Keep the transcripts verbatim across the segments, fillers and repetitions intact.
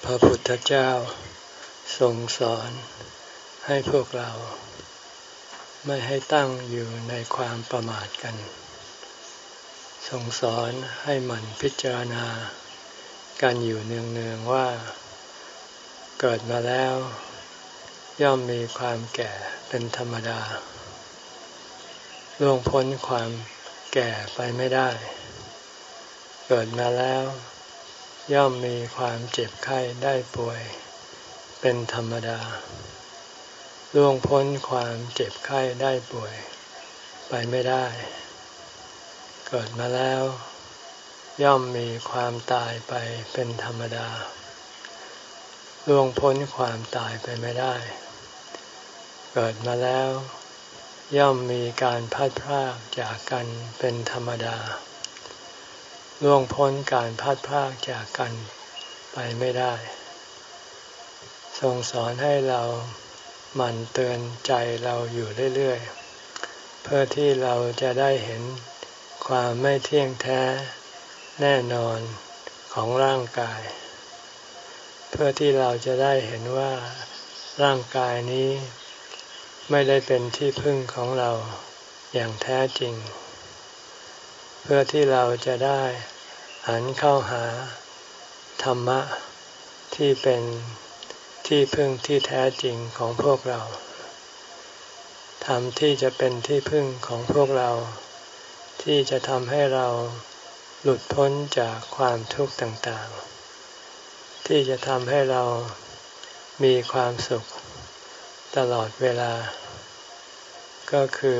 พระพุทธเจ้าทรงสอนให้พวกเราไม่ให้ตั้งอยู่ในความประมาทกันทรงสอนให้หมั่นพิจารณากันอยู่เนืองๆว่าเกิดมาแล้วย่อมมีความแก่เป็นธรรมดาล่วงพ้นความแก่ไปไม่ได้เกิดมาแล้วย่อมมีความเจ็บไข้ได้ป่วยเป็นธรรมดาล่วงพ้นความเจ็บไข้ได้ป่วยไปไม่ได้เกิดมาแล้วย่อมมีความตายไปเป็นธรรมดาล่วงพ้นความตายไปไม่ได้เกิดมาแล้วย่อมมีการพัดพรากจากกันเป็นธรรมดาล่วงพ้นการพัดพรากจากกันไปไม่ได้ทรงสอนให้เราหมั่นเตือนใจเราอยู่เรื่อยๆเพื่อที่เราจะได้เห็นความไม่เที่ยงแท้แน่นอนของร่างกายเพื่อที่เราจะได้เห็นว่าร่างกายนี้ไม่ได้เป็นที่พึ่งของเราอย่างแท้จริงเพื่อที่เราจะได้หันเข้าหาธรรมะที่เป็นที่พึ่งที่แท้จริงของพวกเราธรรมที่จะเป็นที่พึ่งของพวกเราที่จะทำให้เราหลุดพ้นจากความทุกข์ต่างๆที่จะทำให้เรามีความสุขตลอดเวลาก็คือ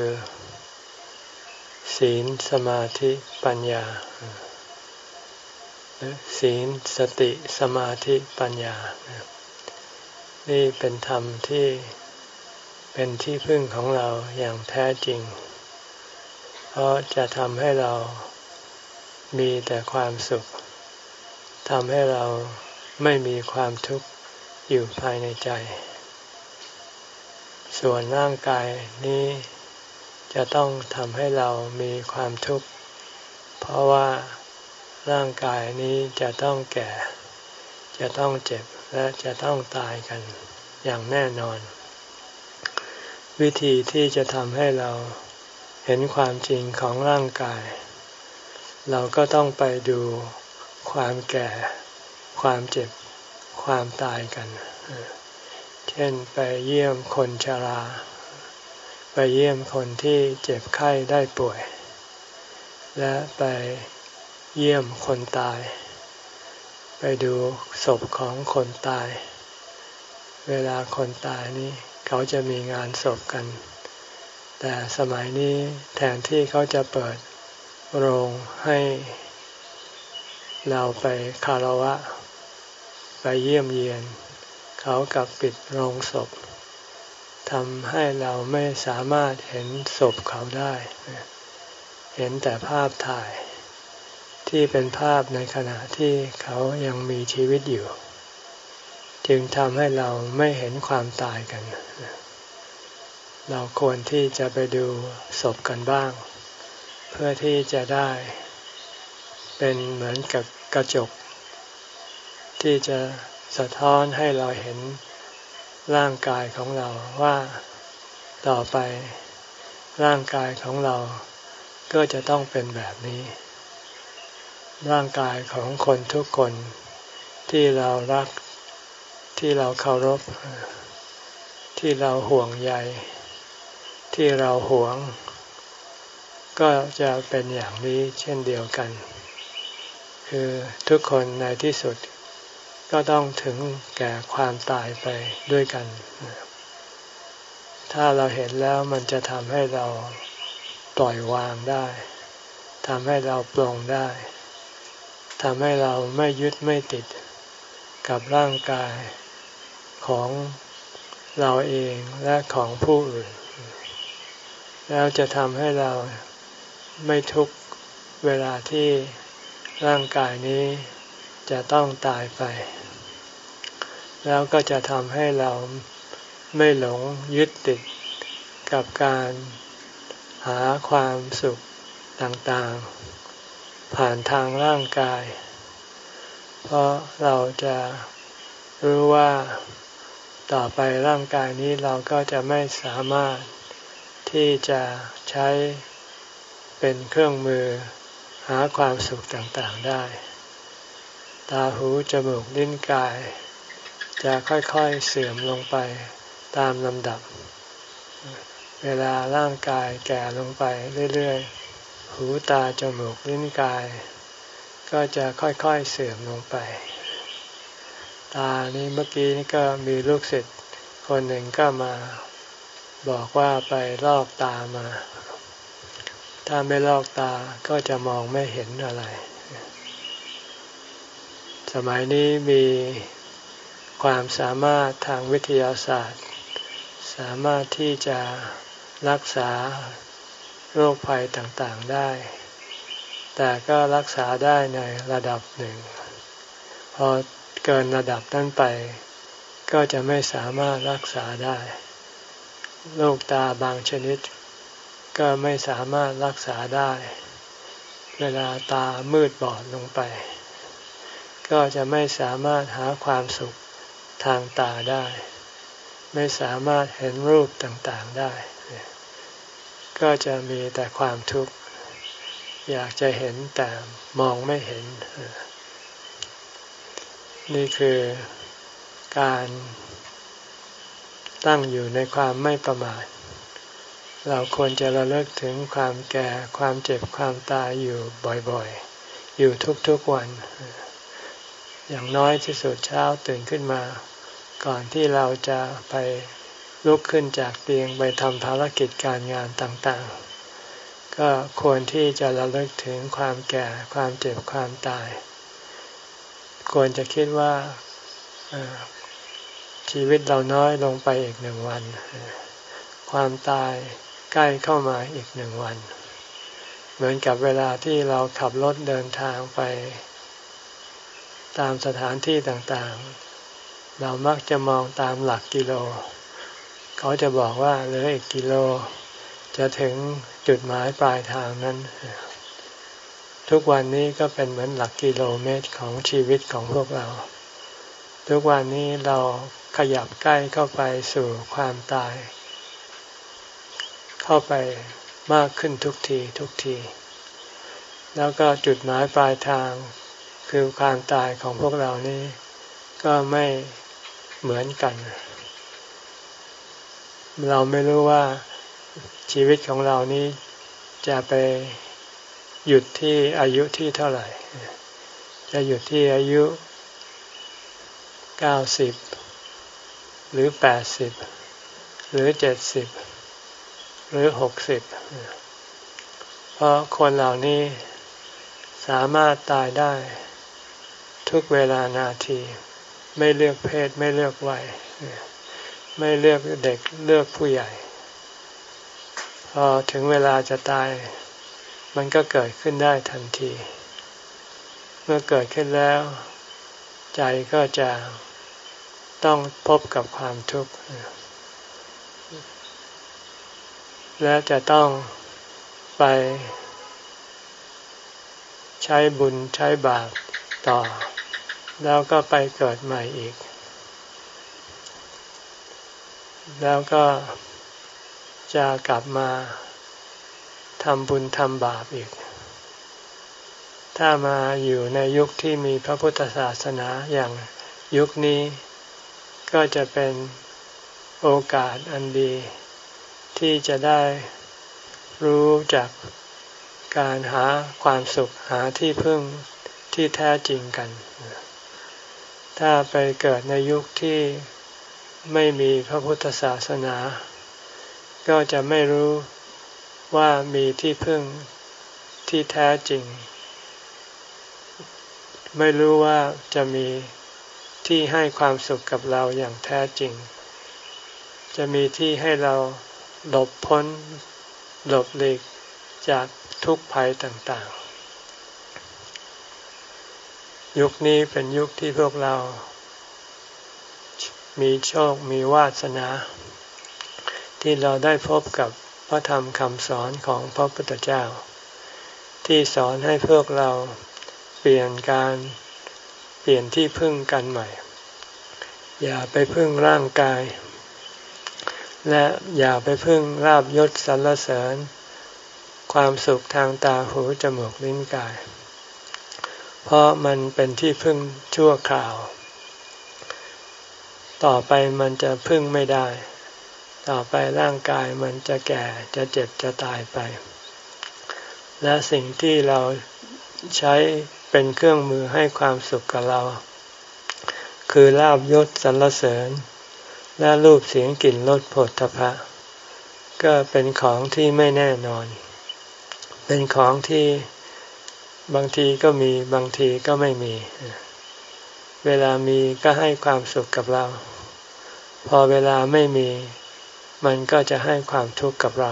ศีลสมาธิปัญญาศีลสติสมาธิปัญญานี่เป็นธรรมที่เป็นที่พึ่งของเราอย่างแท้จริงเพราะจะทำให้เรามีแต่ความสุขทำให้เราไม่มีความทุกข์อยู่ภายในใจส่วนร่างกายนี้จะต้องทำให้เรามีความทุกข์เพราะว่าร่างกายนี้จะต้องแก่จะต้องเจ็บและจะต้องตายกันอย่างแน่นอนวิธีที่จะทำให้เราเห็นความจริงของร่างกายเราก็ต้องไปดูความแก่ความเจ็บความตายกันเช่นไปเยี่ยมคนชราไปเยี่ยมคนที่เจ็บไข้ได้ป่วยและไปเยี่ยมคนตายไปดูศพของคนตายเวลาคนตายนี้เขาจะมีงานศพกันแต่สมัยนี้แทนที่เขาจะเปิดโรงให้เราไปคารวะไปเยี่ยมเยียนเขากลับปิดโรงศพทำให้เราไม่สามารถเห็นศพเขาได้เห็นแต่ภาพถ่ายที่เป็นภาพในขณะที่เขายังมีชีวิตอยู่จึงทำให้เราไม่เห็นความตายกันเราควรที่จะไปดูศพกันบ้างเพื่อที่จะได้เป็นเหมือนกับกระจกที่จะสะท้อนให้เราเห็นร่างกายของเราว่าต่อไปร่างกายของเราก็จะต้องเป็นแบบนี้ร่างกายของคนทุกคนที่เรารักที่เราเคารพที่เราห่วงใยที่เราหวงก็จะเป็นอย่างนี้เช่นเดียวกันคือทุกคนในที่สุดก็ต้องถึงแก่ความตายไปด้วยกันถ้าเราเห็นแล้วมันจะทำให้เราปล่อยวางได้ทำให้เราปลงได้ทำให้เราไม่ยึดไม่ติดกับร่างกายของเราเองและของผู้อื่นแล้วจะทำให้เราไม่ทุกข์เวลาที่ร่างกายนี้จะต้องตายไปแล้วก็จะทำให้เราไม่หลงยึดติดกับการหาความสุขต่างๆผ่านทางร่างกายเพราะเราจะรู้ว่าต่อไปร่างกายนี้เราก็จะไม่สามารถที่จะใช้เป็นเครื่องมือหาความสุขต่างๆได้ตาหูจมูกลิ้นกายจะค่อยๆเสื่อมลงไปตามลำดับเวลาร่างกายแก่ลงไปเรื่อยๆหูตาจมูกลิ้นกายก็จะค่อยๆเสื่อมลงไปตานี้เมื่อกี้นี่ก็มีลูกศิษย์คนหนึ่งก็มาบอกว่าไปลอกตามาถ้าไม่ลอกตาก็จะมองไม่เห็นอะไรสมัยนี้มีความสามารถทางวิทยาศาสตร์สามารถที่จะรักษาโรคภัยต่างๆได้แต่ก็รักษาได้ในระดับหนึ่งพอเกินระดับนั้นไปก็จะไม่สามารถรักษาได้โรคตาบางชนิดก็ไม่สามารถรักษาได้เวลาตามืดบอดลงไปก็จะไม่สามารถหาความสุขทางตาได้ไม่สามารถเห็นรูปต่างๆได้ก็จะมีแต่ความทุกข์อยากจะเห็นแต่มองไม่เห็นนี่คือการตั้งอยู่ในความไม่ประมาทเราควรจะระลึกถึงความแก่ความเจ็บความตายอยู่บ่อยๆอยู่ทุกๆวันอย่างน้อยที่สุดเช้าตื่นขึ้นมาก่อนที่เราจะไปลุกขึ้นจากเตียงไปทำภารกิจการงานต่างๆก็ควรที่จะระลึกถึงความแก่ความเจ็บความตายควรจะคิดว่าชีวิตเราน้อยลงไปอีกหนึ่งวันความตายใกล้เข้ามาอีกหนึ่งวันเหมือนกับเวลาที่เราขับรถเดินทางไปตามสถานที่ต่างๆเรามักจะมองตามหลักกิโลเขาจะบอกว่าเหลืออีกกิโลจะถึงจุดหมายปลายทางนั้นทุกวันนี้ก็เป็นเหมือนหลักกิโลเมตรของชีวิตของพวกเราทุกวันนี้เราขยับใกล้เข้าไปสู่ความตายเข้าไปมากขึ้นทุกทีทุกทีแล้วก็จุดหมายปลายทางคือความตายของพวกเรานี้ก็ไม่เหมือนกันเราไม่รู้ว่าชีวิตของเรานี้จะไปหยุดที่อายุที่เท่าไหร่จะหยุดที่อายุเก้าสิบหรือแปดสิบหรือเจ็ดสิบหรือหกสิบเพราะคนเหล่านี้สามารถตายได้ทุกเวลานาทีไม่เลือกเพศไม่เลือกวัยไม่เลือกเด็กเลือกผู้ใหญ่พอถึงเวลาจะตายมันก็เกิดขึ้นได้ทันทีเมื่อเกิดขึ้นแล้วใจก็จะต้องพบกับความทุกข์และจะต้องไปใช้บุญใช้บาปต่อแล้วก็ไปเกิดใหม่อีกแล้วก็จะกลับมาทำบุญทำบาปอีกถ้ามาอยู่ในยุคที่มีพระพุทธศาสนาอย่างยุคนี้ก็จะเป็นโอกาสอันดีที่จะได้รู้จักการหาความสุขหาที่พึ่งที่แท้จริงกันถ้าไปเกิดในยุคที่ไม่มีพระพุทธศาสนาก็จะไม่รู้ว่ามีที่พึ่งที่แท้จริงไม่รู้ว่าจะมีที่ให้ความสุขกับเราอย่างแท้จริงจะมีที่ให้เราหลบพ้นหลบหลีกจากทุกข์ภัยต่างๆยุคนี้เป็นยุคที่พวกเรามีโชคมีวาสนาที่เราได้พบกับพระธรรมคำสอนของพระพุทธเจ้าที่สอนให้พวกเราเปลี่ยนการเปลี่ยนที่พึ่งกันใหม่อย่าไปพึ่งร่างกายและอย่าไปพึ่งลาภยศสรรเสริญความสุขทางตาหูจมูกลิ้นกายเพราะมันเป็นที่พึ่งชั่วคราวต่อไปมันจะพึ่งไม่ได้ต่อไปร่างกายมันจะแก่จะเจ็บจะตายไปและสิ่งที่เราใช้เป็นเครื่องมือให้ความสุขกับเราคือลาภยศสรรเสริญและรูปเสียงกลิ่นรสโผฏฐัพพะก็เป็นของที่ไม่แน่นอนเป็นของที่บางทีก็มีบางทีก็ไม่มีเวลามีก็ให้ความสุขกับเราพอเวลาไม่มีมันก็จะให้ความทุกข์กับเรา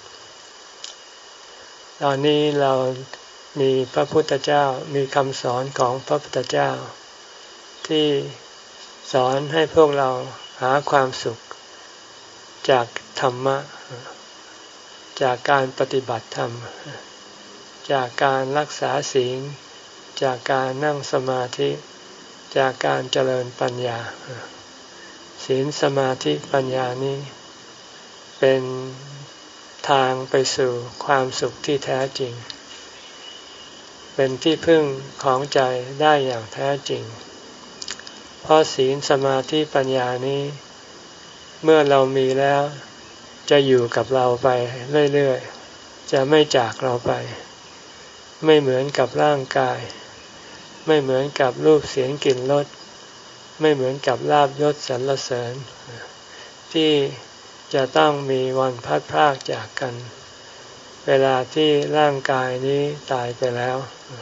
ตอนนี้เรามีพระพุทธเจ้ามีคำสอนของพระพุทธเจ้าที่สอนให้พวกเราหาความสุขจากธรรมะจากการปฏิบัติธรรมจากการรักษาศีลจากการนั่งสมาธิจากการเจริญปัญญาศีลสมาธิปัญญานี้เป็นทางไปสู่ความสุขที่แท้จริงเป็นที่พึ่งของใจได้อย่างแท้จริงเพราะศีลสมาธิปัญญานี้เมื่อเรามีแล้วจะอยู่กับเราไปเรื่อยๆจะไม่จากเราไปไม่เหมือนกับร่างกายไม่เหมือนกับรูปเสียงกลิ่นรสไม่เหมือนกับลาภยศสรรเสริญที่จะต้องมีวันพัดพรากจากกันเวลาที่ร่างกายนี้ตายไปแล้ว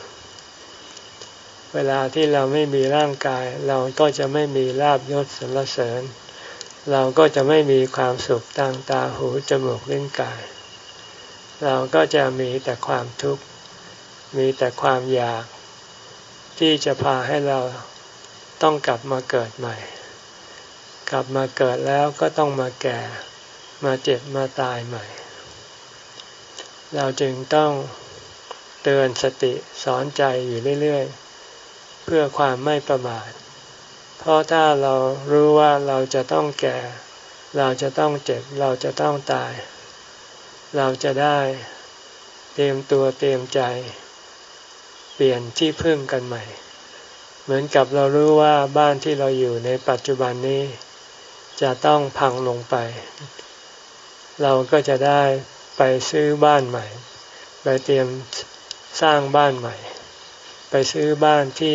เวลาที่เราไม่มีร่างกายเราก็จะไม่มีลาภยศสรรเสริญเราก็จะไม่มีความสุขทางตาหูจมูกลิ้นกายเราก็จะมีแต่ความทุกข์มีแต่ความอยากที่จะพาให้เราต้องกลับมาเกิดใหม่กลับมาเกิดแล้วก็ต้องมาแก่มาเจ็บมาตายใหม่เราจึงต้องเตือนสติสอนใจอยู่เรื่อยๆเพื่อความไม่ประมาทเพราะถ้าเรารู้ว่าเราจะต้องแก่เราจะต้องเจ็บเราจะต้องตายเราจะได้เตรียมตัวเตรียมใจเปลี่ยนที่พึ่งกันใหม่เหมือนกับเรารู้ว่าบ้านที่เราอยู่ในปัจจุบันนี้จะต้องพังลงไปเราก็จะได้ไปซื้อบ้านใหม่ไปเตรียมสร้างบ้านใหม่ไปซื้อบ้านที่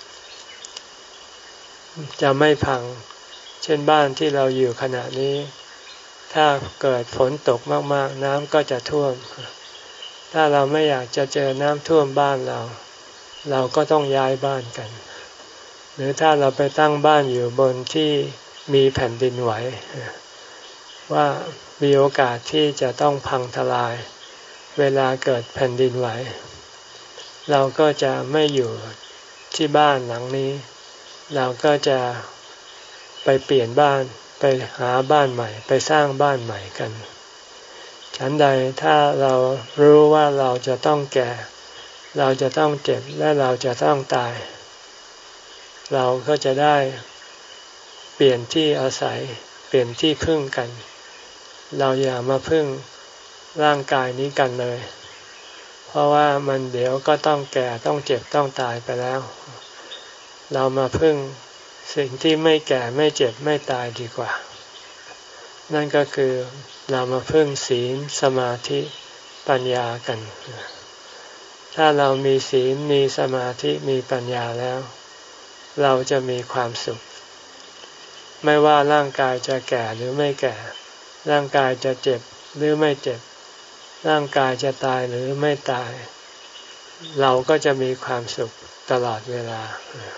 จะไม่พังเช่นบ้านที่เราอยู่ขณะนี้ถ้าเกิดฝนตกมากๆน้ำก็จะท่วมถ้าเราไม่อยากจะเจอน้ำท่วมบ้านเราเราก็ต้องย้ายบ้านกันหรือถ้าเราไปตั้งบ้านอยู่บนที่มีแผ่นดินไหวว่ามีโอกาสที่จะต้องพังทลายเวลาเกิดแผ่นดินไหวเราก็จะไม่อยู่ที่บ้านหลังนี้เราก็จะไปเปลี่ยนบ้านไปหาบ้านใหม่ไปสร้างบ้านใหม่กันฉันใดถ้าเรารู้ว่าเราจะต้องแก่เราจะต้องเจ็บและเราจะต้องตายเราก็จะได้เปลี่ยนที่อาศัยเปลี่ยนที่พึ่งกันเราอย่ามาพึ่งร่างกายนี้กันเลยเพราะว่ามันเดี๋ยวก็ต้องแก่ต้องเจ็บต้องตายไปแล้วเรามาพึ่งสิ่งที่ไม่แก่ไม่เจ็บไม่ตายดีกว่านั่นก็คือเรามาพึ่งศีลสมาธิปัญญากันถ้าเรามีศีลมีสมาธิมีปัญญาแล้วเราจะมีความสุขไม่ว่าร่างกายจะแก่หรือไม่แก่ร่างกายจะเจ็บหรือไม่เจ็บร่างกายจะตายหรือไม่ตายเราก็จะมีความสุขตลอดเวลา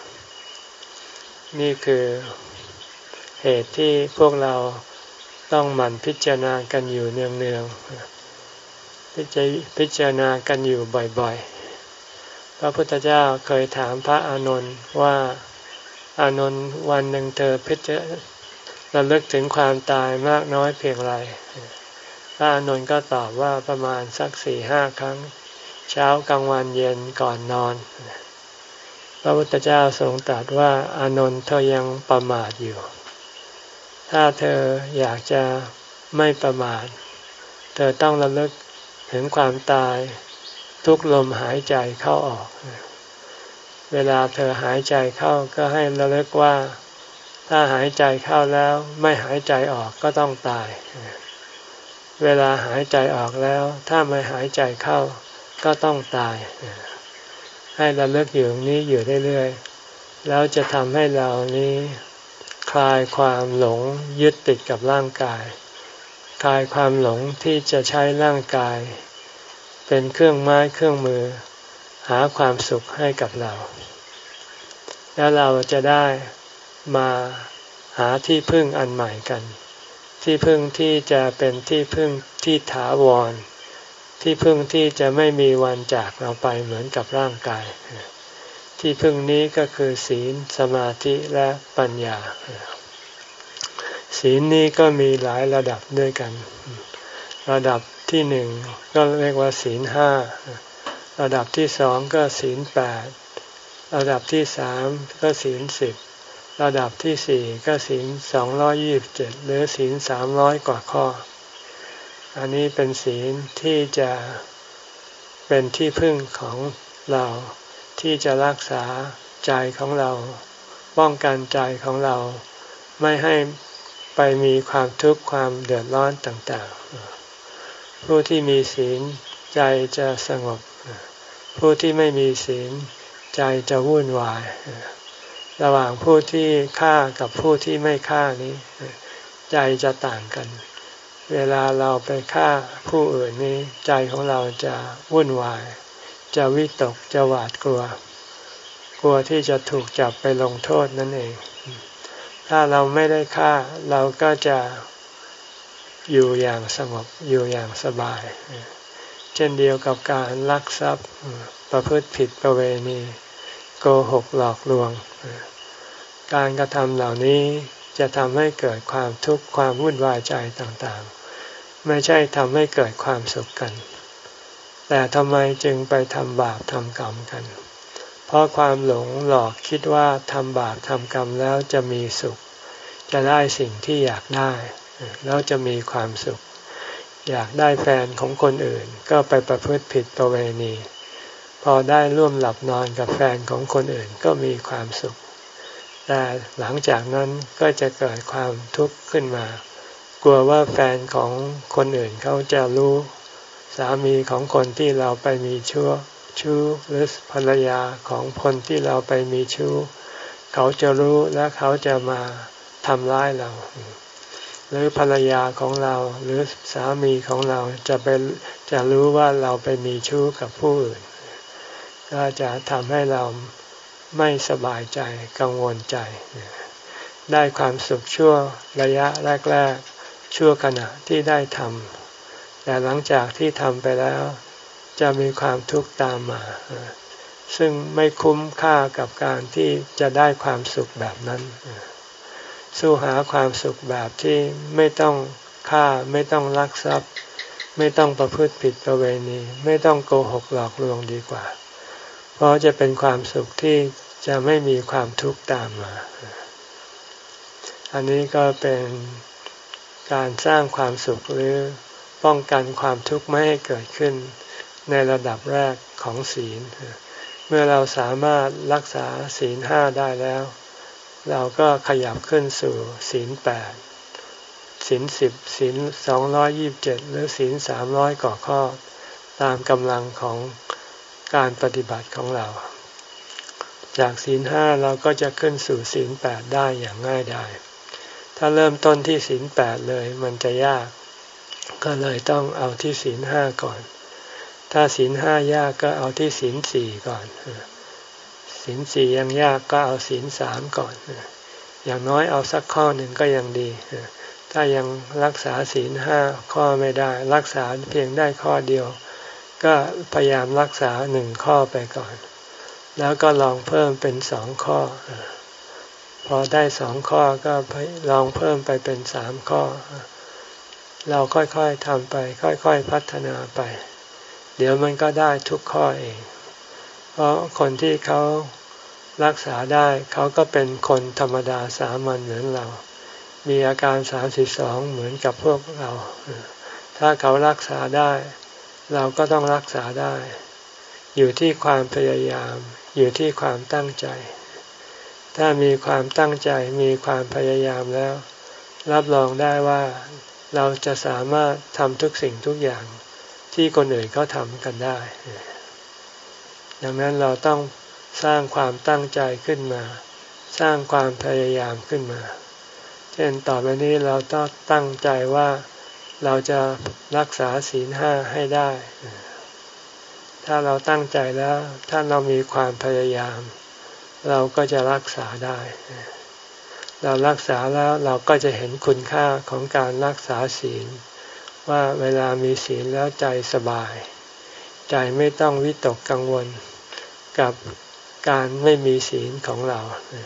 นี่คือเหตุที่พวกเราต้องหมั่นพิจารณากันอยู่เนืองๆพิจารณากันอยู่บ่อยๆพระพุทธเจ้าเคยถามพระอานนท์ว่าอานนท์วันหนึ่งเธอพิจารณาระลึกถึงความตายมากน้อยเพียงไรพระอานนท์ก็ตอบว่าประมาณสักสี่ห้าครั้งเช้ากลางวันเย็นก่อนนอนพระพุทธเจ้าทรงตรัสว่าอานนท์เธอยังประมาทอยู่ถ้าเธออยากจะไม่ประมาทเธอต้องระลึกถึงความตายทุกลมหายใจเข้าออกเวลาเธอหายใจเข้าก็ให้ระลึกว่าถ้าหายใจเข้าแล้วไม่หายใจออกก็ต้องตายเวลาหายใจออกแล้วถ้าไม่หายใจเข้าก็ต้องตายให้ระลึกอยู่นี้อยู่เรื่อยๆแล้วจะทำให้เรานี้คลายความหลงยึดติดกับร่างกายคลายความหลงที่จะใช้ร่างกายเป็นเครื่องไม้เครื่องมือหาความสุขให้กับเราแล้วเราจะได้มาหาที่พึ่งอันใหม่กันที่พึ่งที่จะเป็นที่พึ่งที่ถาวรที่พึ่งที่จะไม่มีวันจากเราไปเหมือนกับร่างกายที่พึ่งนี้ก็คือศีลสมาธิและปัญญาศีลนี้ก็มีหลายระดับด้วยกันระดับที่หนึ่งก็เรียกว่าศีลห้าระดับที่สองก็ศีลแปดระดับที่สามก็ศีลสิบระดับที่สี่ก็ศีลสองร้อยยี่สิบเจ็ดหรือศีลสามร้อยกว่าข้ออันนี้เป็นศีลที่จะเป็นที่พึ่งของเราที่จะรักษาใจของเราป้องกันใจของเราไม่ให้ไปมีความทุกข์ความเดือดร้อนต่างๆผู้ที่มีศีลใจจะสงบผู้ที่ไม่มีศีลใจจะวุ่นวายระหว่างผู้ที่ฆ่ากับผู้ที่ไม่ฆ่านี้ใจจะต่างกันเวลาเราไปฆ่าผู้อื่นนี้ใจของเราจะวุ่นวายจะวิตกจะหวาดกลัวกลัวที่จะถูกจับไปลงโทษนั่นเองถ้าเราไม่ได้ฆ่าเราก็จะอยู่อย่างสงบอยู่อย่างสบายเช่นเดียวกับการลักทรัพย์ประพฤติผิดประเวณีโกหกหลอกลวงการกระทำเหล่านี้จะทำให้เกิดความทุกข์ความวุ่นวายใจต่างๆไม่ใช่ทำให้เกิดความสุขกันแต่ทำไมจึงไปทำบาปทำกรรมกันเพราะความหลงหลอกคิดว่าทำบาปทำกรรมแล้วจะมีสุขจะได้สิ่งที่อยากได้แล้วจะมีความสุขอยากได้แฟนของคนอื่นก็ไปประพฤติผิดประเวณีพอได้ร่วมหลับนอนกับแฟนของคนอื่นก็มีความสุขแต่หลังจากนั้นก็จะเกิดความทุกข์ขึ้นมากลัวว่าแฟนของคนอื่นเขาจะรู้สามีของคนที่เราไปมีชู้ชู้หรือภรรยาของคนที่เราไปมีชู้เขาจะรู้และเขาจะมาทำร้ายเราหรือภรรยาของเราหรือสามีของเราจะไปจะรู้ว่าเราไปมีชู้กับผู้อื่นก็จะทำให้เราไม่สบายใจกังวลใจได้ความสุขชั่วระยะแรกๆชั่วขณะที่ได้ทำแต่หลังจากที่ทำไปแล้วจะมีความทุกข์ตามมาซึ่งไม่คุ้มค่ากับการที่จะได้ความสุขแบบนั้นสู้หาความสุขแบบที่ไม่ต้องฆ่าไม่ต้องลักทรัพย์ไม่ต้องประพฤติผิดประเวณีไม่ต้องโกหกหลอกลวงดีกว่าเพราะจะเป็นความสุขที่จะไม่มีความทุกข์ตามมาอันนี้ก็เป็นการสร้างความสุขหรือป้องกันความทุกข์ไม่ให้เกิดขึ้นในระดับแรกของศีลเมื่อเราสามารถรักษาศีลห้าได้แล้วเราก็ขยับขึ้นสู่ศีลแปดศีลสิบศีลสองร้อยยี่สิบเจ็ดหรือศีลสามร้อยกว่าข้อตามกำลังของการปฏิบัติของเราจากศีลห้าเราก็จะขึ้นสู่ศีลแปดได้อย่างง่ายดายถ้าเริ่มต้นที่ศีลแปดเลยมันจะยากก็เลยต้องเอาที่ศีลห้าก่อนถ้าศีลห้ายากก็เอาที่ศีลสี่ก่อนศีลสี่ยังยากก็เอาศีลสามก่อนอย่างน้อยเอาสักข้อหนึ่งก็ยังดีถ้ายังรักษาศีลห้าข้อไม่ได้รักษาเพียงได้ข้อเดียวก็พยายามรักษาหนึ่งข้อไปก่อนแล้วก็ลองเพิ่มเป็นสองข้อพอได้สองข้อก็ลองเพิ่มไปเป็นสามข้อเราค่อยๆทำไปค่อยๆพัฒนาไปเดี๋ยวมันก็ได้ทุกข้อเองเพราะคนที่เขารักษาได้เขาก็เป็นคนธรรมดาสามัญเหมือนเรามีอาการสามสิบสองเหมือนกับพวกเราถ้าเขารักษาได้เราก็ต้องรักษาได้อยู่ที่ความพยายามอยู่ที่ความตั้งใจถ้ามีความตั้งใจมีความพยายามแล้วรับรองได้ว่าเราจะสามารถทำทุกสิ่งทุกอย่างที่คนอื่นเขาทำกันได้ดังนั้นเราต้องสร้างความตั้งใจขึ้นมาสร้างความพยายามขึ้นมาเช่นต่อไปนี้เราต้องตั้งใจว่าเราจะรักษาศีลห้าให้ได้ถ้าเราตั้งใจแล้วถ้าเรามีความพยายามเราก็จะรักษาได้เรารักษาแล้วเราก็จะเห็นคุณค่าของการรักษาศีลว่าเวลามีศีลแล้วใจสบายใจไม่ต้องวิตกกังวลกับการไม่มีศีลของเรา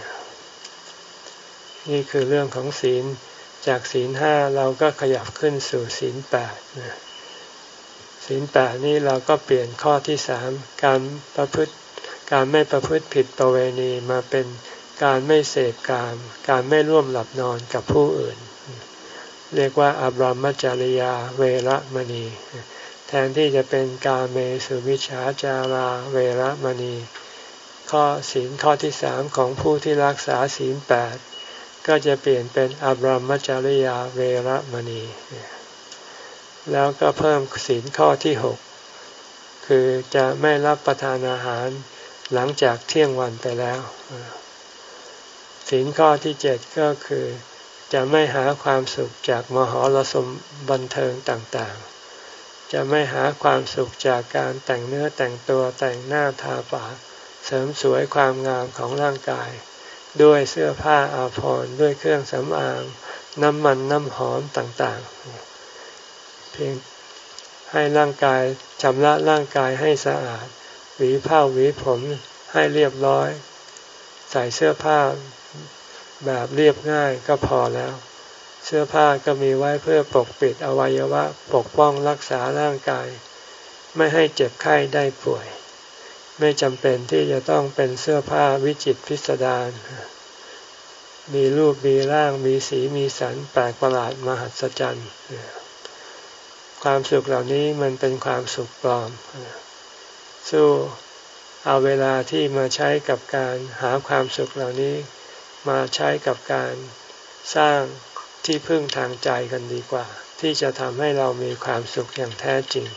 นี่คือเรื่องของศีลจากศีลห้าเราก็ขยับขึ้นสู่ศีลแปดศีลแปดนี่เราก็เปลี่ยนข้อที่สามการประพฤติการไม่ประพฤติผิดประเวณีมาเป็นการไม่เสพกามการไม่ร่วมหลับนอนกับผู้อื่นเรียกว่าอบรมจริยาเวรมณีแทนที่จะเป็นกาเมสุมิจฉาจาราเวรมณีข้อศีลข้อที่สามของผู้ที่รักษาศีลแปดก็จะเปลี่ยนเป็นอบรมจริยาเวรมณีแล้วก็เพิ่มศีลข้อที่หกคือจะไม่รับประทานอาหารหลังจากเที่ยงวันไปแล้วศีลข้อที่เจ็ดก็คือจะไม่หาความสุขจากมหรสพบันเทิงต่างๆจะไม่หาความสุขจากการแต่งเนื้อแต่งตัวแต่งหน้าทาปากเสริมสวยความงามของร่างกายด้วยเสื้อผ้าอาภรณ์ด้วยเครื่องสำอางน้ำมันน้ำหอมต่างๆเพียงให้ร่างกายชำระร่างกายให้สะอาดหวีผ้าหวีผมให้เรียบร้อยใส่เสื้อผ้าแบบเรียบง่ายก็พอแล้วเสื้อผ้าก็มีไว้เพื่อปกปิดอวัยวะปกป้องรักษาร่างกายไม่ให้เจ็บไข้ได้ป่วยไม่จำเป็นที่จะต้องเป็นเสื้อผ้าวิจิตรพิสดารมีรูปมีร่างมีสีมีสันแปลกประหลาดมหัศจรรย์ความสุขเหล่านี้มันเป็นความสุขปลอมสู้เอาเวลาที่มาใช้กับการหาความสุขเหล่านี้มาใช้กับการสร้างที่พึ่งทางใจกันดีกว่าที่จะทำให้เรามีความสุขอย่างแท้จริง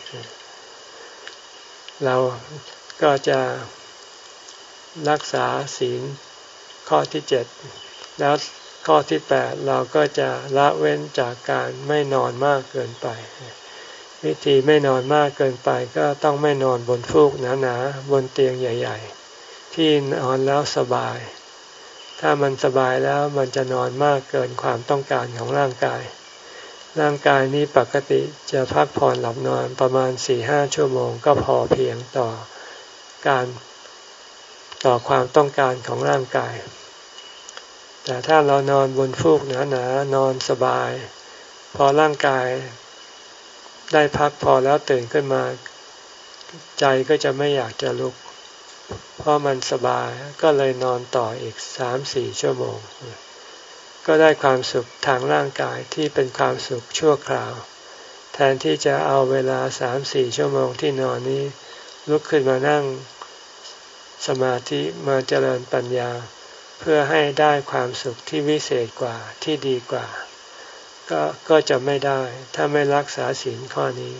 เราก็จะรักษาศีลข้อที่เจ็ดแล้วข้อที่แปดเราก็จะละเว้นจากการไม่นอนมากเกินไปวิธีไม่นอนมากเกินไปก็ต้องไม่นอนบนฟูกหนาๆบนเตียงใหญ่ๆที่นอนแล้วสบายถ้ามันสบายแล้วมันจะนอนมากเกินความต้องการของร่างกายร่างกายนี้ปกติจะพักผ่อนหลับนอนประมาณ สี่ห้า ชั่วโมงก็พอเพียงต่อการต่อความต้องการของร่างกายแต่ถ้าเรานอนบนฟูกหนาๆนอนสบายพอร่างกายได้พักพอแล้วตื่นขึ้นมาใจก็จะไม่อยากจะลุกเพราะมันสบายก็เลยนอนต่ออีก สามสี่ ชั่วโมงก็ได้ความสุขทางร่างกายที่เป็นความสุขชั่วคราวแทนที่จะเอาเวลา สามสี่ ชั่วโมงที่นอนนี้ลุกขึ้นมานั่งสมาธิมาเจริญปัญญาเพื่อให้ได้ความสุขที่วิเศษกว่าที่ดีกว่าก็ก็จะไม่ได้ถ้าไม่รักษาศีลข้อนี้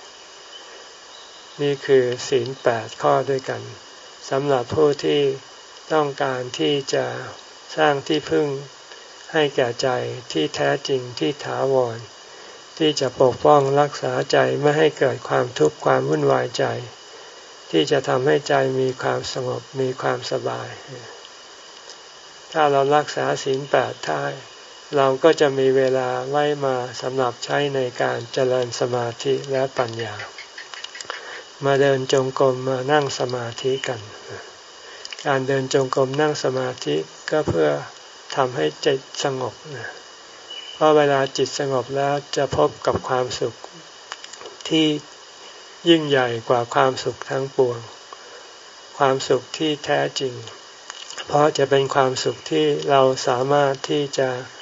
นี่คือศีลแปดข้อด้วยกันสำหรับผู้ที่ต้องการที่จะสร้างที่พึ่งให้แก่ใจที่แท้จริงที่ถาวรที่จะปกป้องรักษาใจไม่ให้เกิดความทุกข์ความวุ่นวายใจที่จะทำให้ใจมีความสงบมีความสบายถ้าเรารักษาศีลแปดได้เราก็จะมีเวลาไว้มาสำหรับใช้ในการเจริญสมาธิและปัญญามาเดินจงกรมมานั่งสมาธิกันการเดินจงกรมนั่งสมาธิก็เพื่อทำให้จิตสงบเพราะเวลาจิตสงบแล้วจะพบกับความสุขที่ยิ่งใหญ่กว่าความสุขทั้งปวงความสุขที่แท้จริงเพราะจะเป็นความสุขที่เราสามารถที่จะ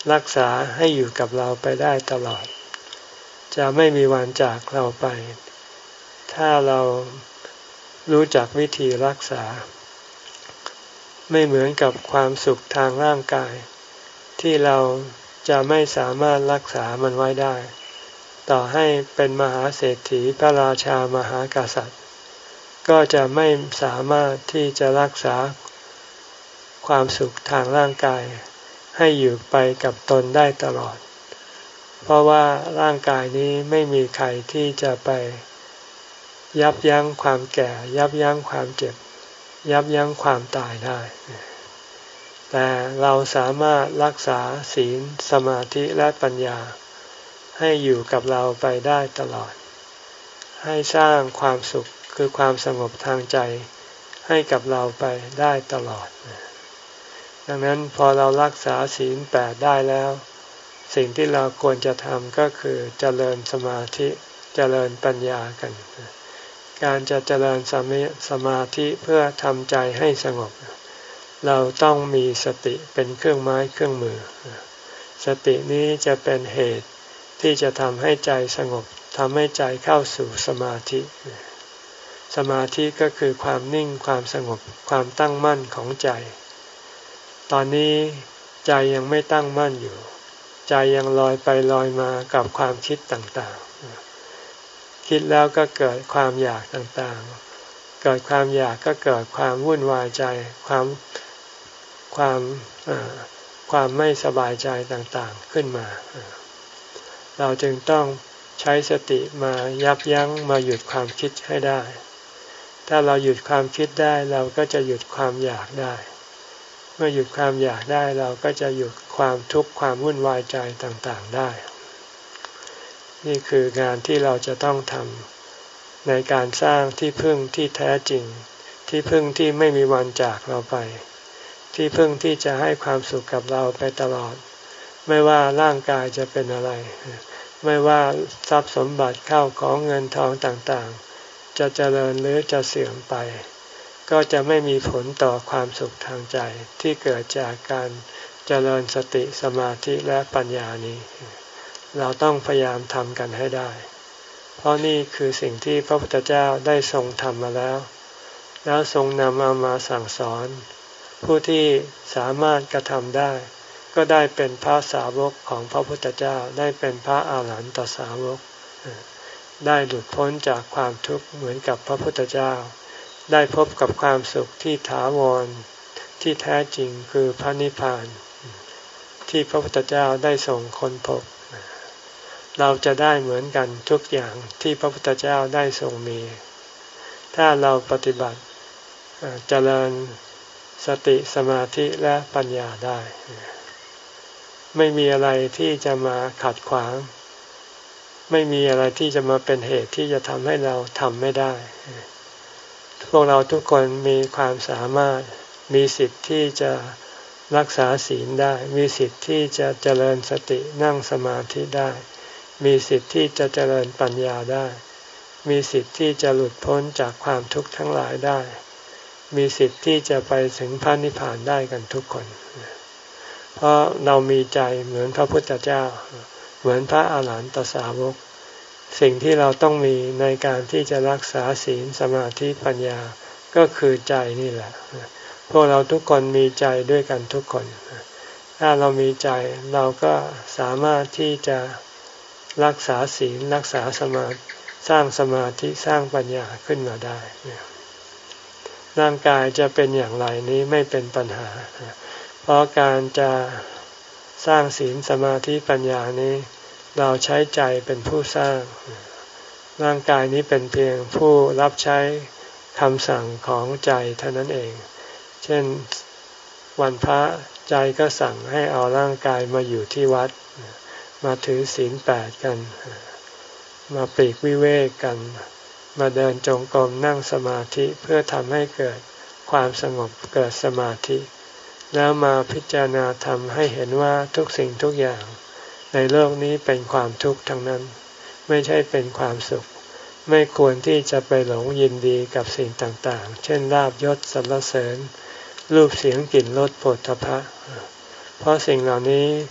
รักษาให้อยู่กับเราไปได้ตลอดจะไม่มีวันจากเราไป ถ้าเรารู้จักวิธีรักษาไม่เหมือนกับความสุขทางร่างกายที่เราจะไม่สามารถรักษามันไว้ได้ต่อให้เป็นมหาเศรษฐีพระราชามหากษัตริย์ก็จะไม่สามารถที่จะรักษาความสุขทางร่างกายให้อยู่ไปกับตนได้ตลอดเพราะว่าร่างกายนี้ไม่มีใครที่จะไปยับยั้งความแก่ยับยั้งความเจ็บยับยั้งความตายได้แต่เราสามารถรักษาศีลสมาธิและปัญญาให้อยู่กับเราไปได้ตลอดให้สร้างความสุขคือความสงบทางใจให้กับเราไปได้ตลอดดังนั้นพอเรารักษาศีลแปดได้แล้วสิ่งที่เราควรจะทำก็คือเจริญสมาธิเจริญปัญญากันการจะเจริญสมาธิเพื่อทำใจให้สงบเราต้องมีสติเป็นเครื่องไม้เครื่องมือสตินี้จะเป็นเหตุที่จะทำให้ใจสงบทำให้ใจเข้าสู่สมาธิสมาธิก็คือความนิ่งความสงบความตั้งมั่นของใจตอนนี้ใจยังไม่ตั้งมั่นอยู่ใจยังลอยไปลอยมากับความคิดต่างๆคิดแล้วก็เกิดความอยากต่างๆเกิดความอยากก็เกิดความวุ่นวายใจความความความไม่สบายใจต่างๆขึ้นมาเราจึงต้องใช้สติมายับยั้งมาหยุดความคิดให้ได้ถ้าเราหยุดความคิดได้เราก็จะหยุดความอยากได้เมื่อหยุดความอยากได้เราก็จะหยุดความทุกข์ความวุ่นวายใจต่างๆได้นี่คืองานที่เราจะต้องทำในการสร้างที่พึ่งที่แท้จริงที่พึ่งที่ไม่มีวันจากเราไปที่พึ่งที่จะให้ความสุขกับเราไปตลอดไม่ว่าร่างกายจะเป็นอะไรไม่ว่าทรัพย์สมบัติเข้าของเงินทองต่างๆจะเจริญหรือจะเสื่อมไปก็จะไม่มีผลต่อความสุขทางใจที่เกิดจากการเจริญสติสมาธิและปัญญานี้เราต้องพยายามทำกันให้ได้เพราะนี่คือสิ่งที่พระพุทธเจ้าได้ทรงทำมาแล้วแล้วทรงนำเอามาสั่งสอนผู้ที่สามารถกระทำได้ก็ได้เป็นพระสาวกของพระพุทธเจ้าได้เป็นพระอาหารหันตสาวกได้หลุดพ้นจากความทุกข์เหมือนกับพระพุทธเจ้าได้พบกับความสุขที่ถาวรที่แท้จริงคือพระนิพพานที่พระพุทธเจ้าได้ทรงค้นพบเราจะได้เหมือนกันทุกอย่างที่พระพุทธเจ้าได้ทรงมีถ้าเราปฏิบัติเจริญสติสมาธิและปัญญาได้ไม่มีอะไรที่จะมาขัดขวางไม่มีอะไรที่จะมาเป็นเหตุที่จะทำให้เราทำไม่ได้พวกเราทุกคนมีความสามารถมีสิทธิ์ที่จะรักษาศีลได้มีสิทธิ์ที่จะเจริญสตินั่งสมาธิได้มีสิทธิ์ที่จะเจริญปัญญาได้มีสิทธิ์ที่จะหลุดพ้นจากความทุกข์ทั้งหลายได้มีสิทธิ์ที่จะไปถึงพระนิพพานได้กันทุกคนเพราะเรามีใจเหมือนพระพุทธเจ้าเหมือนพระอาหารหันตสาวกสิ่งที่เราต้องมีในการที่จะรักษาศีลสมาธิปัญญาก็คือใจนี่แหละพวกเราทุกคนมีใจด้วยกันทุกคนถ้าเรามีใจเราก็สามารถที่จะรักษาศีลรักษาสมาธิสร้างสมาธิสร้างปัญญาขึ้นมาได้ร่างกายจะเป็นอย่างไรนี้ไม่เป็นปัญหาเพราะการจะสร้างศีลสมาธิปัญญานี้เราใช้ใจเป็นผู้สร้างร่างกายนี้เป็นเพียงผู้รับใช้คำสั่งของใจเท่านั้นเองเช่นวันพระใจก็สั่งให้เอาร่างกายมาอยู่ที่วัดมาถือศีลแปดกันมาปลีกวิเวกกันมาเดินจงกรมนั่งสมาธิเพื่อทำให้เกิดความสงบเกิดสมาธิแล้วมาพิจารณาธรรมให้เห็นว่าทุกสิ่งทุกอย่างในโลกนี้เป็นความทุกข์ทั้งนั้นไม่ใช่เป็นความสุขไม่ควรที่จะไปหลงยินดีกับสิ่งต่างๆเช่นลาภยศสรรเสริญรูปเสียงกลิ่นรสโผฏฐัพพะเพราะสิ่งเหล่านี้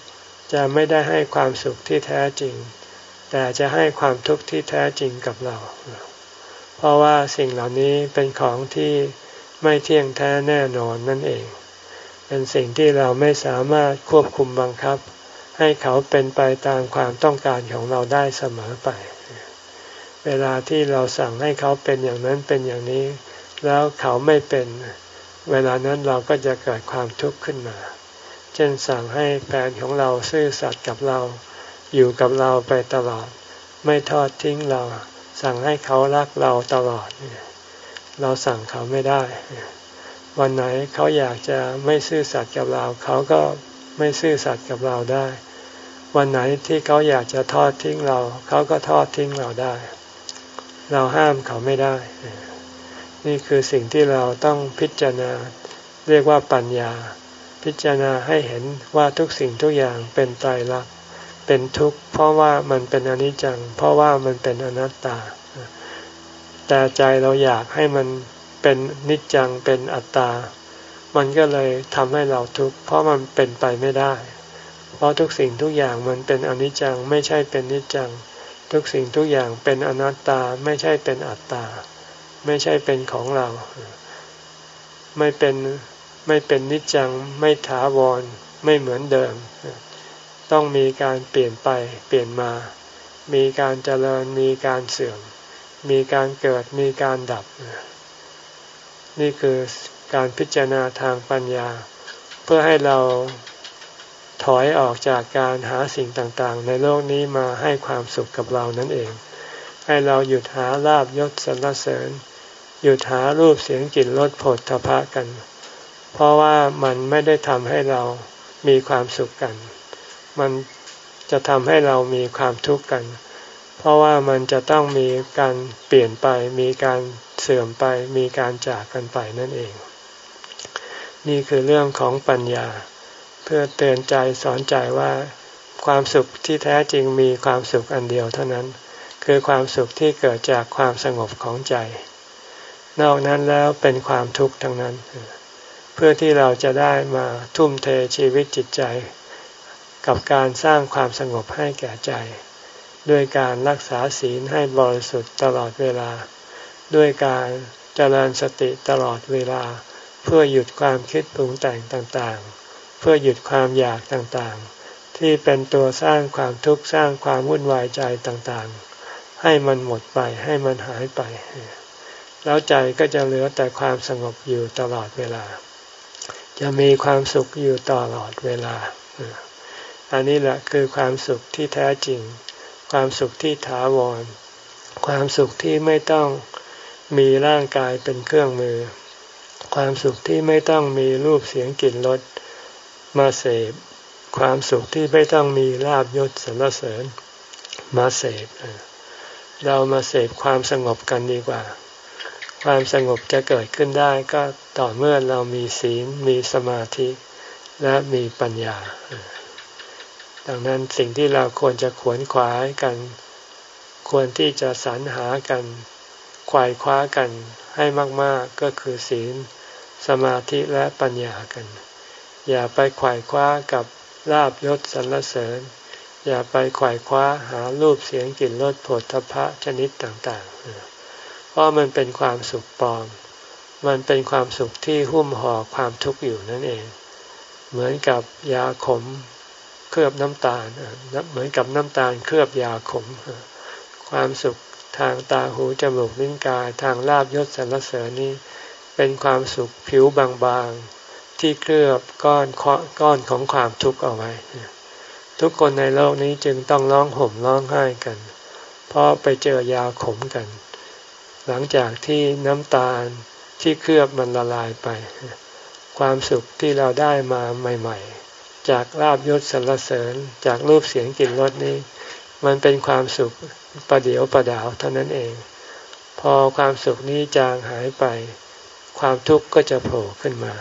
จะไม่ได้ให้ความสุขที่แท้จริงแต่จะให้ความทุกข์ที่แท้จริงกับเราเพราะว่าสิ่งเหล่านี้เป็นของที่ไม่เที่ยงแท้แน่นอนนั่นเองเป็นสิ่งที่เราไม่สามารถควบคุมบังคับให้เขาเป็นไปตามความต้องการของเราได้เสมอไปเวลาที่เราสั่งให้เขาเป็นอย่างนั้นเป็นอย่างนี้แล้วเขาไม่เป็นเวลานั้นเราก็จะเกิดความทุกข์ขึ้นมาเช่นสั่งให้แฟนของเราซื่อสัตย์กับเราอยู่กับเราไปตลอดไม่ทอดทิ้งเราสั่งให้เขารักเราตลอดเราสั่งเขาไม่ได้วันไหนเขาอยากจะไม่ซื่อสัตย์กับเราเขาก็ไม่ซื่อสัตย์กับเราได้วันไหนที่เขาอยากจะทอดทิ้งเราเขาก็ทอดทิ้งเราได้เราห้ามเขาไม่ได้นี่คือสิ่งที่เราต้องพิจารณาเรียกว่าปัญญาพิจารณาให้เห็นว่าทุกสิ่งทุกอย่างเป็นไตรลักษณ์เป็นทุกข์เพราะว่ามันเป็นอนิจจังเพราะว่ามันเป็นอนัตตาแต่ใจเราอยากให้มันเป็นนิจจังเป็นอัตตามันก็เลยทำให้เราทุกข์เพราะมันเป็นไปไม่ได้เพราะทุกสิ่งทุกอย่างมันเป็นอนิจจังไม่ใช่เป็นนิจจังทุกสิ่งทุกอย่างเป็นอนัตตาไม่ใช่เป็นอัตตาไม่ใช่เป็นของเราไม่เป็นไม่เป็นนิจจังไม่ถาวรไม่เหมือนเดิมต้องมีการเปลี่ยนไปเปลี่ยนมามีการเจริญมีการเสื่อมมีการเกิดมีการดับนี่คือการพิจารณาทางปัญญาเพื่อให้เราถอยออกจากการหาสิ่งต่างๆในโลกนี้มาให้ความสุขกับเรานั่นเองให้เราหยุดหาลาภยศสรรเสริญหยุดหารูปเสียงกลิ่นรสโผฏฐัพพะกันเพราะว่ามันไม่ได้ทำให้เรามีความสุขกันมันจะทำให้เรามีความทุกข์กันเพราะว่ามันจะต้องมีการเปลี่ยนไปมีการเสื่อมไปมีการจากกันไปนั่นเองนี่คือเรื่องของปัญญาเพื่อเตือนใจสอนใจว่าความสุขที่แท้จริงมีความสุขอันเดียวเท่านั้นคือความสุขที่เกิดจากความสงบของใจนอกนั้นแล้วเป็นความทุกข์ทั้งนั้นเพื่อที่เราจะได้มาทุ่มเทชีวิตจิตใจกับการสร้างความสงบให้แก่ใจด้วยการรักษาศีลให้บริสุทธิ์ตลอดเวลาด้วยการเจริญสติตลอดเวลาเพื่อหยุดความคิดปรุงแต่งต่างๆเพื่อหยุดความอยากต่างๆที่เป็นตัวสร้างความทุกข์สร้างความวุ่นวายใจต่างๆให้มันหมดไปให้มันหายไปแล้วใจก็จะเหลือแต่ความสงบอยู่ตลอดเวลาจะมีความสุขอยู่ตลอดเวลาอันนี้แหละคือความสุขที่แท้จริงความสุขที่ถาวรความสุขที่ไม่ต้องมีร่างกายเป็นเครื่องมือความสุขที่ไม่ต้องมีรูปเสียงกลิ่นรสมาเสพความสุขที่ไม่ต้องมีลาภยศสรรเสริญมาเสพเรามาเสพความสงบกันดีกว่าความสงบจะเกิดขึ้นได้ก็ต่อเมื่อเรามีศีลมีสมาธิและมีปัญญาดังนั้นสิ่งที่เราควรจะขวนขวายกันควรที่จะสรรหากันไขว่คว้ากันให้มากๆก็คือศีลสมาธิและปัญญากันอย่าไปไขว่คว้ากับลาภยศสรรเสริญอย่าไปไขว่คว้าหารูปเสียงกลิ่นรสโผฏฐัพพะชนิดต่างๆเพราะมันเป็นความสุขปลอมมันเป็นความสุขที่หุ้มห่อความทุกข์อยู่นั่นเองเหมือนกับยาขมเคลือบน้ำตาลเหมือนกับน้ำตาลเคลือบยาขมความสุขทางตาหูจมูกลิ้นกายทางลาภยศสรรเสริญนี้เป็นความสุขผิวบางๆที่เคลือบก้อนก้อนของความทุกข์เอาไว้ทุกคนในโลกนี้จึงต้องร้องห่มร้องไห้กันเพราะไปเจอยาขมกันหลังจากที่น้ำตาลที่เคลือบมันละลายไปความสุขที่เราได้มาใหม่ๆจากลาภยศสรรเสริญจากรูปเสียงกลิ่นรสนี้มันเป็นความสุขประเดี๋ยวประดาวเท่านั้นเองพอความสุขนี้จางหายไปความทุกข์ก็จะโผล่ขึ้นมา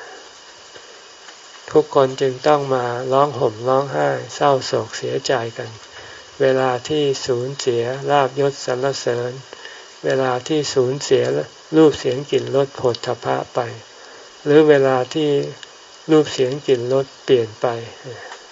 ทุกคนจึงต้องมาร้องห่มร้องไห้เศร้าโศกเสียใจกันเวลาที่สูญเสียลาภยศสรรเสริญเวลาที่สูญเสียรูปเสียงกลิ่นรสโผฏฐัพพะไปหรือเวลาที่รูปเสียงกลิ่นรสเปลี่ยนไป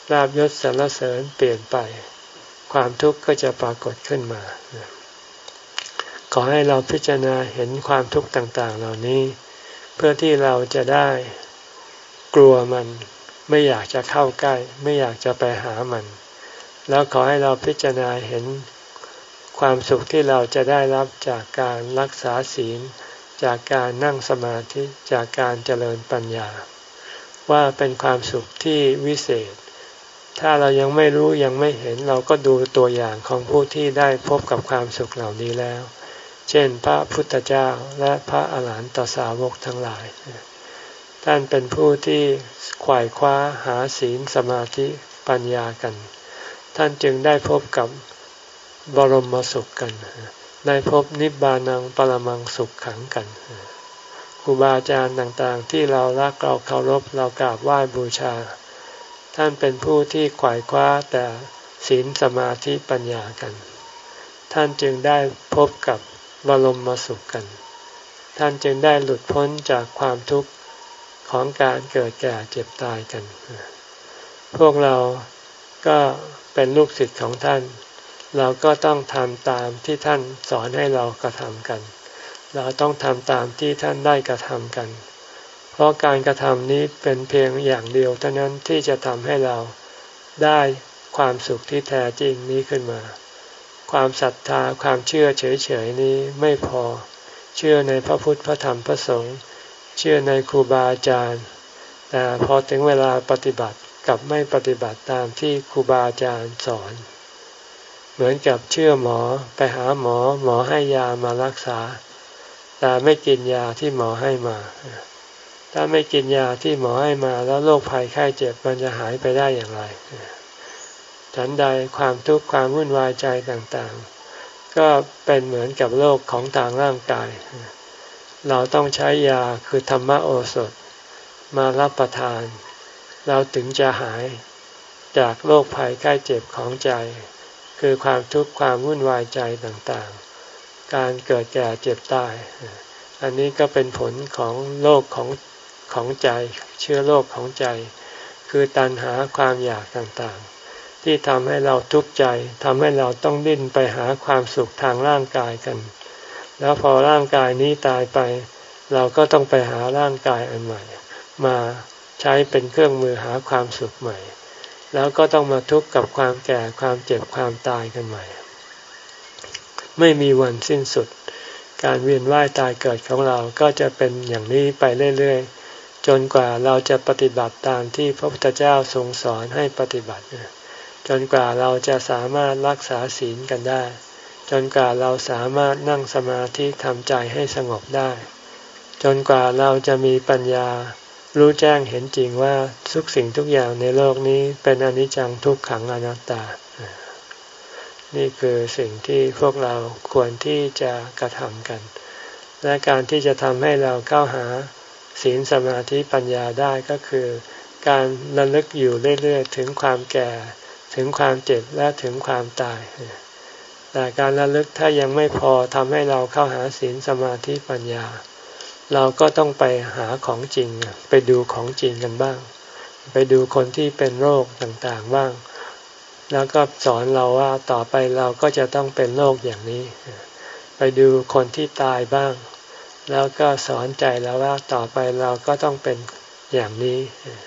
ลาภยศสรรเสริญเปลี่ยนไปความทุกข์ก็จะปรากฏขึ้นมาขอให้เราพิจารณาเห็นความทุกข์ต่างๆเหล่านี้เพื่อที่เราจะได้กลัวมันไม่อยากจะเข้าใกล้ไม่อยากจะไปหามันแล้วขอให้เราพิจารณาเห็นความสุขที่เราจะได้รับจากการรักษาศีลจากการนั่งสมาธิจากการเจริญปัญญาว่าเป็นความสุขที่วิเศษถ้าเรายังไม่รู้ยังไม่เห็นเราก็ดูตัวอย่างของผู้ที่ได้พบกับความสุขเหล่านี้แล้วเช่นพระพุทธเจ้าและพระอาหารหันตสาวกทั้งหลายท่านเป็นผู้ที่ไขว่คว้าหาศีลสมาธิปัญญากันท่านจึงได้พบกับบรมสุขกันได้พบนิบานังปรมังสุขขังกันครูบาอาจารย์ต่างๆที่เรารักเราเคารพเรากราบไหว้บูชาท่านเป็นผู้ที่ไขว่คว้าแต่ศีลสมาธิปัญญากันท่านจึงได้พบกับบรมสุขกันท่านจึงได้หลุดพ้นจากความทุกข์ของการเกิดแก่เจ็บตายกันพวกเราก็เป็นลูกศิษย์ของท่านเราก็ต้องทำตามที่ท่านสอนให้เรากระทำกันเราต้องทำตามที่ท่านได้กระทำกันเพราะการกระทำนี้เป็นเพียงอย่างเดียวเท่านั้นที่จะทำให้เราได้ความสุขที่แท้จริงนี้ขึ้นมาความศรัทธาความเชื่อเฉยๆนี้ไม่พอเชื่อในพระพุทธพระธรรมพระสงฆ์เชื่อในครูบาอาจารย์แต่พอถึงเวลาปฏิบัติกลับไม่ปฏิบัติตามที่ครูบาอาจารย์สอนเหมือนกับเชื่อหมอไปหาหมอหมอให้ยามารักษาแต่ไม่กินยาที่หมอให้มาถ้าไม่กินยาที่หมอให้มาแล้วโรคภัยไข้เจ็บมันจะหายไปได้อย่างไรฉันใดความทุกข์ความวุ่นวายใจต่างๆก็เป็นเหมือนกับโรคของทางร่างกายเราต้องใช้ยาคือธรรมโอสถมารับประทานเราถึงจะหายจากโรคภัยไข้เจ็บของใจคือความทุกข์ความวุ่นวายใจต่างๆการเกิดแก่เจ็บตายอันนี้ก็เป็นผลของโรคของของใจเชื้อโรคของใจคือตัณหาความอยากต่างๆที่ทำให้เราทุกข์ใจทำให้เราต้องดิ้นไปหาความสุขทางร่างกายกันแล้วพอร่างกายนี้ตายไปเราก็ต้องไปหาร่างกายอันใหม่มาใช้เป็นเครื่องมือหาความสุขใหม่แล้วก็ต้องมาทุกข์กับความแก่ความเจ็บความตายกันใหม่ไม่มีวันสิ้นสุดการเวียนว่ายตายเกิดของเราก็จะเป็นอย่างนี้ไปเรื่อยๆจนกว่าเราจะปฏิบัติตามที่พระพุทธเจ้าทรงสอนให้ปฏิบัติจนกว่าเราจะสามารถรักษาศีลกันได้จนกว่าเราสามารถนั่งสมาธิทำใจให้สงบได้จนกว่าเราจะมีปัญญารู้แจ้งเห็นจริงว่าทุกสิ่งทุกอย่างในโลกนี้เป็นอนิจจังทุกขังอนัตตานี่คือสิ่งที่พวกเราควรที่จะกระทำกันและการที่จะทำให้เราเข้าหาศีลสมาธิปัญญาได้ก็คือการระลึกอยู่เรื่อยๆถึงความแก่ถึงความเจ็บและถึงความตายแต่การระลึกถ้ายังไม่พอทำให้เราเข้าหาศีลสมาธิปัญญาเราก็ต้องไปหาของจริงไปดูของจริงกันบ้างไปดูคนที่เป็นโรคต่างๆบ้างแล้วก็สอนเราว่าต่อไปเราก็จะต้องเป็นโรคอย่างนี้ไปดูคนที่ตายบ้างแล้วก็สอนใจแล้วว่าต่อไปเราก็ต้องเป็นอย่างนี้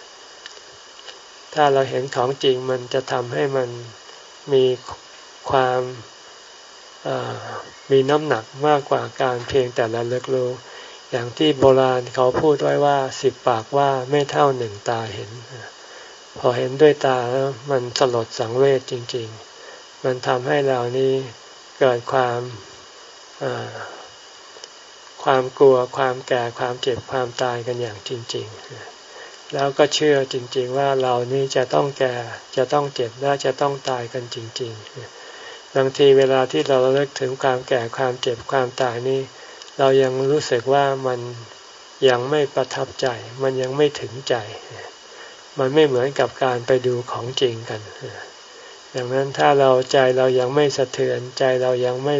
ถ้าเราเห็นของจริงมันจะทำให้มันมีความมีน้ำหนักมากกว่าการเพียงแต่ระลึกรู้อย่างที่โบราณเขาพูดไว้ว่าสิบปากว่าไม่เท่าหนึ่งตาเห็นพอเห็นด้วยตาแล้วมันสลดสังเวชจริงๆมันทำให้เรานี้เกิดความความกลัวความแก่ความเจ็บความตายกันอย่างจริงๆแล้วก็เชื่อจริงๆว่าเรานี้จะต้องแก่จะต้องเจ็บและจะต้องตายกันจริงๆบางทีเวลาที่เราระลึกถึงความแก่ความเจ็บความตายนี้เรายังรู้สึกว่ามันยังไม่ประทับใจมันยังไม่ถึงใจมันไม่เหมือนกับการไปดูของจริงกันดังนั้นถ้าเราใจเรายังไม่สะเทือนใจเรายังไม่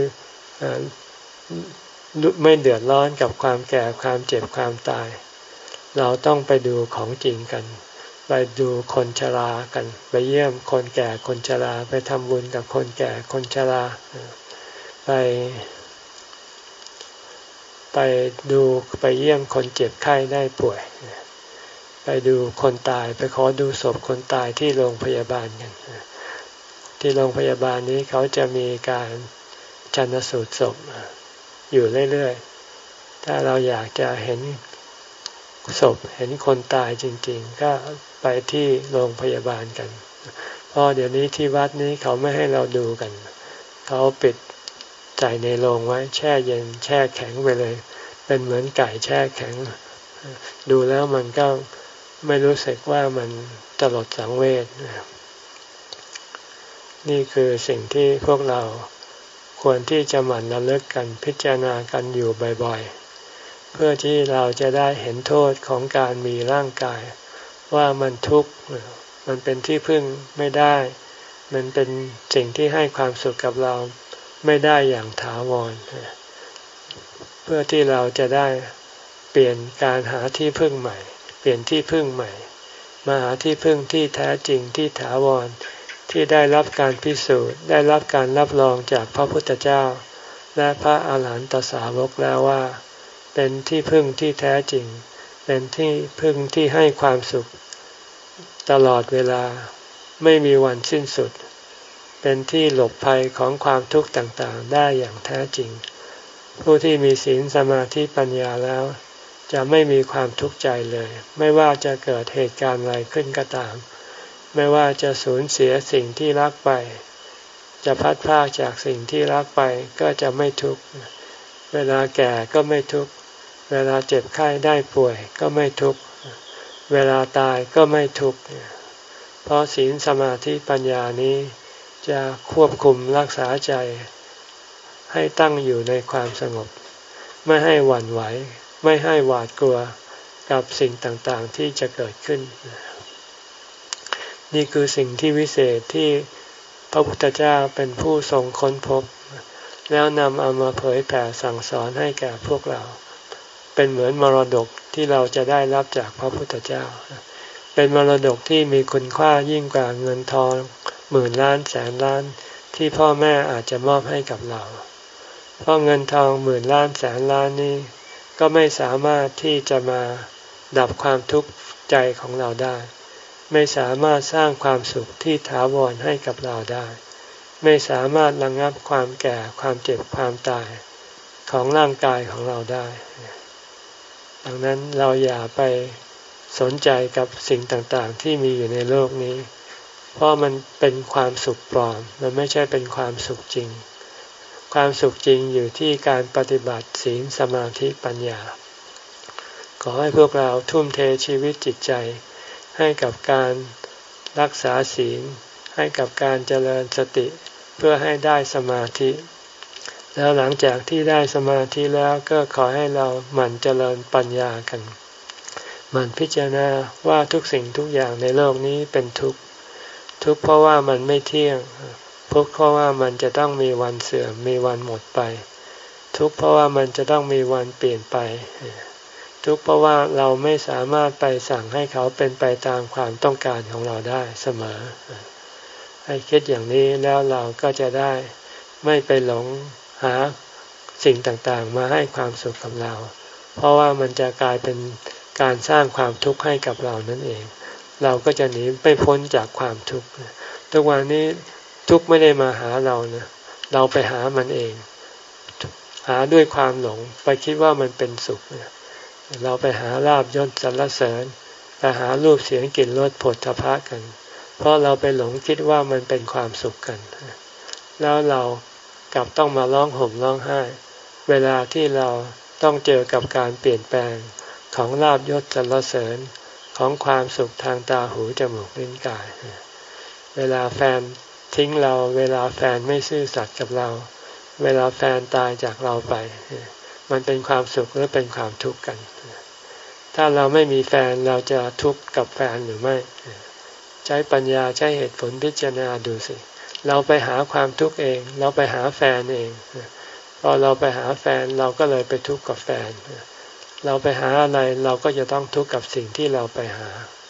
ไม่เดือดร้อนกับความแก่ความเจ็บความตายเราต้องไปดูของจริงกันไปดูคนชรากันไปเยี่ยมคนแก่คนชราไปทำบุญกับคนแก่คนชราไปไปดูไปเยี่ยมคนเจ็บไข้ได้ป่วยไปดูคนตายไปขอดูศพคนตายที่โรงพยาบาลกันที่โรงพยาบาลนี้เขาจะมีการชันสูตรศพอยู่เรื่อยๆถ้าเราอยากจะเห็นศพเห็นคนตายจริงๆก็ไปที่โรงพยาบาลกันเพราะเดี๋ยวนี้ที่วัดนี้เขาไม่ให้เราดูกันเขาปิดใส่ในโรงไว้แช่เย็นแช่แข็งไปเลยเป็นเหมือนไก่แช่แข็งดูแล้วมันก็ไม่รู้สึกว่ามันสลดสังเวชนี่คือสิ่งที่พวกเราควรที่จะหมั่นระลึกกันพิจารณากันอยู่บ่อยๆเพื่อที่เราจะได้เห็นโทษของการมีร่างกายว่ามันทุกข์มันเป็นที่พึ่งไม่ได้มันเป็นสิ่งที่ให้ความสุขกับเราไม่ได้อย่างถาวรเพื่อที่เราจะได้เปลี่ยนการหาที่พึ่งใหม่เปลี่ยนที่พึ่งใหม่มาหาที่พึ่งที่แท้จริงที่ถาวรที่ได้รับการพิสูจน์ได้รับการรับรองจากพระพุทธเจ้าและพระอาหารหันตสาวกแล้วว่าเป็นที่พึ่งที่แท้จริงเป็นที่พึ่งที่ให้ความสุขตลอดเวลาไม่มีวันสิ้นสุดเป็นที่หลบภัยของความทุกข์ต่างๆได้อย่างแท้จริงผู้ที่มีศีลสมาธิปัญญาแล้วจะไม่มีความทุกข์ใจเลยไม่ว่าจะเกิดเหตุการณ์อะไรขึ้นก็ตามไม่ว่าจะสูญเสียสิ่งที่รักไปจะพัดพรากจากสิ่งที่รักไปก็จะไม่ทุกข์เวลาแก่ก็ไม่ทุกข์เวลาเจ็บไข้ได้ป่วยก็ไม่ทุกข์เวลาตายก็ไม่ทุกข์เพราะศีลสมาธิปัญญานี้จะควบคุมรักษาใจให้ตั้งอยู่ในความสงบไม่ให้หวั่นไหวไม่ให้หวาดกลัวกับสิ่งต่างๆที่จะเกิดขึ้นนี่คือสิ่งที่วิเศษที่พระพุทธเจ้าเป็นผู้ทรงค้นพบแล้วนำเอามาเผยแผ่สั่งสอนให้แก่พวกเราเป็นเหมือนมรดกที่เราจะได้รับจากพระพุทธเจ้าเป็นมรดกที่มีคุณค่ายิ่งกว่าเงินทองหมื่นล้านแสนล้านที่พ่อแม่อาจจะมอบให้กับเราเพราะเงินทองหมื่นล้านแสนล้านนี้ก็ไม่สามารถที่จะมาดับความทุกข์ใจของเราได้ไม่สามารถสร้างความสุขที่ถาวรให้กับเราได้ไม่สามารถระงับความแก่ความเจ็บความตายของร่างกายของเราได้ดังนั้นเราอย่าไปสนใจกับสิ่งต่างๆที่มีอยู่ในโลกนี้เพราะมันเป็นความสุขปลอมมันไม่ใช่เป็นความสุขจริงความสุขจริงอยู่ที่การปฏิบัติศีลสมาธิปัญญาขอให้พวกเราทุ่มเทชีวิตจิตใจให้กับการรักษาศีลให้กับการเจริญสติเพื่อให้ได้สมาธิแล้วหลังจากที่ได้สมาธิแล้วก็ขอให้เราหมั่นเจริญปัญญากันหมั่นพิจารณาว่าทุกสิ่งทุกอย่างในโลกนี้เป็นทุกข์ทุกข์เพราะว่ามันไม่เที่ยงทุกข์เพราะว่ามันจะต้องมีวันเสื่อมมีวันหมดไปทุกข์เพราะว่ามันจะต้องมีวันเปลี่ยนไปทุกข์เพราะว่าเราไม่สามารถไปสั่งให้เขาเป็นไปตามความต้องการของเราได้เสมอให้คิดอย่างนี้แล้วเราก็จะได้ไม่ไปหลงหาสิ่งต่างๆมาให้ความสุขกับเราเพราะว่ามันจะกลายเป็นการสร้างความทุกข์ให้กับเรานั่นเองเราก็จะหนีไม่พ้นจากความทุกข์ทุกวันนี้ทุกข์ไม่ได้มาหาเรานะเราไปหามันเองหาด้วยความหลงไปคิดว่ามันเป็นสุขเราไปหาลาภยศสรรเสริญไปหารูปเสียงกลิ่นรสโผฏฐัพพะกันเพราะเราไปหลงคิดว่ามันเป็นความสุขกันแล้วเรากลับต้องมาร้องห่มร้องไห้เวลาที่เราต้องเจอกับการเปลี่ยนแปลงของลาภยศสรรเสริญของความสุขทางตาหูจมูกลิ้นกายเวลาแฟนทิ้งเราเวลาแฟนไม่ซื่อสัตย์กับเราเวลาแฟนตายจากเราไปมันเป็นความสุขหรือเป็นความทุกข์กันถ้าเราไม่มีแฟนเราจะทุกข์กับแฟนหรือไม่ใช้ปัญญาใช้เหตุผลพิจารณาดูสิเราไปหาความทุกข์เองเราไปหาแฟนเองพอเราไปหาแฟนเราก็เลยไปทุกข์กับแฟนเราไปหาอะไรเราก็จะต้องทุกข์กับสิ่งที่เราไปหา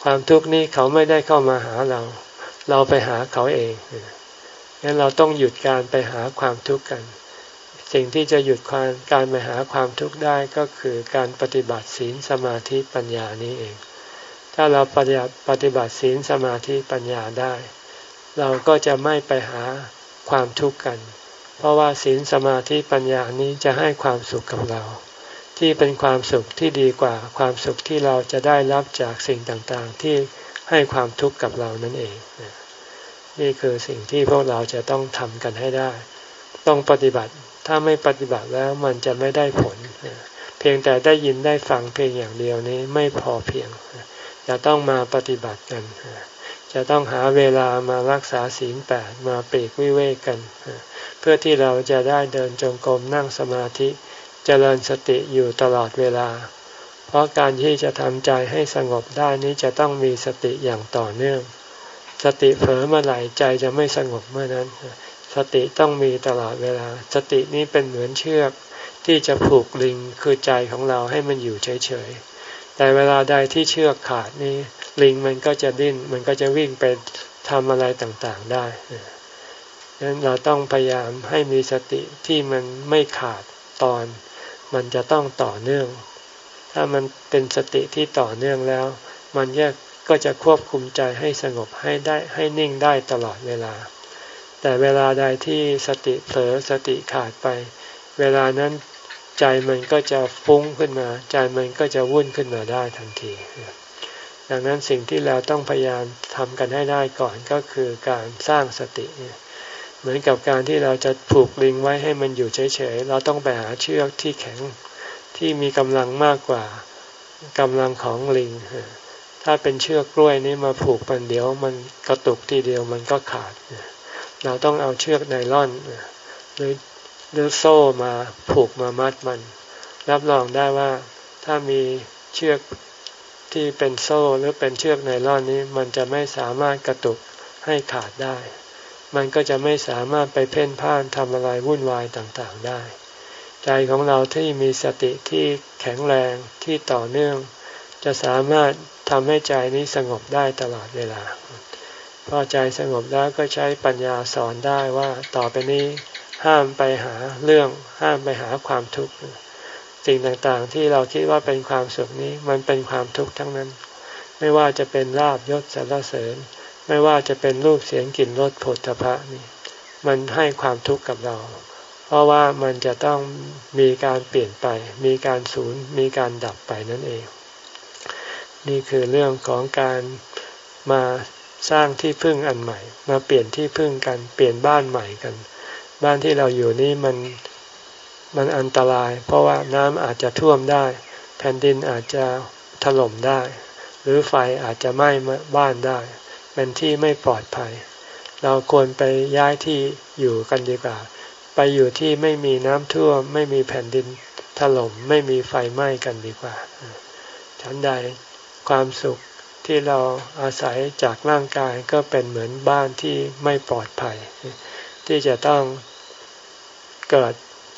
ความทุกข์นี้เขาไม่ได้เข้ามาหาเราเราไปหาเขาเองงั้นเราต้องหยุดการไปหาความทุกข์กันสิ่งที่จะหยุดความการไปหาความทุกข์ได้ก็คือการปฏิบัติศีลสมาธิปัญญานี้เองถ้าเราปฏิบัติปฏิบัติศีลสมาธิปัญญาได้เราก็จะไม่ไปหาความทุกข์กันเพราะว่าศีลสมาธิปัญญานี้จะให้ความสุขกับเราที่เป็นความสุขที่ดีกว่าความสุขที่เราจะได้รับจากสิ่งต่างๆที่ให้ความทุกข์กับเรานั่นเองนี่คือสิ่งที่พวกเราจะต้องทำกันให้ได้ต้องปฏิบัติถ้าไม่ปฏิบัติแล้วมันจะไม่ได้ผลเพียงแต่ได้ยินได้ฟังเพียงอย่างเดียวนี้ไม่พอเพียงจะต้องมาปฏิบัติกันจะต้องหาเวลามารักษาศีลแปดมาปลีกวิเวกกันเพื่อที่เราจะได้เดินจงกรมนั่งสมาธิเจริญสติอยู่ตลอดเวลาเพราะการที่จะทำใจให้สงบได้นี้จะต้องมีสติอย่างต่อเนื่องสติเผลอเมื่อไหร่ใจจะไม่สงบเมื่อนั้นสติต้องมีตลอดเวลาสตินี้เป็นเหมือนเชือกที่จะผูกลิงคือใจของเราให้มันอยู่เฉยๆแต่เวลาใดที่เชือกขาดนี้ลิงมันก็จะดิ้นมันก็จะวิ่งไปทำอะไรต่างๆได้ดังนั้นเราต้องพยายามให้มีสติที่มันไม่ขาดตอนมันจะต้องต่อเนื่องถ้ามันเป็นสติที่ต่อเนื่องแล้วมันแยกก็จะควบคุมใจให้สงบให้ได้ให้นิ่งได้ตลอดเวลาแต่เวลาใดที่สติเผลอสติขาดไปเวลานั้นใจมันก็จะฟุ้งขึ้นมาใจมันก็จะวุ่นขึ้นมาได้ทันทีดังนั้นสิ่งที่เราต้องพยายามทำกันให้ได้ก่อนก็คือการสร้างสติเหมือนกับการที่เราจะผูกลิงไว้ให้มันอยู่เฉยๆเราต้องไปหาเชือกที่แข็งที่มีกำลังมากกว่ากำลังของลิงถ้าเป็นเชือกกล้วยนี่มาผูกมันเดี๋ยวมันกระตุกทีเดียวมันก็ขาดเราต้องเอาเชือกไนล่อนหรือหรือโซ่มาผูกมามัดมันรับรองได้ว่าถ้ามีเชือกที่เป็นโซ่หรือเป็นเชือกไนล่อนนี้มันจะไม่สามารถกระตุกให้ขาดได้มันก็จะไม่สามารถไปเพ่นพ่านทำอะไรวุ่นวายต่างๆได้ใจของเราที่มีสติที่แข็งแรงที่ต่อเนื่องจะสามารถทำให้ใจนี้สงบได้ตลอดเวลาพอใจสงบแล้วก็ใช้ปัญญาสอนได้ว่าต่อไปนี้ห้ามไปหาเรื่องห้ามไปหาความทุกข์สิ่งต่างๆที่เราคิดว่าเป็นความสุขนี้มันเป็นความทุกข์ทั้งนั้นไม่ว่าจะเป็นลาภยศสรรเสริญไม่ว่าจะเป็นรูปเสียงกลิ่นรสโผฏฐัพพะนี่มันให้ความทุกข์กับเราเพราะว่ามันจะต้องมีการเปลี่ยนไปมีการสูญมีการดับไปนั่นเองนี่คือเรื่องของการมาสร้างที่พึ่งอันใหม่มาเปลี่ยนที่พึ่งกันเปลี่ยนบ้านใหม่กันบ้านที่เราอยู่นี่มันมันอันตรายเพราะว่าน้ำอาจจะท่วมได้แผ่นดินอาจจะถล่มได้หรือไฟอาจจะไหม้บ้านได้เป็นที่ไม่ปลอดภัยเราควรไปย้ายที่อยู่กันดีกว่าไปอยู่ที่ไม่มีน้ำท่วมไม่มีแผ่นดินถล่มไม่มีไฟไหม้กันดีกว่าฉันใดความสุขที่เราอาศัยจากร่างกายก็เป็นเหมือนบ้านที่ไม่ปลอดภัยที่จะต้องเกิด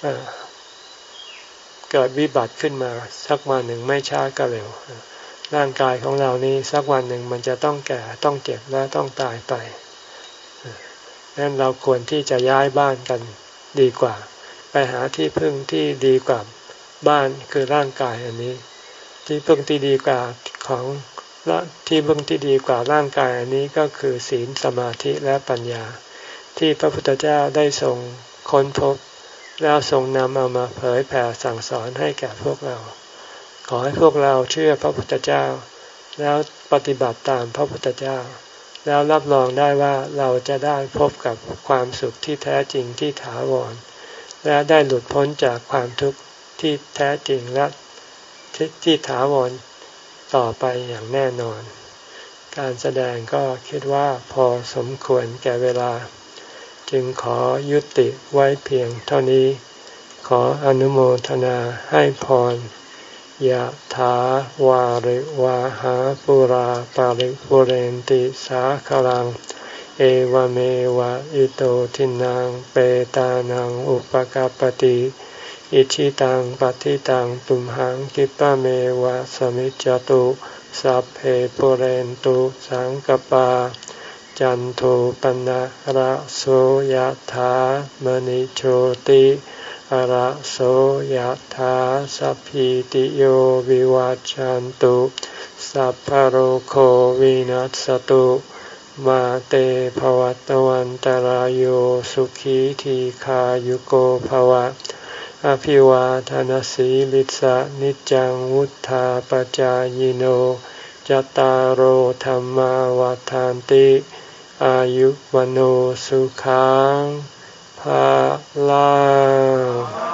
เกิดวิบัติขึ้นมาสักวันหนึ่งไม่ช้าก็เร็วร่างกายของเรานี้สักวันหนึ่งมันจะต้องแก่ต้องเจ็บและต้องตายไปดังนั้นเราควรที่จะย้ายบ้านกันดีกว่าไปหาที่พึ่งที่ดีกว่าบ้านคือร่างกายอันนี้ที่พึ่งที่ดีกว่าของที่พึ่งที่ดีกว่าร่างกายอันนี้ก็คือศีลสมาธิและปัญญาที่พระพุทธเจ้าได้ทรงค้นพบแล้วทรงนำเอามาเผยแผ่สั่งสอนให้แก่พวกเราขอให้พวกเราเชื่อพระพุทธเจ้าแล้วปฏิบัติตามพระพุทธเจ้าแล้วรับรองได้ว่าเราจะได้พบกับความสุขที่แท้จริงที่ถาวรและได้หลุดพ้นจากความทุกข์ที่แท้จริงและที่ถาวรต่อไปอย่างแน่นอนการแสดงก็คิดว่าพอสมควรแก่เวลาจึงขอยุติไว้เพียงเท่านี้ขออนุโมทนาให้พรยะถาวาริวาหาปุราปาริปุเรนติสาคลังเอวเมวะอิโตทินังเปตานังอุปกัปปติอิชิตังปฏิตังตุมหังคิปะเมวะสมิจจตุสัพเพปุเรนตุสังกปาจันโทปนะระโสยถามณิโชติระโสยถาสัพพิติโยวิวัจจันตุสัพพะโรโควินัสสตุมาเตภวัตวันตารโยสุขีทีขายุโกภวะอภิวาทนาสีลิสะนิจังวุธาปจายโนจตารโหธรรมวาทานติอายุวโนสุขังภาลัง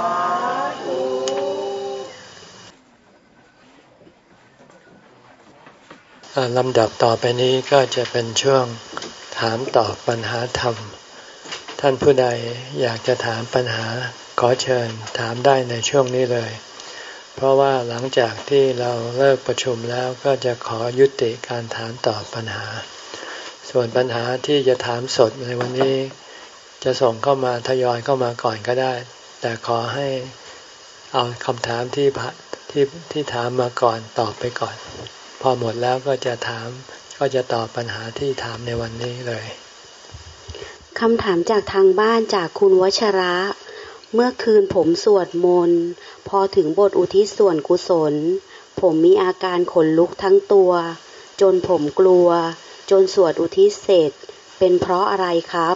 ลำดับต่อไปนี้ก็จะเป็นช่วงถามตอบปัญหาธรรมท่านผู้ใดอยากจะถามปัญหาขอเชิญถามได้ในช่วงนี้เลยเพราะว่าหลังจากที่เราเลิกประชุมแล้วก็จะขอยุติการถามตอบปัญหาส่วนปัญหาที่จะถามสดในวันนี้จะส่งเข้ามาทยอยเข้ามาก่อนก็ได้แต่ขอให้เอาคำถามที่ที่ที่ถามมาก่อนตอบไปก่อนพอหมดแล้วก็จะถามก็จะตอบปัญหาที่ถามในวันนี้เลยคำถามจากทางบ้านจากคุณวชระเมื่อคืนผมสวดมนต์พอถึงบทอุทิศส่วนกุศลผมมีอาการขนลุกทั้งตัวจนผมกลัวจนสวดอุทิศเสร็จเป็นเพราะอะไรครับ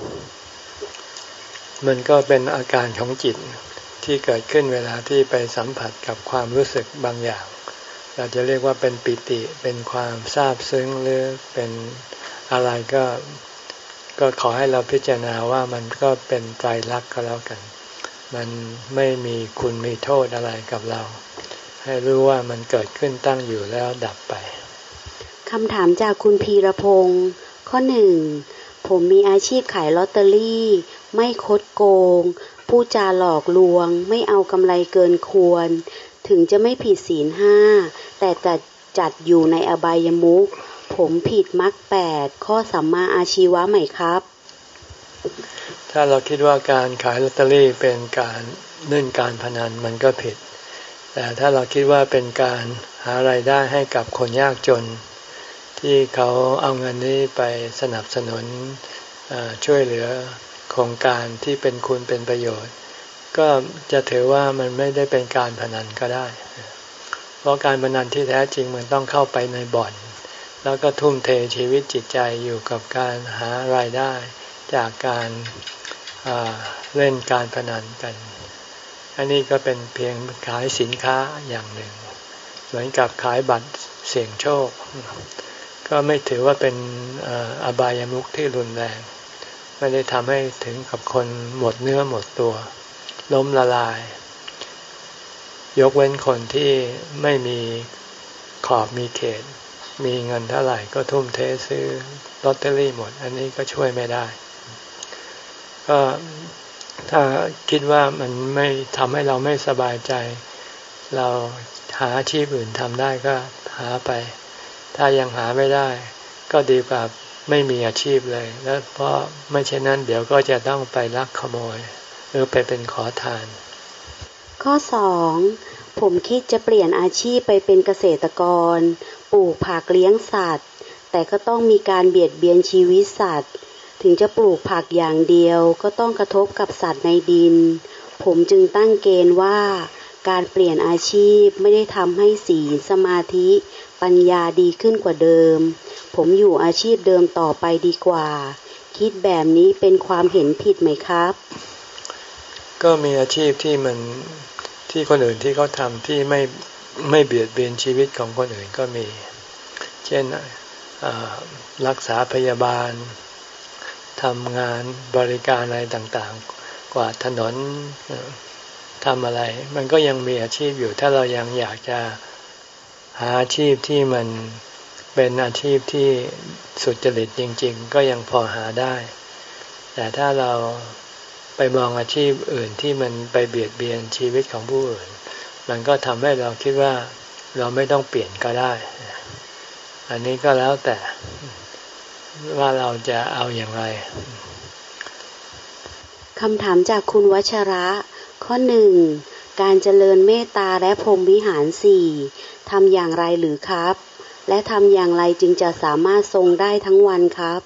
มันก็เป็นอาการของจิตที่เกิดขึ้นเวลาที่ไปสัมผัสกับความรู้สึกบางอย่างเราจะเรียกว่าเป็นปิติเป็นความซาบซึ้งหรือเป็นอะไรก็ก็ขอให้เราพิจารณาว่ามันก็เป็นไตรลักษณ์ก็แล้วกันมันไม่มีคุณมีโทษอะไรกับเราให้รู้ว่ามันเกิดขึ้นตั้งอยู่แล้วดับไปคำถามจากคุณพีรพงศ์ข้อหนึ่งผมมีอาชีพขายลอตเตอรี่ไม่คดโกงพูดจาหลอกลวงไม่เอากำไรเกินควรถึงจะไม่ผิดศีลห้าแต่จัดจัดอยู่ในอบายมุขผมผิดมรรคแปดข้อสัมมาอาชีวะไหมครับถ้าเราคิดว่าการขายลอตเตอรี่เป็นการเล่นการพนันมันก็ผิดแต่ถ้าเราคิดว่าเป็นการหารายได้ให้กับคนยากจนที่เขาเอาเงินนี้ไปสนับสนุนช่วยเหลือโครงการที่เป็นคุณเป็นประโยชน์ก็จะถือว่ามันไม่ได้เป็นการพนันก็ได้เพราะการพนันที่แท้จริงมันต้องเข้าไปในบ่อนแล้วก็ทุ่มเทชีวิตจิตใจอยู่กับการหารายได้จากการเล่นการพนันกันอันนี้ก็เป็นเพียงขายสินค้าอย่างหนึ่งเหมือนกับขายบัตรเสี่ยงโชคก็ไม่ถือว่าเป็นอบายามุขที่รุนแรงไม่ได้ทำให้ถึงกับคนหมดเนื้อหมดตัวล้มละลายยกเว้นคนที่ไม่มีขอบมีเขตมีเงินเท่าไหร่ก็ทุ่มเทซื้อลอตเตอรี่หมดอันนี้ก็ช่วยไม่ได้ก็ถ้าคิดว่ามันไม่ทำให้เราไม่สบายใจเราหาอาชีพอื่นทำได้ก็หาไปถ้ายังหาไม่ได้ก็ดีกว่าไม่มีอาชีพเลยแล้วเพราะไม่เช่นนั้นเดี๋ยวก็จะต้องไปลักขโมยหรือไปเป็นขอทานข้อสองผมคิดจะเปลี่ยนอาชีพไปเป็นเกษตรกรปลูกผักเลี้ยงสัตว์แต่ก็ต้องมีการเบียดเบียนชีวิตสัตว์ถึงจะปลูกผักอย่างเดียวก็ต้องกระทบกับสัตว์ในดินผมจึงตั้งเกณฑ์ว่าการเปลี่ยนอาชีพไม่ได้ทำให้ศีลสมาธิปัญญาดีขึ้นกว่าเดิมผมอยู่อาชีพเดิมต่อไปดีกว่าคิดแบบนี้เป็นความเห็นผิดไหมครับก็มีอาชีพที่มันที่คนอื่นที่เขาทำที่ไม่ไม่เบียดเบียนชีวิตของคนอื่นก็มีเช่นรักษาพยาบาลทำงานบริการอะไรต่างๆกวาดถนนทำอะไรมันก็ยังมีอาชีพอยู่ถ้าเรายังอยากจะหาอาชีพที่มันเป็นอาชีพที่สุจริตจริงๆก็ยังพอหาได้แต่ถ้าเราไปมองอาชีพอื่นที่มันไปเบียดเบียนชีวิตของผู้อื่นมันก็ทำให้เราคิดว่าเราไม่ต้องเปลี่ยนก็ได้อันนี้ก็แล้วแต่ว่าเราจะเอาอย่างไรคำถามจากคุณวชระข้อหนึ่งการเจริญเมตตาและพรหมวิหารสี่ทำอย่างไรหรือครับและทำอย่างไรจึงจะสามารถทรงได้ทั้งวันครับ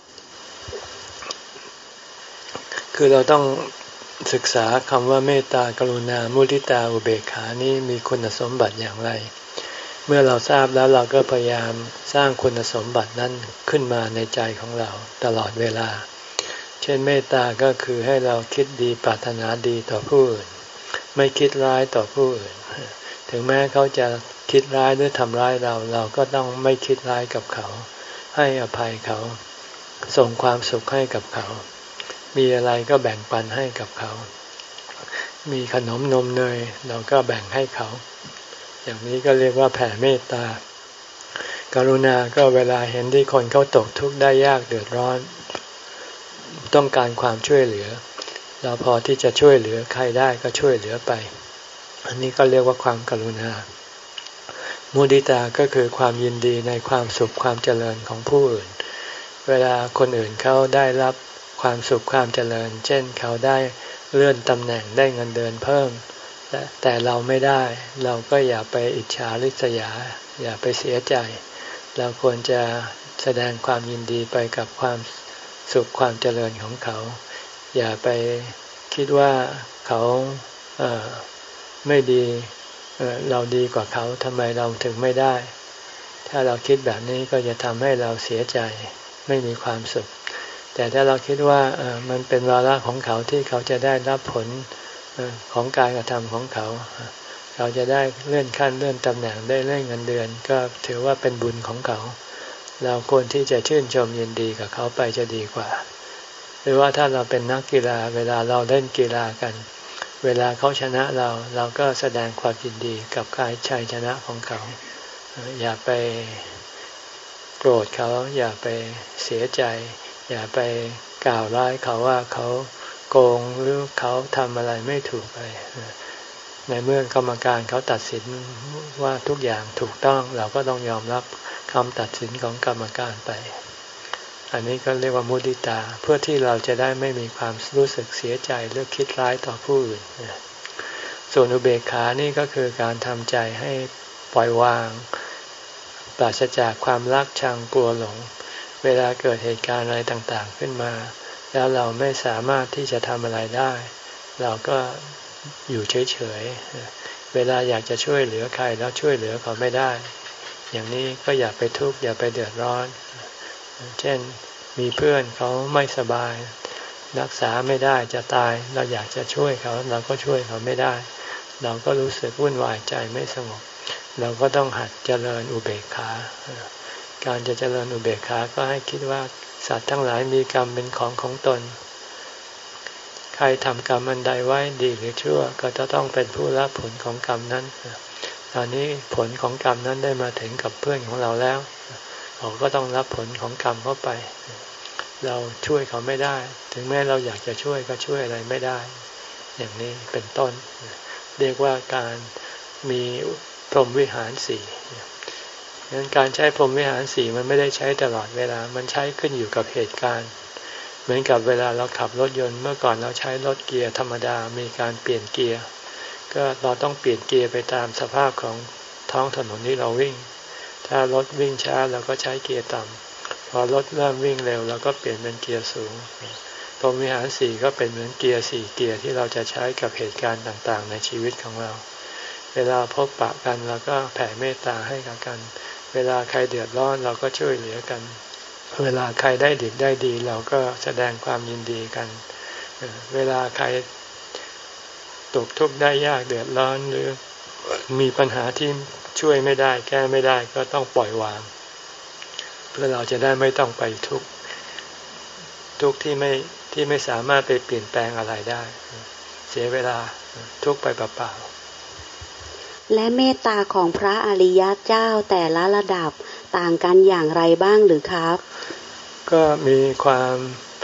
คือเราต้องศึกษาคำว่าเมตตากรุณามุทิตาอุเบกขานี้มีคุณสมบัติอย่างไรเมื่อเราทราบแล้วเราก็พยายามสร้างคุณสมบัตินั้นขึ้นมาในใจของเราตลอดเวลาเช่นเมตตาก็คือให้เราคิดดีปรารถนาดีต่อผู้อื่นไม่คิดร้ายต่อผู้อื่นถึงแม้เขาจะคิดร้ายหรือทำร้ายเราเราก็ต้องไม่คิดร้ายกับเขาให้อภัยเขาส่งความสุขให้กับเขามีอะไรก็แบ่งปันให้กับเขามีขนมนมเนยเราก็แบ่งให้เขาอย่างนี้ก็เรียกว่าแผ่เมตตากรุณาก็เวลาเห็นที่คนเขาตกทุกข์ได้ยากเดือดร้อนต้องการความช่วยเหลือเราพอที่จะช่วยเหลือใครได้ก็ช่วยเหลือไปอันนี้ก็เรียกว่าความกรุณามุทิตาก็คือความยินดีในความสุขความเจริญของผู้อื่นเวลาคนอื่นเขาได้รับความสุขความเจริญเช่นเขาได้เลื่อนตำแหน่งได้เงินเดือนเพิ่มแต่เราไม่ได้เราก็อย่าไปอิจฉาริษยาอย่าไปเสียใจเราควรจะแสดงความยินดีไปกับความสุขความเจริญของเขาอย่าไปคิดว่าเขาเอ่อไม่ดีเอ่อเราดีกว่าเขาทำไมเราถึงไม่ได้ถ้าเราคิดแบบนี้ก็จะทำให้เราเสียใจไม่มีความสุขแต่ถ้าเราคิดว่าเอ่อมันเป็นวาระของเขาที่เขาจะได้รับผลของการกระทำของเขาเขาจะได้เลื่อนขั้นเลื่อนตำแหน่งได้เลื่อนเงินเดือนก็ถือว่าเป็นบุญของเขาเราควรที่จะชื่นชมยินดีกับเขาไปจะดีกว่าหรือว่าถ้าเราเป็นนักกีฬาเวลาเราเล่นกีฬากันเวลาเขาชนะเราเราก็แสดงความยินดีกับการชัยชนะของเขาอย่าไปโกรธเขาอย่าไปเสียใจอย่าไปกล่าวร้ายเขาว่าเขาโกงหรือเขาทำอะไรไม่ถูกไปในเมื่อกรรมการเขาตัดสินว่าทุกอย่างถูกต้องเราก็ต้องยอมรับคำตัดสินของกรรมการไปอันนี้ก็เรียกว่ามุทิตาเพื่อที่เราจะได้ไม่มีความรู้สึกเสียใจหรือคิดร้ายต่อผู้อื่นส่วนอุเบกขานี่ก็คือการทำใจให้ปล่อยวางปราศจากความรักชังกลัวหลงเวลาเกิดเหตุการณ์อะไรต่างๆขึ้นมาแล้วเราไม่สามารถที่จะทำอะไรได้เราก็อยู่เฉยๆเวลาอยากจะช่วยเหลือใครแล้วช่วยเหลือเขาไม่ได้อย่างนี้ก็อย่าไปทุกข์อย่าไปเดือดร้อนเช่นมีเพื่อนเขาไม่สบายรักษาไม่ได้จะตายเราอยากจะช่วยเขาเราก็ช่วยเขาไม่ได้เราก็รู้สึกวุ่นวายใจไม่สงบเราก็ต้องหัดเจริญอุเบกขาการจะเจริญอุเบกขาก็ให้คิดว่าสัตว์ทั้งหลายมีกรรมเป็นของของตนใครทำกรรมอันใดไว้ดีหรือชั่วก็จะต้องเป็นผู้รับผลของกรรมนั้นตอนนี้ผลของกรรมนั้นได้มาถึงกับเพื่อนของเราแล้วเขาก็ต้องรับผลของกรรมเข้าไปเราช่วยเขาไม่ได้ถึงแม้เราอยากจะช่วยก็ช่วยอะไรไม่ได้อย่างนี้เป็นต้นเรียกว่าการมีพรหมวิหารสี่ดังนั้นการใช้พรหมวิหารสี่มันไม่ได้ใช้ตลอดเวลามันใช้ขึ้นอยู่กับเหตุการณ์เหมือนกับเวลาเราขับรถยนต์เมื่อก่อนเราใช้รถเกียร์ธรรมดามีการเปลี่ยนเกียร์ก็เราต้องเปลี่ยนเกียร์ไปตามสภาพของท้องถนนที่เราวิ่งถ้ารถวิ่งช้าเราก็ใช้เกียร์ต่ำพอรถเริ่มวิ่งเร็วเราก็เปลี่ยนเป็นเกียร์สูงพรหมวิหารสี่ก็เป็นเหมือนเกียร์สี่เกียร์ที่เราจะใช้กับเหตุการณ์ต่างๆในชีวิตของเราเวลาพบปะกันเราก็แผ่เมตตาให้กับกันเวลาใครเดือดร้อนเราก็ช่วยเหลือกันเวลาใครได้ดีได้ดีเราก็แสดงความยินดีกันเวลาใครตกทุกข์ได้ยากเดือดร้อนหรือมีปัญหาที่ช่วยไม่ได้แก้ไม่ได้ก็ต้องปล่อยวางเพื่อเราจะได้ไม่ต้องไปทุกข์ทุกข์ที่ไม่ที่ไม่สามารถไปเปลี่ยนแปลงอะไรได้เสียเวลาทุกข์ไปเปล่าๆและเมตตาของพระอริยเจ้าแต่ละระดับต่างกันอย่างไรบ้างหรือครับก็มีความ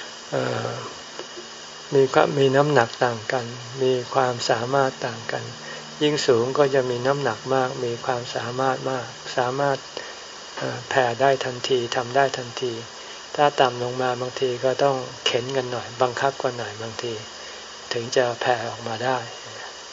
มีความมีน้ำหนักต่างกันมีความสามารถต่างกันยิ่งสูงก็จะมีน้ำหนักมากมีความสามารถมากสามารถแผ่ได้ทันทีทำได้ทันทีถ้าต่ำลงมาบางทีก็ต้องเข็นกันหน่อยบังคับกันหน่อยบางทีถึงจะแผ่ออกมาได้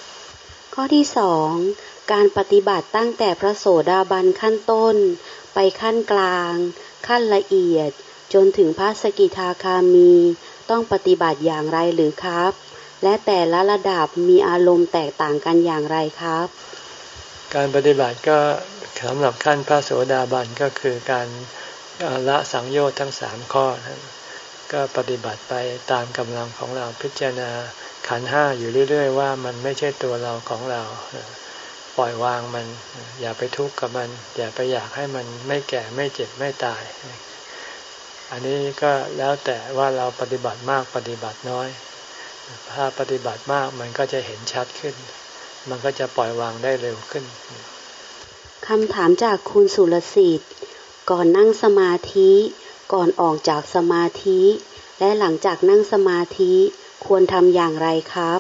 ข้อที่สองการปฏิบัติตั้งแต่พระโสดาบันขั้นต้นไปขั้นกลางขั้นละเอียดจนถึงพระสกิทาคามีต้องปฏิบัติอย่างไรหรือครับและแต่ละระดับมีอารมณ์แตกต่างกันอย่างไรครับการปฏิบัติก็สำหรับขั้นพระโสดาบันก็คือการละสังโยชน์ทั้งสามข้อก็ปฏิบัติไปตามกำลังของเราพิจารณาขันธ์ห้าอยู่เรื่อยๆว่ามันไม่ใช่ตัวเราของเราปล่อยวางมันอย่าไปทุกข์กับมันอย่าไปอยากให้มันไม่แก่ไม่เจ็บไม่ตายอันนี้ก็แล้วแต่ว่าเราปฏิบัติมากปฏิบัติน้อยถ้าปฏิบัติมากมันก็จะเห็นชัดขึ้นมันก็จะปล่อยวางได้เร็วขึ้นคำถามจากคุณสุรสิทธิ์ก่อนนั่งสมาธิก่อนออกจากสมาธิและหลังจากนั่งสมาธิควรทำอย่างไรครับ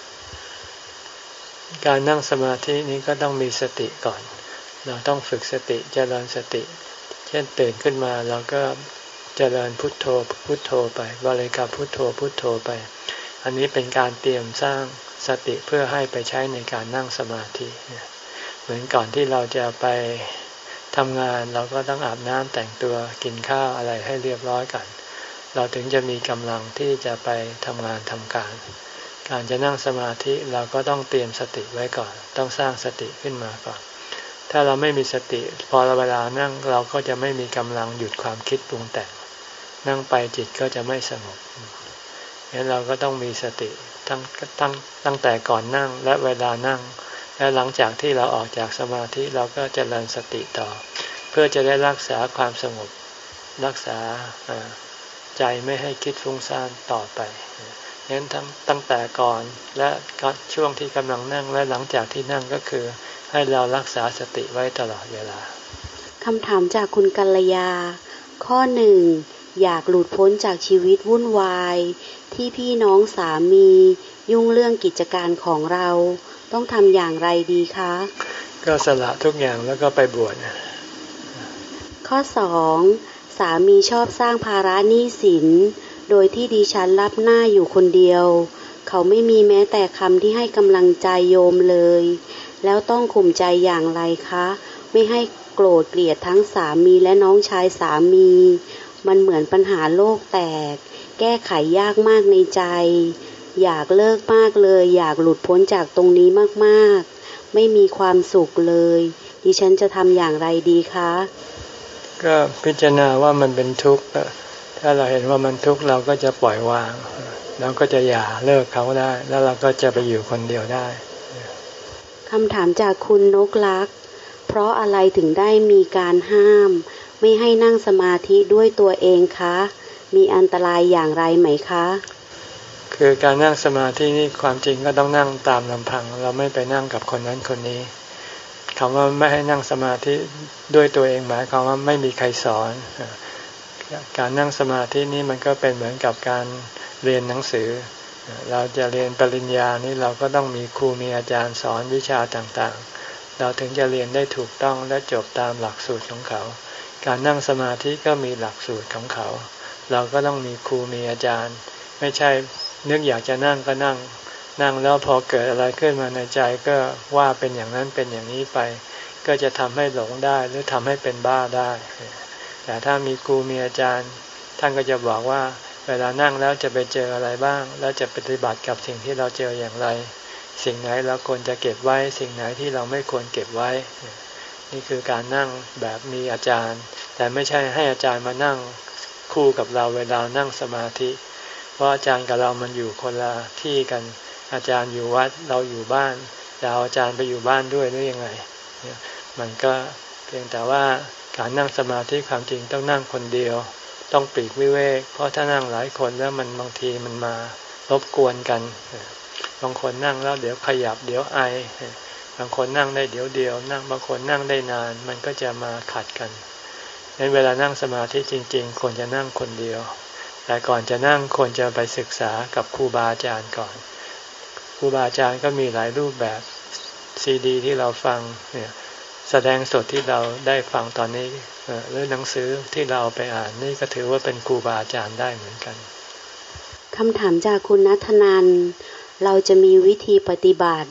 การนั่งสมาธินี้ก็ต้องมีสติก่อนเราต้องฝึกสติเจริญสติเช่นตื่นขึ้นมาเราก็เจริญพุทโธพุทโธไปบริกรรมพุทโธพุทโธไปอันนี้เป็นการเตรียมสร้างสติเพื่อให้ไปใช้ในการนั่งสมาธิเหมือนก่อนที่เราจะไปทำงานเราก็ต้องอาบน้ำแต่งตัวกินข้าวอะไรให้เรียบร้อยก่อนเราถึงจะมีกำลังที่จะไปทำงานทำการการจะนั่งสมาธิเราก็ต้องเตรียมสติไว้ก่อนต้องสร้างสติขึ้นมาก่อนถ้าเราไม่มีสติพอเวลานั่งเราก็จะไม่มีกำลังหยุดความคิดปรุงแต่งนั่งไปจิตก็จะไม่สงบงั้นเราก็ต้องมีสติตั้งตั้งตั้งแต่ก่อนนั่งและเวลานั่งและหลังจากที่เราออกจากสมาธิเราก็เจริญสติต่อเพื่อจะได้รักษาความสงบรักษาใจไม่ให้คิดฟุ้งซ่านต่อไปงั้นทั้งตั้งแต่ก่อนและช่วงที่กำลังนั่งและหลังจากที่นั่งก็คือให้เรารักษาสติไว้ตลอดเวลาคำถามจากคุณกัลยาข้อหนึ่งอยากหลุดพ้นจากชีวิตวุ่นวายที่พี่น้องสามียุ่งเรื่องกิจการของเราต้องทำอย่างไรดีคะก็สละทุกอย่างแล้วก็ไปบวชข้อสองสามีชอบสร้างภาระหนี้สินโดยที่ดิฉันรับหน้าอยู่คนเดียวเขาไม่มีแม้แต่คำที่ให้กำลังใจโยมเลยแล้วต้องข่มใจอย่างไรคะไม่ให้โกรธเกลียดทั้งสามีและน้องชายสามีมันเหมือนปัญหาโลกแตกแก้ไขยากมากในใจอยากเลิกมากเลยอยากหลุดพ้นจากตรงนี้มากๆไม่มีความสุขเลยดิฉันจะทำอย่างไรดีคะก็พิจารณาว่ามันเป็นทุกข์ถ้าเราเห็นว่ามันทุกข์เราก็จะปล่อยวางเราก็จะอย่าเลิกเขาได้แล้วเราก็จะไปอยู่คนเดียวได้คำถามจากคุณนกลักษ์เพราะอะไรถึงได้มีการห้ามไม่ให้นั่งสมาธิด้วยตัวเองคะมีอันตรายอย่างไรไหมคะคือการนั่งสมาธินี่ความจริงก็ต้องนั่งตามลำพังเราไม่ไปนั่งกับคนนั้นคนนี้คำว่าไม่ให้นั่งสมาธิด้วยตัวเองหมายความว่าไม่มีใครสอนการนั่งสมาธินี่มันก็เป็นเหมือนกับการเรียนหนังสือเราจะเรียนปริญญานี่เราก็ต้องมีครูมีอาจารย์สอนวิชาต่างๆเราถึงจะเรียนได้ถูกต้องและจบตามหลักสูตรของเขาการนั่งสมาธิก็มีหลักสูตรของเขาเราก็ต้องมีครูมีอาจารย์ไม่ใช่นึกอยากจะนั่งก็นั่งนั่งแล้วพอเกิดอะไรขึ้นมาในใจก็ว่าเป็นอย่างนั้นเป็นอย่างนี้ไปก็จะทำให้หลงได้หรือทำให้เป็นบ้าได้แต่ถ้ามีครูมีอาจารย์ท่านก็จะบอกว่าเวลานั่งแล้วจะไปเจออะไรบ้างแล้วจะปฏิบัติกับสิ่งที่เราเจออย่างไรสิ่งไหนเราควรจะเก็บไว้สิ่งไหนที่เราไม่ควรเก็บไว้นี่คือการนั่งแบบมีอาจารย์แต่ไม่ใช่ให้อาจารย์มานั่งคู่กับเราเวลานั่งสมาธิเพราะอาจารย์กับเรามันอยู่คนละที่กันอาจารย์อยู่วัดเราอยู่บ้านจะเอาอาจารย์ไปอยู่บ้านด้วยหรือยังไงมันก็เพียงแต่ว่าการนั่งสมาธิความจริงต้องนั่งคนเดียวต้องปลีกวิเวกเพราะถ้านั่งหลายคนแล้วมันบางทีมันมารบกวนกันบางคนนั่งแล้วเดี๋ยวขยับเดี๋ยวไอบางคนนั่งได้เดี๋ยวเดียวนั่งบางคนนั่งได้นานมันก็จะมาขัดกันงั้นเวลานั่งสมาธิจริงๆควรจะนั่งคนเดียวแต่ก่อนจะนั่งควรจะไปศึกษากับครูบาอาจารย์ก่อนครูบาอาจารย์ก็มีหลายรูปแบบซีดีที่เราฟังเนี่ยแสดงสดที่เราได้ฟังตอนนี้หรือหนังสือที่เราไปอ่านนี่ก็ถือว่าเป็นครูบาอาจารย์ได้เหมือนกันคำถามจากคุณณัฐนันท์เราจะมีวิธีปฏิบัติ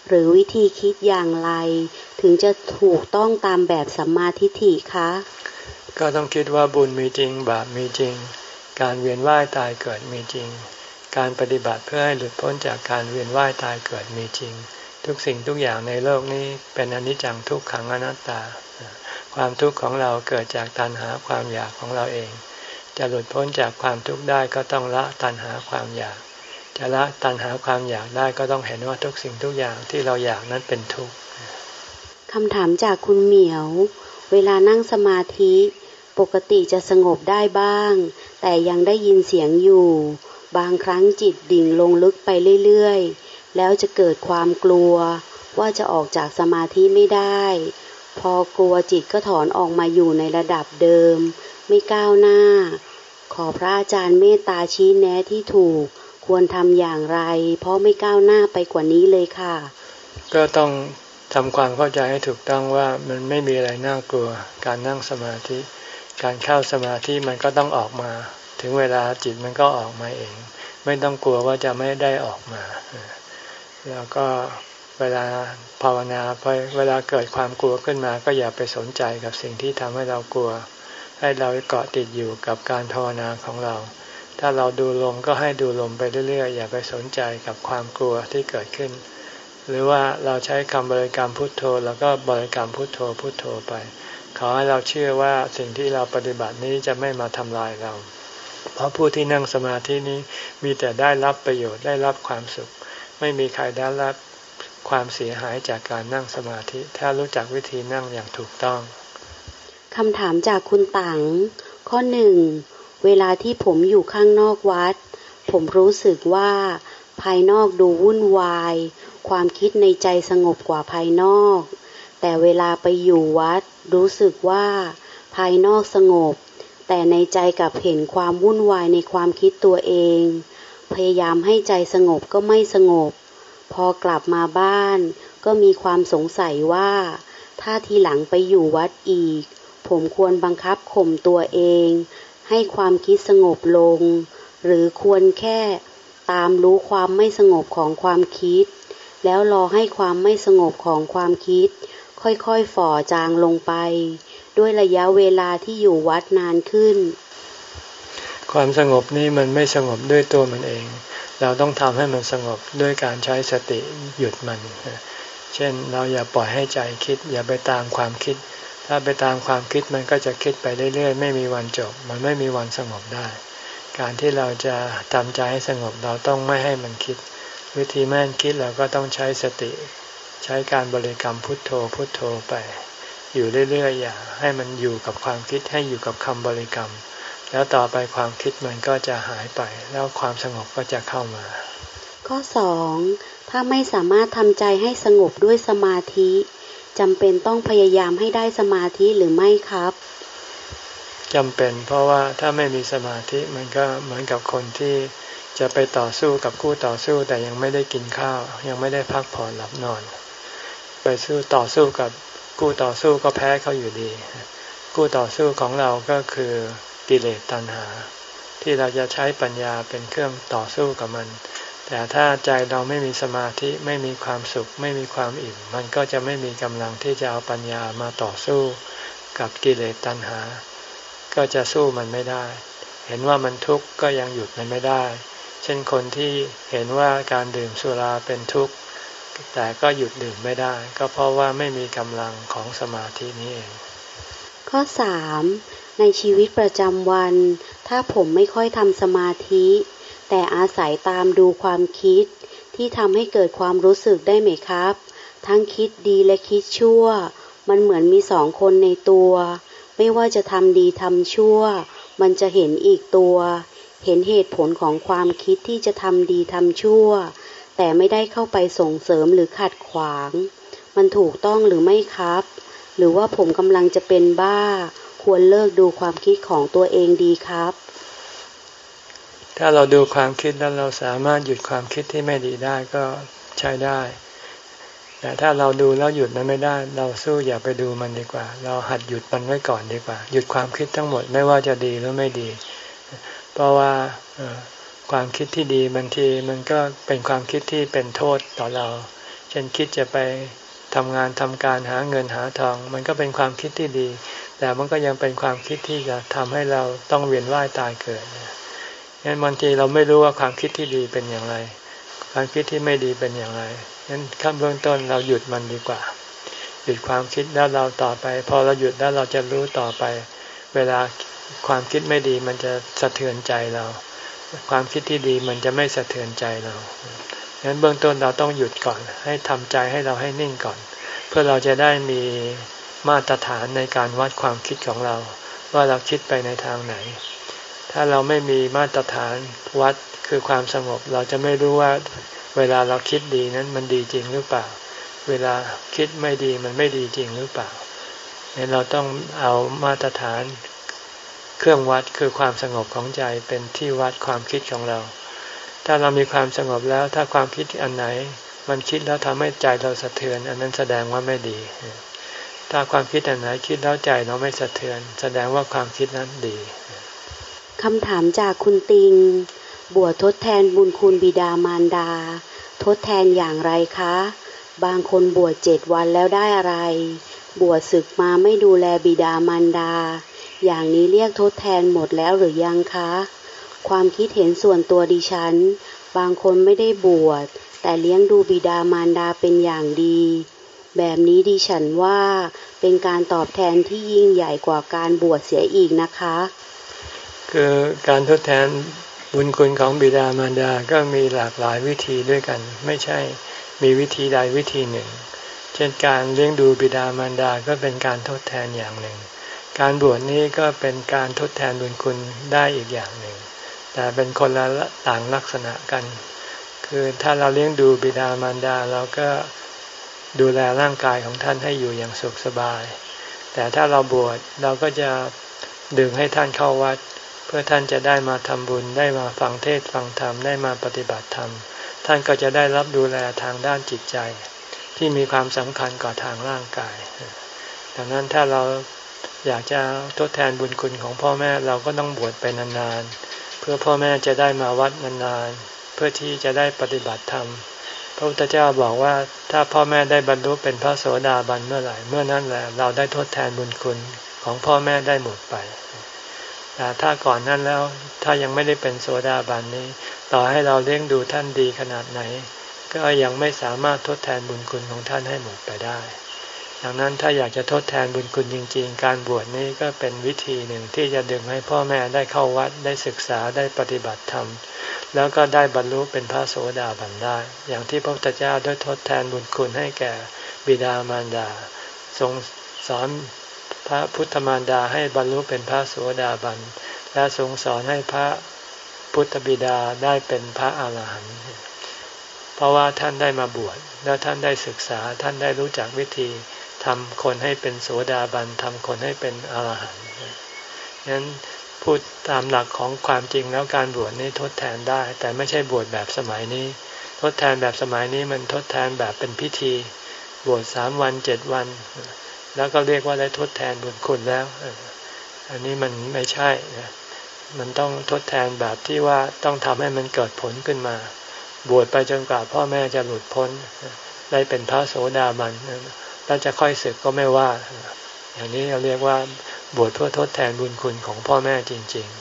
หรือวิธีคิดอย่างไรถึงจะถูกต้องตามแบบสัมมาทิฏฐิคะก็ต้องคิดว่าบุญมีจริงบาปมีจริงการเวียนว่ายตายเกิดมีจริงการปฏิบัติเพื่อให้หลุดพ้นจากการเวียนว่ายตายเกิดมีจริงทุกสิ่งทุกอย่างในโลกนี้เป็นอนิจจังทุกขังอนัตตาความทุกข์ของเราเกิดจากตัณหาความอยากของเราเองจะหลุดพ้นจากความทุกข์ได้ก็ต้องละตัณหาความอยากจะละตัณหาความอยากได้ก็ต้องเห็นว่าทุกสิ่งทุกอย่างที่เราอยากนั้นเป็นทุกข์คำถามจากคุณเหมียวเวลานั่งสมาธิปกติจะสงบได้บ้างแต่ยังได้ยินเสียงอยู่บางครั้งจิตดิ่งลงลึกไปเรื่อยๆแล้วจะเกิดความกลัวว่าจะออกจากสมาธิไม่ได้พอกลัวจิตก็ถอนออกมาอยู่ในระดับเดิมไม่ก้าวหน้าขอพระอาจารย์เมตตาชี้แนะที่ถูกควรทำอย่างไรเพราะไม่ก้าวหน้าไปกว่านี้เลยค่ะก็ต้องทำความเข้าใจให้ถูกต้องว่ามันไม่มีอะไรน่ากลัวการนั่งสมาธิการเข้าสมาธิมันก็ต้องออกมาถึงเวลาจิตมันก็ออกมาเองไม่ต้องกลัวว่าจะไม่ได้ออกมาแล้วก็เวลาภาวนาไปเวลาเกิดความกลัวขึ้นมาก็อย่าไปสนใจกับสิ่งที่ทำให้เรากลัวให้เราเกาะติดอยู่กับการภาวนาของเราถ้าเราดูลมก็ให้ดูลมไปเรื่อยๆอย่าไปสนใจกับความกลัวที่เกิดขึ้นหรือว่าเราใช้คำบริกรรมพุทโธแล้วก็บริกรรมพุทโธพุทโธไปขอให้เราเชื่อว่าสิ่งที่เราปฏิบัตินี้จะไม่มาทำลายเราเพราะผู้ที่นั่งสมาธินี้มีแต่ได้รับประโยชน์ได้รับความสุขไม่มีใครได้รับความเสียหายจากการนั่งสมาธิถ้ารู้จักวิธีนั่งอย่างถูกต้องคำถามจากคุณตังข้อหนึ่งเวลาที่ผมอยู่ข้างนอกวัดผมรู้สึกว่าภายนอกดูวุ่นวายความคิดในใจสงบกว่าภายนอกแต่เวลาไปอยู่วัดรู้สึกว่าภายนอกสงบแต่ในใจกลับเห็นความวุ่นวายในความคิดตัวเองพยายามให้ใจสงบก็ไม่สงบพอกลับมาบ้านก็มีความสงสัยว่าถ้าทีหลังไปอยู่วัดอีกผมควรบังคับข่มตัวเองให้ความคิดสงบลงหรือควรแค่ตามรู้ความไม่สงบของความคิดแล้วรอให้ความไม่สงบของความคิดค่อยๆฝ่อจางลงไปด้วยระยะเวลาที่อยู่วัดนานขึ้นความสงบนี้มันไม่สงบด้วยตัวมันเองเราต้องทำให้มันสงบด้วยการใช้สติหยุดมันเช่นเราอย่าปล่อยให้ใจคิดอย่าไปตามความคิดถ้าไปตามความคิดมันก็จะคิดไปเรื่อยๆไม่มีวันจบมันไม่มีวันสงบได้การที่เราจะทำใจให้สงบเราต้องไม่ให้มันคิดวิธีแม่นคิดเราก็ต้องใช้สติใช้การบริกรรมพุทโธพุทโธไปอยู่เรื่อยๆอย่าให้มันอยู่กับความคิดให้อยู่กับคำบริกรรมแล้วต่อไปความคิดมันก็จะหายไปแล้วความสงบก็จะเข้ามาข้อสองถ้าไม่สามารถทำใจให้สงบด้วยสมาธิจำเป็นต้องพยายามให้ได้สมาธิหรือไม่ครับจำเป็นเพราะว่าถ้าไม่มีสมาธิมันก็เหมือนกับคนที่จะไปต่อสู้กับคู่ต่อสู้แต่ยังไม่ได้กินข้าวยังไม่ได้พักผ่อนหลับนอนไปสู้ต่อสู้กับคู่ต่อสู้ก็แพ้เขาอยู่ดีคู่ต่อสู้ของเราก็คือกิเลสตัณหาที่เราจะใช้ปัญญาเป็นเครื่องต่อสู้กับมันแต่ถ้าใจเราไม่มีสมาธิไม่มีความสุขไม่มีความอิ่มมันก็จะไม่มีกำลังที่จะเอาปัญญามาต่อสู้กับกิเลสตัณหาก็จะสู้มันไม่ได้เห็นว่ามันทุกข์ก็ยังหยุดมันไม่ได้เช่นคนที่เห็นว่าการดื่มสุราเป็นทุกข์แต่ก็หยุดดื่มไม่ได้ก็เพราะว่าไม่มีกำลังของสมาธินี้เองข้อสามในชีวิตประจำวันถ้าผมไม่ค่อยทำสมาธิแต่อาศัยตามดูความคิดที่ทำให้เกิดความรู้สึกได้ไหมครับทั้งคิดดีและคิดชั่วมันเหมือนมีสองคนในตัวไม่ว่าจะทำดีทำชั่วมันจะเห็นอีกตัวเห็นเหตุผลของความคิดที่จะทำดีทำชั่วแต่ไม่ได้เข้าไปส่งเสริมหรือขัดขวางมันถูกต้องหรือไม่ครับหรือว่าผมกำลังจะเป็นบ้าควรเลิกดูความคิดของตัวเองดีครับถ้าเราดูความคิดแล้วเราสามารถหยุดความคิดที่ไม่ดีได้ก็ใช้ได้แต่ถ้าเราดูแล้วหยุดมันไม่ได้เราสู้อย่าไปดูมันดีกว่าเราหัดหยุดมันไว้ก่อนดีกว่าหยุดความคิดทั้งหมดไม่ว่าจะดีหรือไม่ดีเพราะว่าความคิดที่ดีบางทีมันก็เป็นความคิดที่เป็นโทษต่อเราเช่นคิดจะไปทำงานทำการหาเงินหาทองมันก็เป็นความคิดที่ดีแต่มันก็ยังเป็นความคิดที่จะทำให้เราต้องเวียนว่ายตายเกิดงั้นบางทีเราไม่รู้ว่าความคิดที่ดีเป็นอย่างไรความคิดที่ไม่ดีเป็นอย่างไรงั้นขั้นเบื้องต้นเราหยุดมันดีกว่าหยุดความคิดแล้วเราต่อไปพอเราหยุดแล้วเราจะรู้ต่อไปเวลาความคิดไม่ดีมันจะสะเทือนใจเราความคิดที่ดีมันจะไม่สะเทือนใจเรางั้นเบื้องต้นเราต้องหยุดก่อนให้ทำใจให้เราให้นิ่งก่อนเพื่อเราจะได้มีมาตรฐานในการวัดความคิดของเราว่าเราคิดไปในทางไหนถ้าเราไม่มีมาตรฐานวัดคือความสงบเราจะไม่รู้ว่าเวลาเราคิดดีนั้นมันดีจริงหรือเปล่าเวลาคิดไม่ดีมันไม่ดีจริงหรือเปล่าเนี่ยเราต้องเอามาตรฐานเครื่องวัดคือความสงบของใจเป็นที่วัดความคิดของเราถ้าเรามีความสงบแล้วถ้าความคิดอันไหนมันคิดแล้วทำให้ใจเราสะเทือนอันนั้นแสดงว่าไม่ดีถ้าความคิดอันไหนคิดแล้วใจเราไม่สะเทือนแสดงว่าความคิดนั้นดีคำถามจากคุณติงบวชทดแทนบุญคุณบิดามารดาทดแทนอย่างไรคะบางคนบวชเจ็ดวันแล้วได้อะไรบวชศึกมาไม่ดูแลบิดามารดาอย่างนี้เรียกทดแทนหมดแล้วหรือยังคะความคิดเห็นส่วนตัวดิฉันบางคนไม่ได้บวชแต่เลี้ยงดูบิดามารดาเป็นอย่างดีแบบนี้ดิฉันว่าเป็นการตอบแทนที่ยิ่งใหญ่กว่าการบวชเสียอีกนะคะคือการทดแทนบุญคุณของบิดามารดาก็มีหลากหลายวิธีด้วยกันไม่ใช่มีวิธีใดวิธีหนึ่งเช่นการเลี้ยงดูบิดามารดาก็เป็นการทดแทนอย่างหนึ่งการบวชนี้ก็เป็นการทดแทนบุญคุณได้อีกอย่างหนึ่งแต่เป็นคนละต่างลักษณะกันคือถ้าเราเลี้ยงดูบิดามารดาเราก็ดูแลร่างกายของท่านให้อยู่อย่างสุขสบายแต่ถ้าเราบวชเราก็จะดึงให้ท่านเข้าวัดเพื่อท่านจะได้มาทำบุญได้มาฟังเทศน์ฟังธรรมได้มาปฏิบัติธรรมท่านก็จะได้รับดูแลทางด้านจิตใจที่มีความสำคัญกว่าทางร่างกายดังนั้นถ้าเราอยากจะทดแทนบุญคุณของพ่อแม่เราก็ต้องบวชไปนานๆเพื่อพ่อแม่จะได้มาวัดนานๆเพื่อที่จะได้ปฏิบัติธรรมพระพุทธเจ้าบอกว่าถ้าพ่อแม่ได้บรรลุเป็นพระโสดาบันเมื่อไหร่เมื่อนั้นแหละเราได้ทดแทนบุญคุณของพ่อแม่ได้หมดไปแต่ถ้าก่อนนั้นแล้วถ้ายังไม่ได้เป็นโสดาบันนี้ต่อให้เราเลี้ยงดูท่านดีขนาดไหนก็ยังไม่สามารถทดแทนบุญคุณของท่านให้หมดไปได้ดังนั้นถ้าอยากจะทดแทนบุญคุณจริงๆการบวชนี้ก็เป็นวิธีหนึ่งที่จะดึงให้พ่อแม่ได้เข้าวัดได้ศึกษาได้ปฏิบัติธรรมแล้วก็ได้บรรลุเป็นพระโสดาบันได้อย่างที่พระพุทธเจ้าได้ทดแทนบุญคุณให้แก่บิดามารดาทรงสอนพระพุทธมารดาให้บรรลุเป็นพระโสดาบันและทรงสอนให้พระพุทธบิดาได้เป็นพระอาหารหันต์เพราะว่าท่านได้มาบวชแล้วท่านได้ศึกษาท่านได้รู้จักวิธีทำคนให้เป็นโสดาบันทำคนให้เป็นอรหันต์งั้นพูดตามหลักของความจริงแล้วการบวชนี้ทดแทนได้แต่ไม่ใช่บวชแบบสมัยนี้ทดแทนแบบสมัยนี้มันทดแทนแบบเป็นพิธีบวชสามวันเจ็ดวันแล้วก็เรียกว่าได้ทดแทนบุญคุณแล้วอันนี้มันไม่ใช่มันต้องทดแทนแบบที่ว่าต้องทำให้มันเกิดผลขึ้นมาบวชไปจนกว่าพ่อแม่จะหลุดพ้นได้เป็นพระโสดาบันแล้วจะค่อยสึกก็ไม่ว่าอย่างนี้เราเรียกว่าบวชเพื่อทดแทนบุญคุณของพ่อแม่จริง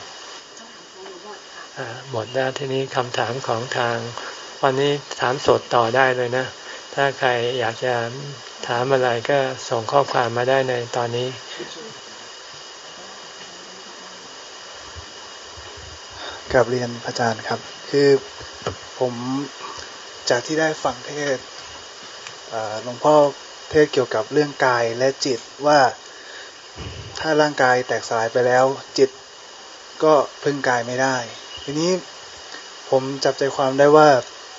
ๆหมดแล้วทีนี้คำถามของทางวันนี้ถามสดต่อได้เลยนะถ้าใครอยากจะถามอะไรก็ส่งข้อความมาได้ในตอนนี้กราบเรียนพระอาจารย์ครับคือผมจากที่ได้ฟังเทศหลวงพ่อเทศเกี่ยวกับเรื่องกายและจิตว่าถ้าร่างกายแตกสลายไปแล้วจิตก็พึ่งกายไม่ได้ทีนี้ผมจับใจความได้ว่า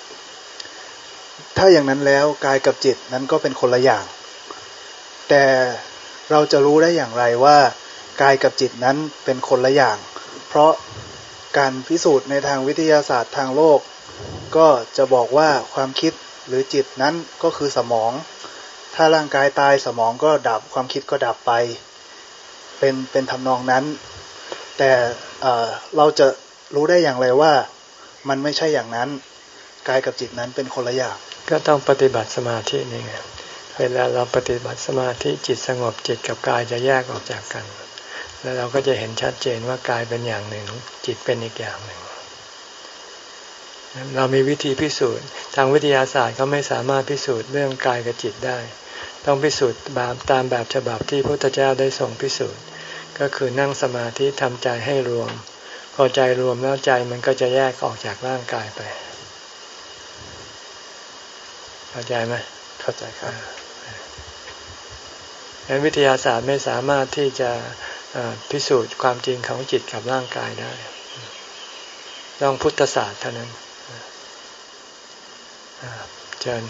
ถ้าอย่างนั้นแล้วกายกับจิตนั้นก็เป็นคนละอย่างแต่เราจะรู้ได้อย่างไรว่ากายกับจิตนั้นเป็นคนละอย่างเพราะการพิสูจน์ในทางวิทยาศาสตร์ทางโลกก็จะบอกว่าความคิดหรือจิตนั้นก็คือสมองถ้าร่างกายตายสมองก็ดับความคิดก็ดับไปเป็นเป็นทำนองนั้นแต่เอ่อเราจะรู้ได้อย่างไรว่ามันไม่ใช่อย่างนั้นกายกับจิตนั้นเป็นคนละอย่างก็ต้องปฏิบัติสมาธินี่ไงเวลาเราปฏิบัติสมาธิจิตสงบจิตกับกายจะแยกออกจากกันแล้วเราก็จะเห็นชัดเจนว่ากายเป็นอย่างหนึ่งจิตเป็นอีกอย่างหนึ่งเรามีวิธีพิสูจน์ทางวิทยาศาสตร์เขาไม่สามารถพิสูจน์เรื่องกายกับจิตได้ต้องพิสูจน์แบบตามแบบฉบับที่พระพุทธเจ้าได้ทรงพิสูจน์ก็คือนั่งสมาธิทำใจให้รวมพอใจรวมแล้วใจมันก็จะแยกออกจากร่างกายไปเข้าใจไหมเข้าใจครับงั้นวิทยาศาสตร์ไม่สามารถที่จะพิสูจน์ความจริงของจิตกับร่างกายได้ต้องพุทธศาสตร์เท่านั้นเชิญ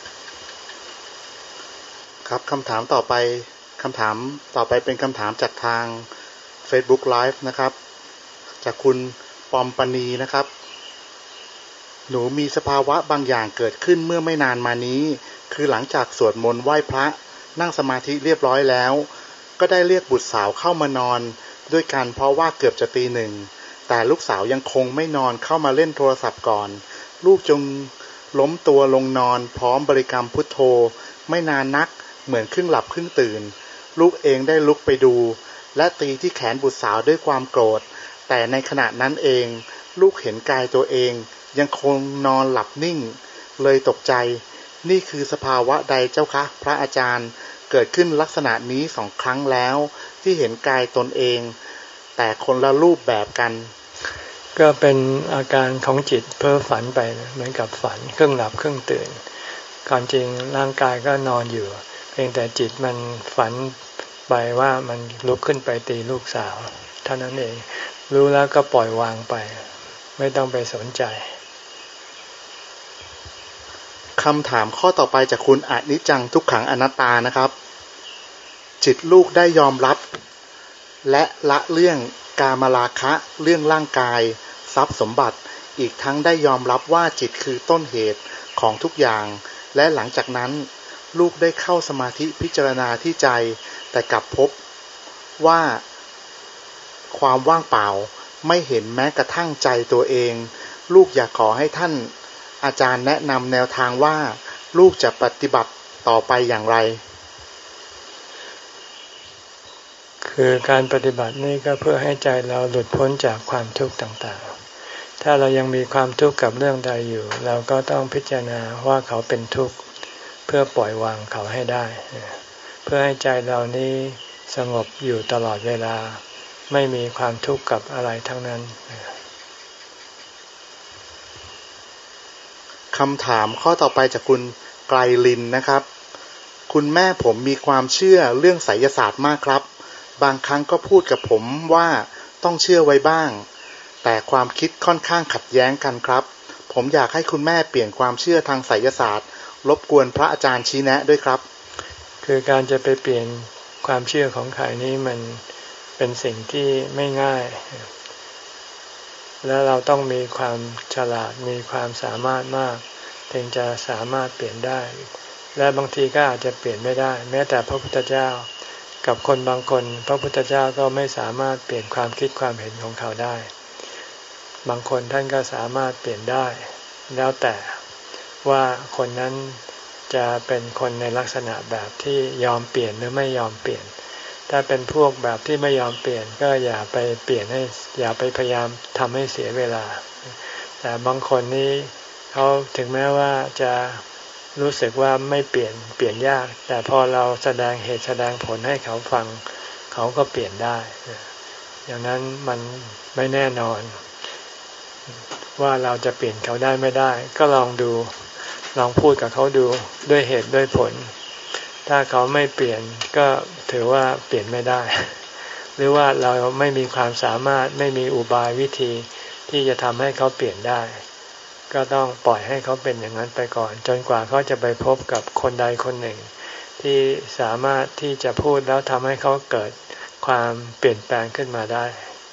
ครับคำถามต่อไปคำถามต่อไปเป็นคำถามจากทาง Facebook Live นะครับจากคุณปอมปณีนะครับหนูมีสภาวะบางอย่างเกิดขึ้นเมื่อไม่นานมานี้คือหลังจากสวดมนต์ไหว้พระนั่งสมาธิเรียบร้อยแล้วก็ได้เรียกบุตรสาวเข้ามานอนด้วยกันเพราะว่าเกือบจะตีหนึ่งแต่ลูกสาวยังคงไม่นอนเข้ามาเล่นโทรศัพท์ก่อนลูกจงล้มตัวลงนอนพร้อมบริกรรมพุทโธไม่นานนักเหมือนครึ่งหลับครึ่งตื่นลูกเองได้ลุกไปดูและตีที่แขนบุตรสาวด้วยความโกรธแต่ในขณะนั้นเองลูกเห็นกายตัวเองยังคงนอนหลับนิ่งเลยตกใจนี่คือสภาวะใดเจ้าคะพระอาจารย์เกิดขึ้นลักษณะนี้สองครั้งแล้วที่เห็นกายตนเองแต่คนละรูปแบบกันก็เป็นอาการของจิตเพ้อฝันไปเหมือนกับฝันครึ่งหลับครึ่งตื่นก่อนจริงร่างกายก็นอนอยู่เพียงแต่จิตมันฝันไปว่ามันลุกขึ้นไปตีลูกสาวเท่านั้นเองรู้แล้วก็ปล่อยวางไปไม่ต้องไปสนใจคำถามข้อต่อไปจากคุณอนิจจังทุกขังอนัตตานะครับจิตลูกได้ยอมรับและละเรื่องกามราคะเรื่องร่างกายทรัพย์สมบัติอีกทั้งได้ยอมรับว่าจิตคือต้นเหตุของทุกอย่างและหลังจากนั้นลูกได้เข้าสมาธิพิจารณาที่ใจแต่กลับพบว่าความว่างเปล่าไม่เห็นแม้กระทั่งใจตัวเองลูกอยากขอให้ท่านอาจารย์แนะนำแนวทางว่าลูกจะปฏิบัติต่อไปอย่างไรคือการปฏิบัตินี่ก็เพื่อให้ใจเราหลุดพ้นจากความทุกข์ต่างๆถ้าเรายังมีความทุกข์กับเรื่องใดอยู่เราก็ต้องพิจารณาว่าเขาเป็นทุกข์เพื่อปล่อยวางเขาให้ได้เพื่อให้ใจเรานี้สงบอยู่ตลอดเวลาไม่มีความทุกข์กับอะไรทั้งนั้นคำถามข้อต่อไปจากคุณไกรลินนะครับคุณแม่ผมมีความเชื่อเรื่องไสยศาสตร์มากครับบางครั้งก็พูดกับผมว่าต้องเชื่อไว้บ้างแต่ความคิดค่อนข้างขัดแย้งกันครับผมอยากให้คุณแม่เปลี่ยนความเชื่อทางไสยศาสตร์รบกวนพระอาจารย์ชี้แนะด้วยครับคือการจะไปเปลี่ยนความเชื่อของใครนี้มันเป็นสิ่งที่ไม่ง่ายและเราต้องมีความฉลาดมีความสามารถมากถึงจะสามารถเปลี่ยนได้และบางทีก็อาจจะเปลี่ยนไม่ได้แม้แต่พระพุทธเจ้ากับคนบางคนพระพุทธเจ้าก็ไม่สามารถเปลี่ยนความคิดความเห็นของเขาได้บางคนท่านก็สามารถเปลี่ยนได้แล้วแต่ว่าคนนั้นจะเป็นคนในลักษณะแบบที่ยอมเปลี่ยนหรือไม่ยอมเปลี่ยนถ้าเป็นพวกแบบที่ไม่ยอมเปลี่ยนก็อย่าไปเปลี่ยนให้อย่าไปพยายามทำให้เสียเวลาแต่บางคนนี้เขาถึงแม้ว่าจะรู้สึกว่าไม่เปลี่ยนเปลี่ยนยากแต่พอเราแสดงเหตุแสดงผลให้เขาฟังเขาก็เปลี่ยนได้อย่างนั้นมันไม่แน่นอนว่าเราจะเปลี่ยนเขาได้ไม่ได้ก็ลองดูลองพูดกับเขาดูด้วยเหตุด้วยผลถ้าเขาไม่เปลี่ยนก็ถือว่าเปลี่ยนไม่ได้หรือว่าเราไม่มีความสามารถไม่มีอุบายวิธีที่จะทำให้เขาเปลี่ยนได้ก็ต้องปล่อยให้เขาเป็นอย่างนั้นไปก่อนจนกว่าเขาจะไปพบกับคนใดคนหนึ่งที่สามารถที่จะพูดแล้วทำให้เขาเกิดความเปลี่ยนแปลงขึ้นมาได้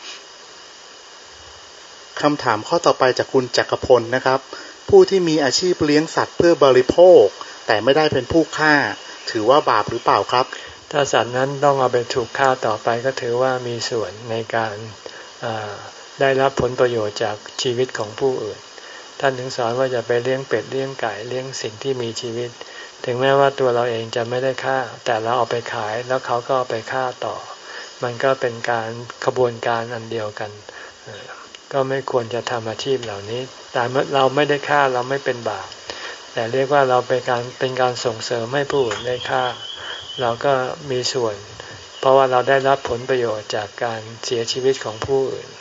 คำถามข้อต่อไปจากคุณจักรพลนะครับผู้ที่มีอาชีพเลี้ยงสัตว์เพื่อบริโภคแต่ไม่ได้เป็นผู้ฆ่าถือว่าบาปหรือเปล่าครับถ้าสัตว์นั้นต้องเอาไปถูกฆ่าต่อไปก็ถือว่ามีส่วนในการได้รับผลประโยชน์จากชีวิตของผู้อื่นท่านถึงสอนว่าอย่าไปเลี้ยงเป็ดเลี้ยงไก่เลี้ยงสิ่งที่มีชีวิตถึงแม้ว่าตัวเราเองจะไม่ได้ฆ่าแต่เราเอาไปขายแล้วเขาก็เอาไปฆ่าต่อมันก็เป็นการขบวนการอันเดียวกันก็ไม่ควรจะทำอาชีพเหล่านี้แต่เราไม่ได้ฆ่าเราไม่เป็นบาปแต่เรียกว่าเราเป็นการเป็นการส่งเสริมให้ผู้อื่นได้ฆ่าเราก็มีส่วนเพราะว่าเราได้รับผลประโยชน์จากการเสียชีวิตของผู้อื่น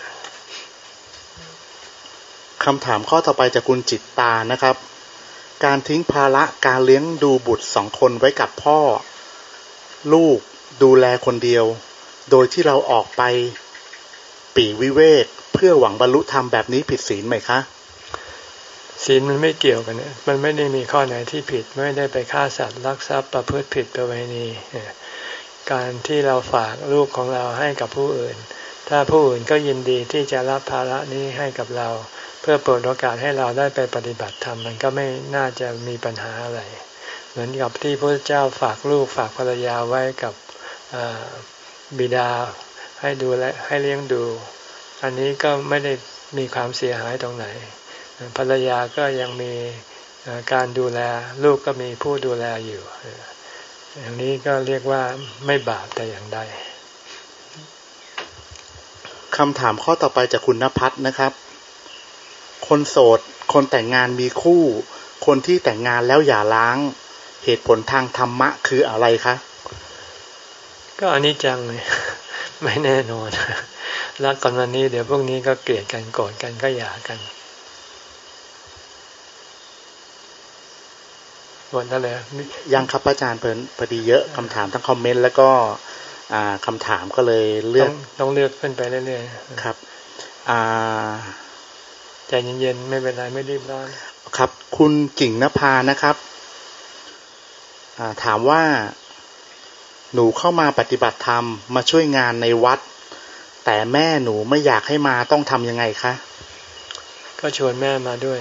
คำถามข้อต่อไปจากคุณจิตตานะครับการทิ้งภาระการเลี้ยงดูบุตรสองคนไว้กับพ่อลูกดูแลคนเดียวโดยที่เราออกไปปีวิเวกเพื่อหวังบรรลุธรรมแบบนี้ผิดศีลไหมคะศีลมันไม่เกี่ยวกันเนี่ยมันไม่ได้มีข้อไหนที่ผิดไม่ได้ไปฆ่าสัตว์ลักทรัพย์ประพฤติผิดประเวณีการที่เราฝากลูกของเราให้กับผู้อื่นถ้าผู้อื่นก็ยินดีที่จะรับภาระนี้ให้กับเราเพื่อเปิดโอกาสให้เราได้ไปปฏิบัติธรรมมันก็ไม่น่าจะมีปัญหาอะไรเหมือนกับที่พระเจ้าฝากลูกฝากภรรยาไว้กับบิดาให้ดูแลให้เลี้ยงดูอันนี้ก็ไม่ได้มีความเสียหายตรงไหนภรรยาก็ยังมีการดูแลลูกก็มีผู้ดูแลอยู่อย่างนี้ก็เรียกว่าไม่บาปแต่อย่างใดคำถามข้อต่อไปจากคุณณภัทรนะครับคนโสดคนแต่งงานมีคู่คนที่แต่งงานแล้วอย่าล้างเหตุผลทางธรรมะคืออะไรคะก็อนิจจังเลยไม่แน่นอนรักกันวันนี้เดี๋ยวพวกนี้ก็เกลียดกันโกรธกันก็หย่ากันหมดแล้วเลยยังครับอาจารย์เพิ่นพอดีเยอะคำถามทั้งคอมเมนต์แล้วก็คำถามก็เลยเลือกต้องเลือกขึ้นไปเรื่อยๆครับใจเย็นๆไม่เป็นไรไม่รีบร้อนครับคุณกิ่งนภานะครับถามว่าหนูเข้ามาปฏิบัติธรรมมาช่วยงานในวัดแต่แม่หนูไม่อยากให้มาต้องทำยังไงคะก็ชวนแม่มาด้วย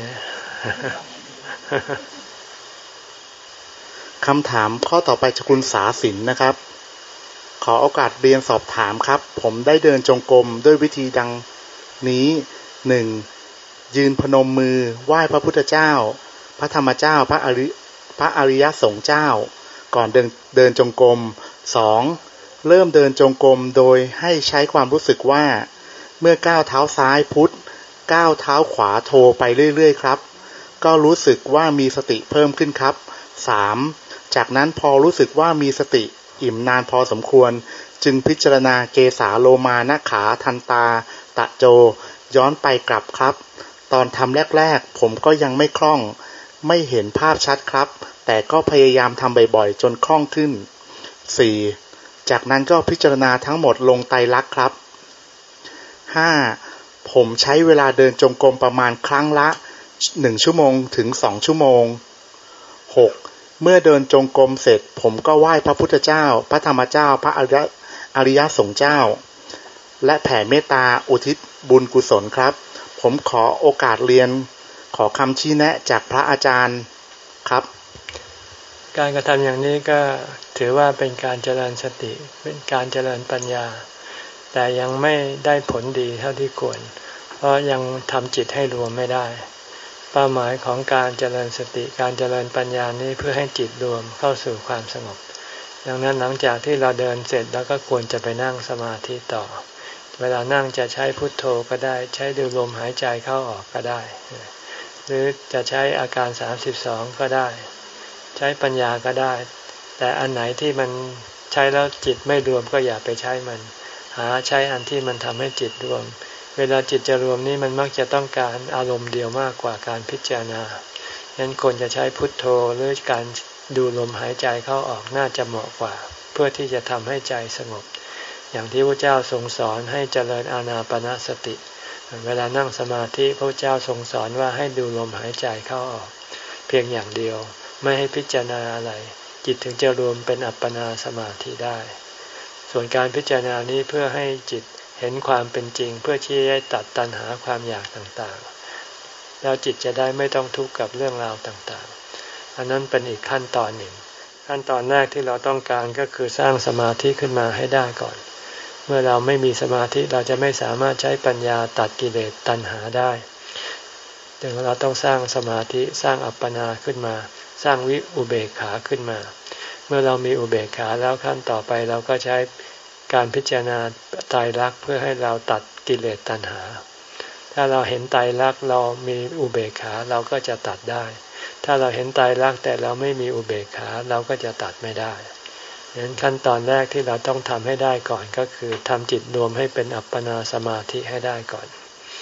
คำถามข้อต่อไปจากคุณสาสินนะครับขอโอกาสเรียนสอบถามครับผมได้เดินจงกรมด้วยวิธีดังนี้หนึ่งยืนพนมมือไหว้พระพุทธเจ้าพระธรรมเจ้าพระอริพระอริยสงฆ์เจ้าก่อนเดินเดินจงกรมสองเริ่มเดินจงกรมโดยให้ใช้ความรู้สึกว่าเมื่อก้าวเท้าซ้ายพุทธก้าวเท้าขวาโทไปเรื่อยๆครับก็รู้สึกว่ามีสติเพิ่มขึ้นครับสามจากนั้นพอรู้สึกว่ามีสติอิ่มนานพอสมควรจึงพิจารณาเกสาโลมานาขาทันตาตะโจย้อนไปกลับครับตอนทำแรกๆผมก็ยังไม่คล่องไม่เห็นภาพชัดครับแต่ก็พยายามทำบ่อยๆจนคล่องขึ้นสี่จากนั้นก็พิจารณาทั้งหมดลงไตรลักษณ์ครับห้าผมใช้เวลาเดินจงกรมประมาณครั้งละหนึ่งชั่วโมงถึงสองชั่วโมงหกเมื่อเดินจงกรมเสร็จผมก็ไหว้พระพุทธเจ้าพระธรรมเจ้าพระอริยสงฆ์เจ้าและแผ่เมตตาอุทิศบุญกุศลครับผมขอโอกาสเรียนขอคำชี้แนะจากพระอาจารย์ครับการกระทำอย่างนี้ก็ถือว่าเป็นการเจริญสติเป็นการเจริญปัญญาแต่ยังไม่ได้ผลดีเท่าที่ควรเพราะยังทำจิตให้รวมไม่ได้เป้าหมายของการเจริญสติการเจริญปัญญานี้เพื่อให้จิตรวมเข้าสู่ความสงบดังนั้นหลังจากที่เราเดินเสร็จแล้วก็ควรจะไปนั่งสมาธิต่อเวลานั่งจะใช้พุทโธก็ได้ใช้ดูลมหายใจเข้าออกก็ได้หรือจะใช้อาการสามสิบสองก็ได้ใช้ปัญญาก็ได้แต่อันไหนที่มันใช้แล้วจิตไม่รวมก็อย่าไปใช้มันหาใช้อันที่มันทำให้จิตรวมเวลาจิตจะรวมนี่มันมักจะต้องการอารมณ์เดียวมากกว่าการพิจารณาฉะนั้นควรจะใช้พุทโธหรือการดูลมหายใจเข้าออกน่าจะเหมาะกว่าเพื่อที่จะทำให้ใจสงบอย่างที่พระเจ้าทรงสอนให้เจริญอานาปานสติเวลานั่งสมาธิพระเจ้าทรงสอนว่าให้ดูลมหายใจเข้าออกเพียงอย่างเดียวไม่ให้พิจารณาอะไรจิตถึงจะรวมเป็นอัปปนาสมาธิได้ส่วนการพิจารณานี้เพื่อให้จิตเห็นความเป็นจริงเพื่อที่จะตัดตัณหาความอยากต่างๆแล้วจิตจะได้ไม่ต้องทุกข์กับเรื่องราวต่างๆอันนั้นเป็นอีกขั้นตอนหนึ่งขั้นตอนแรกที่เราต้องการก็คือสร้างสมาธิขึ้นมาให้ได้ก่อนเมื่อเราไม่มีสมาธิเราจะไม่สามารถใช้ปัญญาตัดกิเลสตัณหาได้ถึงเราต้องสร้างสมาธิสร้างอัปปนาขึ้นมาสร้างวิอุเบกขาขึ้นมาเมื่อเรามีอุเบกขาแล้วขั้นต่อไปเราก็ใช้การพิจารณาไตรลักษณ์เพื่อให้เราตัดกิเลสตัณหาถ้าเราเห็นไตรลักษณ์เรามีอุเบกขาเราก็จะตัดได้ถ้าเราเห็นไตรลักษณ์แต่เราไม่มีอุเบกขาเราก็จะตัดไม่ได้ดังนั้นขั้นตอนแรกที่เราต้องทำให้ได้ก่อนก็คือทำจิตรวมให้เป็นอัปปนาสมาธิให้ได้ก่อน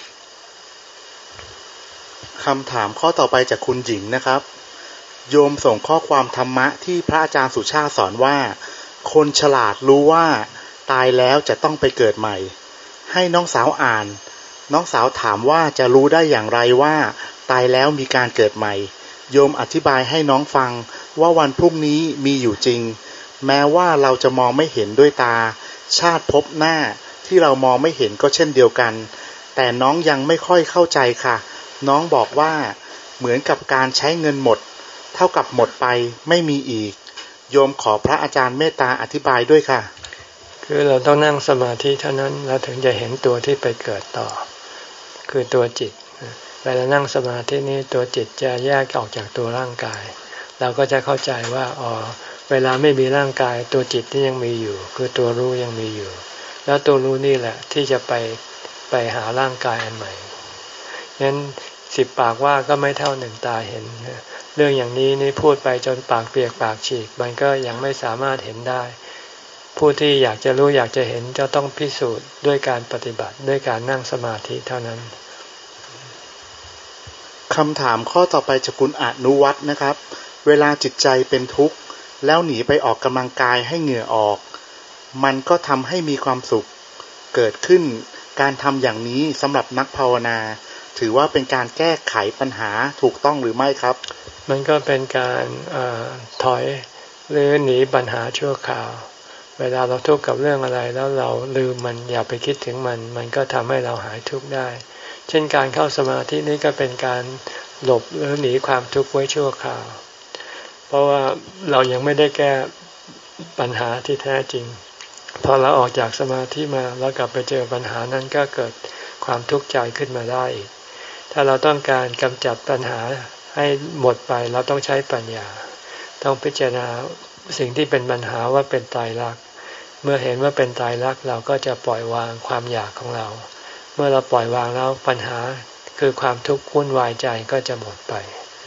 คำถามข้อต่อไปจากคุณหญิงนะครับโยมส่งข้อความธรรมะที่พระอาจารย์สุชาติสอนว่าคนฉลาดรู้ว่าตายแล้วจะต้องไปเกิดใหม่ให้น้องสาวอ่านน้องสาวถามว่าจะรู้ได้อย่างไรว่าตายแล้วมีการเกิดใหม่โยมอธิบายให้น้องฟังว่าวันพรุ่งนี้มีอยู่จริงแม้ว่าเราจะมองไม่เห็นด้วยตาชาติภพหน้าที่เรามองไม่เห็นก็เช่นเดียวกันแต่น้องยังไม่ค่อยเข้าใจค่ะน้องบอกว่าเหมือนกับการใช้เงินหมดเท่ากับหมดไปไม่มีอีกโยมขอพระอาจารย์เมตตาอธิบายด้วยค่ะคือเราต้องนั่งสมาธิเท่านั้นเราถึงจะเห็นตัวที่ไปเกิดต่อคือตัวจิตเวลานั่งสมาธินี้ตัวจิตจะแยกออกจากตัวร่างกายเราก็จะเข้าใจว่าอ๋อเวลาไม่มีร่างกายตัวจิตที่ยังมีอยู่คือตัวรู้ยังมีอยู่แล้วตัวรู้นี่แหละที่จะไปไปหาร่างกายอันใหม่งั้นสิบปากว่าก็ไม่เท่าหนึ่งตาเห็นเรื่องอย่างนี้นี่พูดไปจนปากเปียกปากฉีกมันก็ยังไม่สามารถเห็นได้ผู้ที่อยากจะรู้อยากจะเห็นจะต้องพิสูจน์ด้วยการปฏิบัติด้วยการนั่งสมาธิเท่านั้นคำถามข้อต่อไปจากคุณอนุวัฒน์นะครับเวลาจิตใจเป็นทุกข์แล้วหนีไปออกกำลังกายให้เหงื่อออกมันก็ทำให้มีความสุขเกิดขึ้นการทำอย่างนี้สำหรับนักภาวนาถือว่าเป็นการแก้ไขปัญหาถูกต้องหรือไม่ครับมันก็เป็นการเอ่อถอยหรือหนีปัญหาชั่วคราวเวลาเราทุกข์กับเรื่องอะไรแล้วเราลืมมันอย่าไปคิดถึงมันมันก็ทำให้เราหายทุกข์ได้เช่นการเข้าสมาธินี่ก็เป็นการหลบหรือหนีความทุกข์ไว้ชั่วคราวเพราะว่าเรายังไม่ได้แก้ปัญหาที่แท้จริงพอเราออกจากสมาธิมาแล้วกลับไปเจอปัญหานั้นก็เกิดความทุกข์ใจขึ้นมาได้อีกถ้าเราต้องการกำจัดปัญหาให้หมดไปเราต้องใช้ปัญญาต้องพิจารณาสิ่งที่เป็นปัญหาว่าเป็นไตรลักษณ์เมื่อเห็นว่าเป็นไตรลักษณ์เราก็จะปล่อยวางความอยากของเราเมื่อเราปล่อยวางแล้วปัญหาคือความทุกข์วุ่นวายใจก็จะหมดไป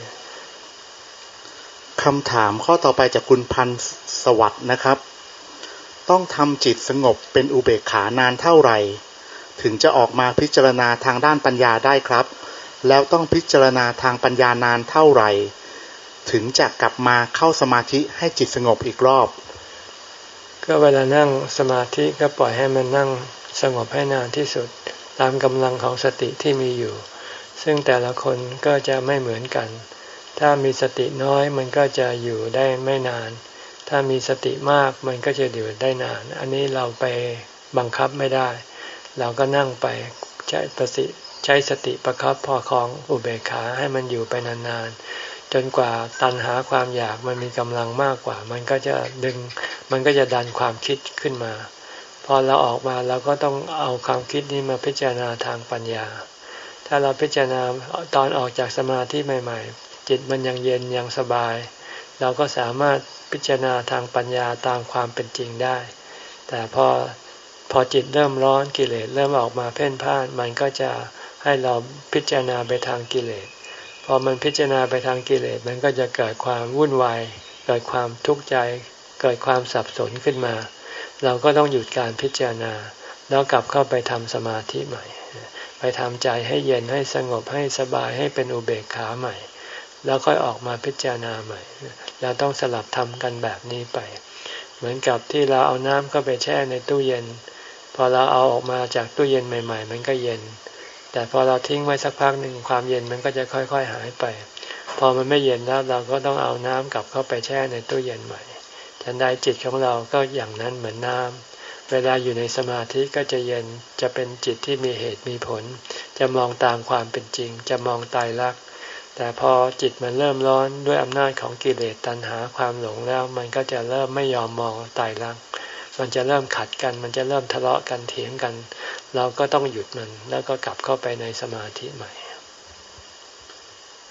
คำถามข้อต่อไปจากคุณพันธ์สวัสดิ์นะครับต้องทำจิตสงบเป็นอุเบกขานานเท่าไหร่ถึงจะออกมาพิจารณาทางด้านปัญญาได้ครับแล้วต้องพิจารณาทางปัญญานานเท่าไหร่ถึงจะกลับมาเข้าสมาธิให้จิตสงบอีกรอบก็เวลานั่งสมาธิก็ปล่อยให้มันนั่งสงบให้นานที่สุดตามกำลังของสติที่มีอยู่ซึ่งแต่ละคนก็จะไม่เหมือนกันถ้ามีสติน้อยมันก็จะอยู่ได้ไม่นานถ้ามีสติมากมันก็จะอยู่ได้นานอันนี้เราไปบังคับไม่ได้เราก็นั่งไปใช้สติใช้สติประคับประคองอุเบกขาให้มันอยู่ไปนานๆจนกว่าตัณหาความอยากมันมีกำลังมากกว่ามันก็จะดึงมันก็จะดันความคิดขึ้นมาพอเราออกมาเราก็ต้องเอาความคิดนี้มาพิจารณาทางปัญญาถ้าเราพิจารณาตอนออกจากสมาธิใหม่ๆจิตมันยังเย็นยังสบายเราก็สามารถพิจารณาทางปัญญาตามความเป็นจริงได้แต่พอพอจิตเริ่มร้อนกิเลสเริ่มออกมาเพ่นพ่านมันก็จะให้เราพิจารณาไปทางกิเลสพอมันพิจารณาไปทางกิเลสมันก็จะเกิดความวุ่นวายเกิดความทุกข์ใจเกิดความสับสนขึ้นมาเราก็ต้องหยุดการพิจารณาแล้วกลับเข้าไปทำสมาธิใหม่ไปทำใจให้เย็นให้สงบให้สบายให้เป็นอุเบกขาใหม่แล้วค่อยออกมาพิจารณาใหม่เราต้องสลับทำกันแบบนี้ไปเหมือนกับที่เราเอาน้ำเข้าไปแช่ในตู้เย็นพอเราเอาออกมาจากตู้เย็นใหม่ๆมันก็เย็นแต่พอเราทิ้งไว้สักพักหนึ่งความเย็นมันก็จะค่อยๆหายไปพอมันไม่เย็นแล้วเราก็ต้องเอาน้ำกลับเข้าไปแช่ในตู้เย็นใหม่ฉันใดจิตของเราก็อย่างนั้นเหมือนน้ำเวลาอยู่ในสมาธิก็จะเย็นจะเป็นจิตที่มีเหตุมีผลจะมองตามความเป็นจริงจะมองไตรลักษณ์แต่พอจิตมันเริ่มร้อนด้วยอำนาจของกิเลสตัณหาความหลงแล้วมันก็จะเริ่มไม่ยอมมองไตรลักษณ์มันจะเริ่มขัดกันมันจะเริ่มทะเลาะกันเถียงกันเราก็ต้องหยุดมันแล้วก็กลับเข้าไปในสมาธิใหม่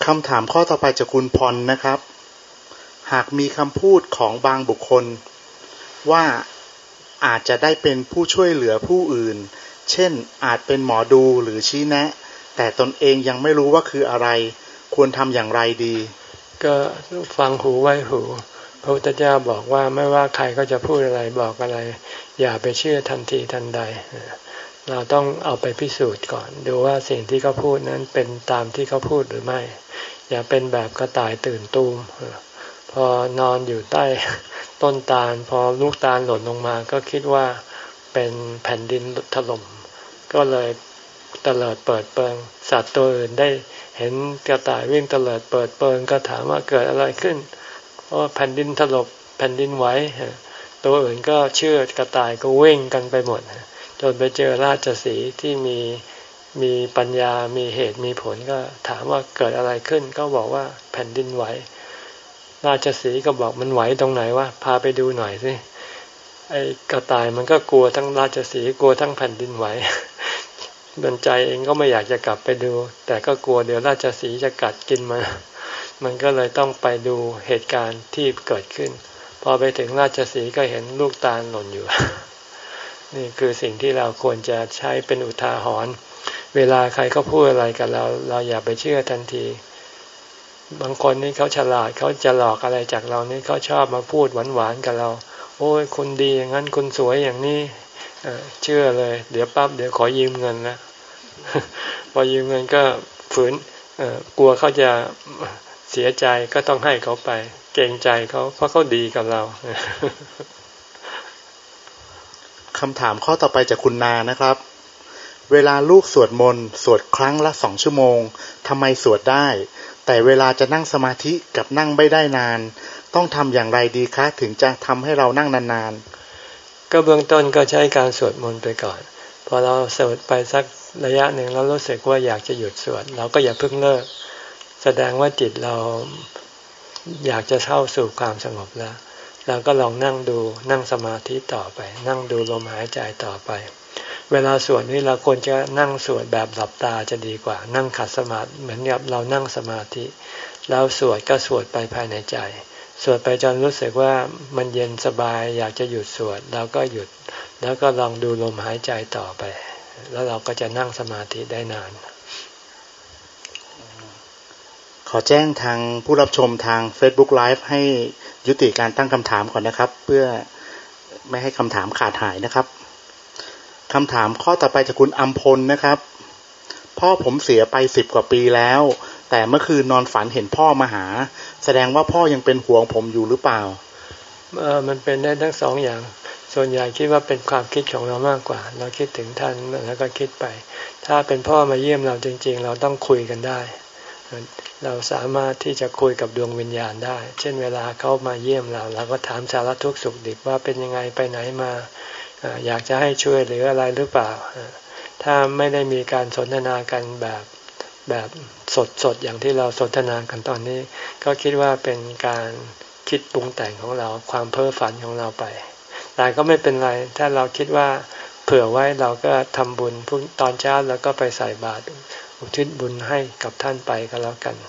คำถามข้อต่อไปจากคุณพรนะครับหากมีคำพูดของบางบุคคลว่าอาจจะได้เป็นผู้ช่วยเหลือผู้อื่นเช่นอาจเป็นหมอดูหรือชี้แนะแต่ตนเองยังไม่รู้ว่าคืออะไรควรทำอย่างไรดีก็ฟังหูไว้หูพระพุทธเจ้าบอกว่าไม่ว่าใครก็จะพูดอะไรบอกอะไรอย่าไปเชื่อทันทีทันใดเราต้องเอาไปพิสูจน์ก่อนดูว่าสิ่งที่เขาพูดนั้นเป็นตามที่เขาพูดหรือไม่อย่าเป็นแบบกระต่ายตื่นตูมพอนอนอยู่ใต้ต้นตาลพอลูกตาลหล่นลงมาก็คิดว่าเป็นแผ่นดินถล่มก็เลยเตลิดเปิดเปิงสัตว์ตัวอื่นได้เห็นกระต่ายวิ่งเตลิดเปิดเปิงก็ถามว่าเกิดอะไรขึ้นเพราะแผ่นดินถล่มแผ่นดินไหวตัวอื่นก็เชื่อกระต่ายก็วิ่งกันไปหมดจนไปเจอราชสีห์ที่มีมีปัญญามีเหตุมีผลก็ถามว่าเกิดอะไรขึ้นก็บอกว่าแผ่นดินไหวราชสีห์ก็บอกมันไหวตรงไหนวะพาไปดูหน่อยสิไอ้กระต่ายมันก็กลัวทั้งราชสีห์กลัวทั้งแผ่นดินไหวมันใจเองก็ไม่อยากจะกลับไปดูแต่ก็กลัวเดี๋ยวราชสีห์จะกัดกินมันมันก็เลยต้องไปดูเหตุการณ์ที่เกิดขึ้นพอไปถึงราชสีห์ก็เห็นลูกตาลหล่นอยู่นี่คือสิ่งที่เราควรจะใช้เป็นอุทาหรณ์เวลาใครเขาพูดอะไรกับเราเราอย่าไปเชื่อทันทีบางคนนี่เขาฉลาดเขาจะหลอกอะไรจากเรานี่เขาชอบมาพูดหวานๆกับเราโอ้ยคุณดีอย่างนั้นคุณสวยอย่างนี้เชื่อเลยเดี๋ยวปั๊บเดี๋ยวขอยืมเงินนะพอยืมเงินก็ฝืนกลัวเขาจะเสียใจก็ต้องให้เขาไปเกรงใจเขาเพราะเขาดีกับเราคำถามข้อต่อไปจากคุณนานะครับเวลาลูกสวดมนต์สวดครั้งละสองชั่วโมงทำไมสวดได้แต่เวลาจะนั่งสมาธิกับนั่งไม่ได้นานต้องทำอย่างไรดีคะถึงจะทำให้เรานั่งนานๆก็เบื้องต้นก็ใช้การสวดมนต์ไปก่อนพอเราสวดไปสักระยะหนึ่งแล้วรู้สึกว่าอยากจะหยุดสวดเราก็อย่าเพิ่งเลิกแสดงว่าจิตเราอยากจะเข้าสู่ความสงบแล้วเราก็ลองนั่งดูนั่งสมาธิต่อไปนั่งดูลมหายใจต่อไปเวลาสวดนี้เราควรจะนั่งสวดแบบหลับตาจะดีกว่านั่งขัดสมาธิเหมือนกับเรานั่งสมาธิแล้วสวดก็สวดไปภายในใจสวดไปจนรู้สึกว่ามันเย็นสบายอยากจะหยุดสวดเราก็หยุดแล้วก็ลองดูลมหายใจต่อไปแล้วเราก็จะนั่งสมาธิได้นานขอแจ้งทางผู้รับชมทาง Facebook Live ให้ยุติการตั้งคำถามก่อนนะครับเพื่อไม่ให้คำถามขาดหายนะครับคำถามข้อต่อไปจากคุณอัมพลนะครับพ่อผมเสียไปสิบกว่าปีแล้วแต่เมื่อคืนนอนฝันเห็นพ่อมาหาแสดงว่าพ่อยังเป็นห่วงผมอยู่หรือเปล่าเออมันเป็นได้ทั้งสองอย่างส่วนใหญ่คิดว่าเป็นความคิดของเรามากกว่าเราคิดถึงท่านแล้วก็คิดไปถ้าเป็นพ่อมาเยี่ยมเราจริงๆเราต้องคุยกันได้เราสามารถที่จะคุยกับดวงวิญญาณได้เช่นเวลาเขามาเยี่ยมเราเราก็ถามสารทุกข์สุขดิบว่าเป็นยังไงไปไหนมาอยากจะให้ช่วยหรืออะไรหรือเปล่าถ้าไม่ได้มีการสนทนากันแบบแบบสดๆอย่างที่เราสนทนากันตอนนี้ก็คิดว่าเป็นการคิดปรุงแต่งของเราความเพ้อฝันของเราไปแต่ก็ไม่เป็นไรถ้าเราคิดว่าเผื่อไว้เราก็ทำบุญพรุ่งตอนเช้าแล้วก็ไปใส่บาตรอุทิศบุญให้กับท่านไปก็แล้วกัน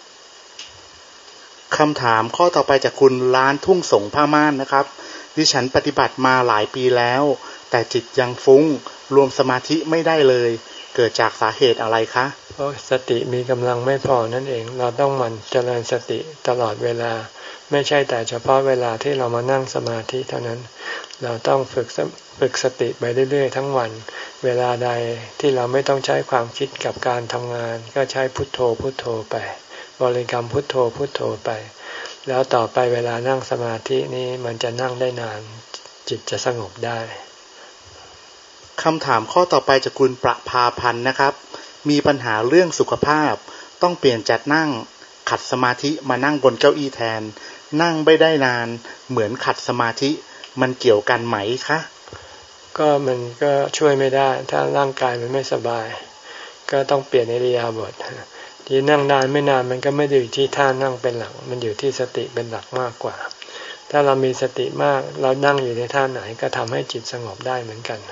คำถามข้อต่อไปจากคุณล้านทุ่งสงผ้าม่านนะครับดิฉันปฏิบัติมาหลายปีแล้วแต่จิตยังฟุ้งรวมสมาธิไม่ได้เลยเกิดจากสาเหตุอะไรคะเพราะสติมีกำลังไม่พอนั่นเองเราต้องหมั่นเจริญสติตลอดเวลาไม่ใช่แต่เฉพาะเวลาที่เรามานั่งสมาธิเท่านั้นเราต้องฝึกฝึกสติไปเรื่อยๆทั้งวันเวลาใดที่เราไม่ต้องใช้ความคิดกับการทำงานก็ใช้พุทโธพุทโธไปบริกรรมพุทโธพุทโธไปแล้วต่อไปเวลานั่งสมาธินี้มันจะนั่งได้นานจิตจะสงบได้คำถามข้อต่อไปจากคุณประภาพันธ์นะครับมีปัญหาเรื่องสุขภาพต้องเปลี่ยนจากนั่งขัดสมาธิมานั่งบนเก้าอี้แทนนั่งไม่ได้นานเหมือนขัดสมาธิมันเกี่ยวกันไหมคะก็มันก็ช่วยไม่ได้ถ้าร่างกายมันไม่สบายก็ต้องเปลี่ยนอิริยาบถที่นั่งนานไม่นานมันก็ไม่ได้อยู่ที่ท่านั่งเป็นหลักมันอยู่ที่สติเป็นหลักมากกว่าถ้าเรามีสติมากเรานั่งอยู่ในท่าไหนก็ทำให้จิตสงบได้เหมือนกัน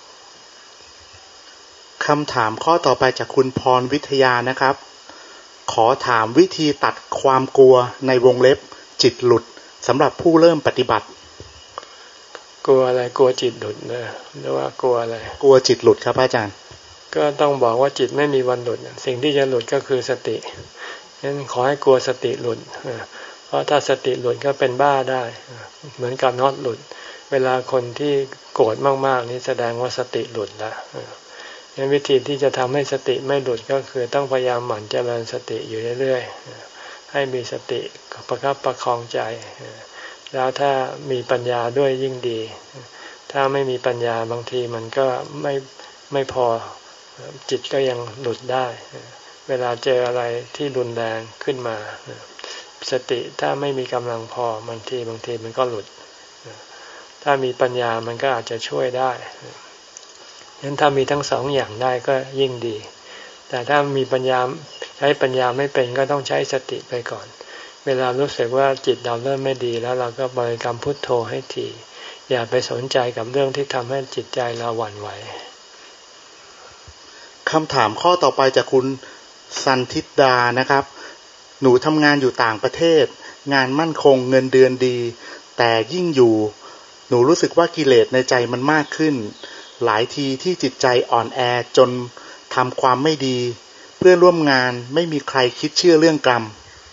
คำถามข้อต่อไปจากคุณพรวิทยานะครับขอถามวิธีตัดความกลัวในวงเล็บจิตหลุดสำหรับผู้เริ่มปฏิบัติกลัวอะไรกลัวจิตหลุดนะหรือว่ากลัวอะไรกลัวจิตหลุดครับอาจารย์ก็ต้องบอกว่าจิตไม่มีวันหลุดสิ่งที่จะหลุดก็คือสติงั้นขอให้กลัวสติหลุดเพราะถ้าสติหลุดก็เป็นบ้าได้เหมือนกับน็อตหลุดเวลาคนที่โกรธมากๆนี้แสดงว่าสติหลุดแล้วงั้นวิธีที่จะทำให้สติไม่หลุดก็คือต้องพยายามหมั่นเจริญสติอยู่เรื่อยๆให้มีสติประคับประคองใจแล้วถ้ามีปัญญาด้วยยิ่งดีถ้าไม่มีปัญญาบางทีมันก็ไม่ไม่พอจิตก็ยังหลุดได้เวลาเจออะไรที่รุนแรงขึ้นมาสติถ้าไม่มีกำลังพอบางทีบางทีมันก็หลุดถ้ามีปัญญามันก็อาจจะช่วยได้งั้นถ้ามีทั้งสองอย่างได้ก็ยิ่งดีแต่ถ้ามีปัญญาใช้ปัญญาไม่เป็นก็ต้องใช้สติไปก่อนเวลารู้สึกว่าจิตเราเริ่มไม่ดีแล้วเราก็บริกรรมพุทโธให้ทีอย่าไปสนใจกับเรื่องที่ทำให้จิตใจเราหวั่นไหวคำถามข้อต่อไปจากคุณสันทิดานะครับหนูทำงานอยู่ต่างประเทศงานมั่นคงเงินเดือนดีแต่ยิ่งอยู่หนูรู้สึกว่ากิเลสในใจมันมากขึ้นหลายทีที่จิตใจอ่อนแอจนทำความไม่ดีเพื่อนร่วมงานไม่มีใครคิดเชื่อเรื่องกรรม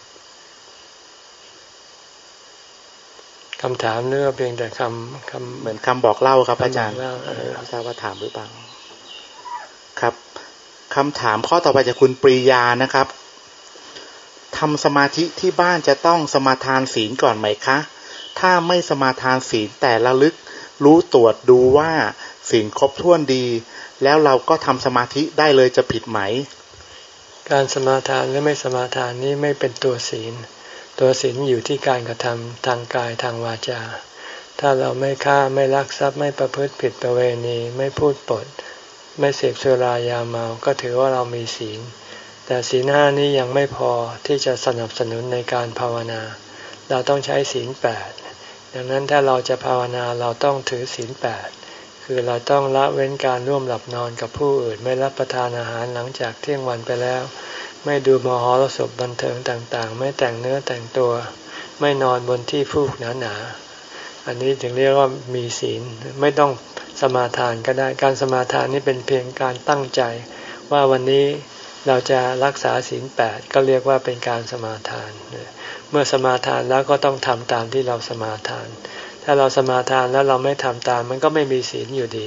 คำถามเนื้อเพียงแต่คำคำเหมือนคำบอกเล่าครับอาจารย์ไม่ทราบว่าถามหรือเปล่าครับคำถามข้อต่อไปจากคุณปรียานะครับทำสมาธิที่บ้านจะต้องสมาทานศีลก่อนไหมคะถ้าไม่สมาทานศีลแต่ระลึกรู้ตรวจดูว่าศีลครบถ้วนดีแล้วเราก็ทำสมาธิได้เลยจะผิดไหมการสมาทานหรือไม่สมาทานนี้ไม่เป็นตัวศีลตัวศีลอยู่ที่การกระทำทางกายทางวาจาถ้าเราไม่ฆ่าไม่ลักทรัพย์ไม่ประพฤติผิดประเวณีไม่พูดปดไม่เสพสุรายาเมาก็ถือว่าเรามีศีลแต่ศีลห้านี้ยังไม่พอที่จะสนับสนุนในการภาวนาเราต้องใช้ศีลแปดดังนั้นถ้าเราจะภาวนาเราต้องถือศีลแปดคือเราต้องละเว้นการร่วมหลับนอนกับผู้อื่นไม่รับประทานอาหารหลังจากเที่ยงวันไปแล้วไม่ดูมหรสพบันเทิงต่างๆไม่แต่งเนื้อแต่งตัวไม่นอนบนที่ฟูกหนาๆอันนี้จึงเรียกว่ามีศีลไม่ต้องสมาทานก็ได้การสมาทานนี่เป็นเพียงการตั้งใจว่าวันนี้เราจะรักษาศีลแปดก็เรียกว่าเป็นการสมาทานเมื่อสมาทานแล้วก็ต้องทำตามที่เราสมาทานถ้าเราสมาทานแล้วเราไม่ทำตามมันก็ไม่มีศีลอยู่ดี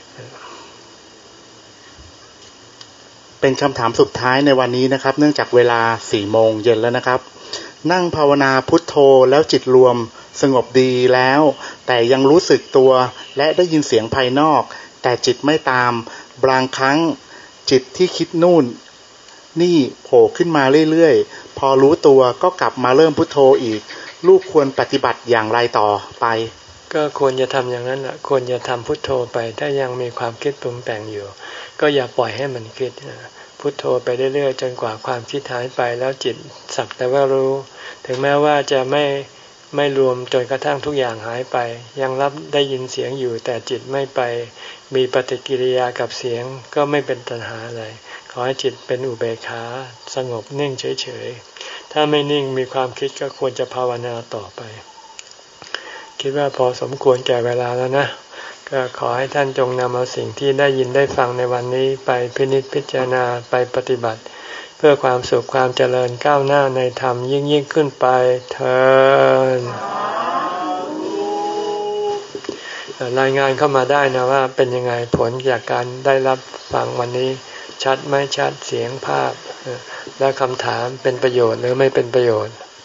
เป็นคำถามสุดท้ายในวันนี้นะครับเนื่องจากเวลาสี่โมงเย็นแล้วนะครับนั่งภาวนาพุทโธแล้วจิตรวมสงบดีแล้วแต่ยังรู้สึกตัวและได้ยินเสียงภายนอกแต่จิตไม่ตามบางครั้งจิตที่คิดนู่นนี่โผล่ขึ้นมาเรื่อยๆพอรู้ตัวก็กลับมาเริ่มพุทโธอีกลูกควรปฏิบัติอย่างไรต่อไปก็ควรจะทำอย่างนั้นแหละควรจะทำพุทโธไปถ้ายังมีความคิดปรุงแต่งอยู่ก็อย่าปล่อยให้มันคิดพุทโธไปเรื่อยๆจนกว่าความคิดหายไปแล้วจิตสักแต่ว่ารู้ถึงแม้ว่าจะไม่ไม่รวมจนกระทั่งทุกอย่างหายไปยังรับได้ยินเสียงอยู่แต่จิตไม่ไปมีปฏิกิริยากับเสียงก็ไม่เป็นปัญหาอะไรขอให้จิตเป็นอุเบกขาสงบนิ่งเฉยๆถ้าไม่นิ่งมีความคิดก็ควรจะภาวนาต่อไปคิดว่าพอสมควรแก่เวลาแล้วนะก็ขอให้ท่านจงนำเอาสิ่งที่ได้ยินได้ฟังในวันนี้ไปพินิจพิจารณาไปปฏิบัติเพื่อความสุขความเจริญก้าวหน้าในธรรมยิ่งยิ่งขึ้นไปเถิดรายงานเข้ามาได้นะว่าเป็นยังไงผลจากการได้รับฟังวันนี้ชัดไหมชัดเสียงภาพและคำถามเป็นประโยชน์หรือไม่เป็นประโยชน์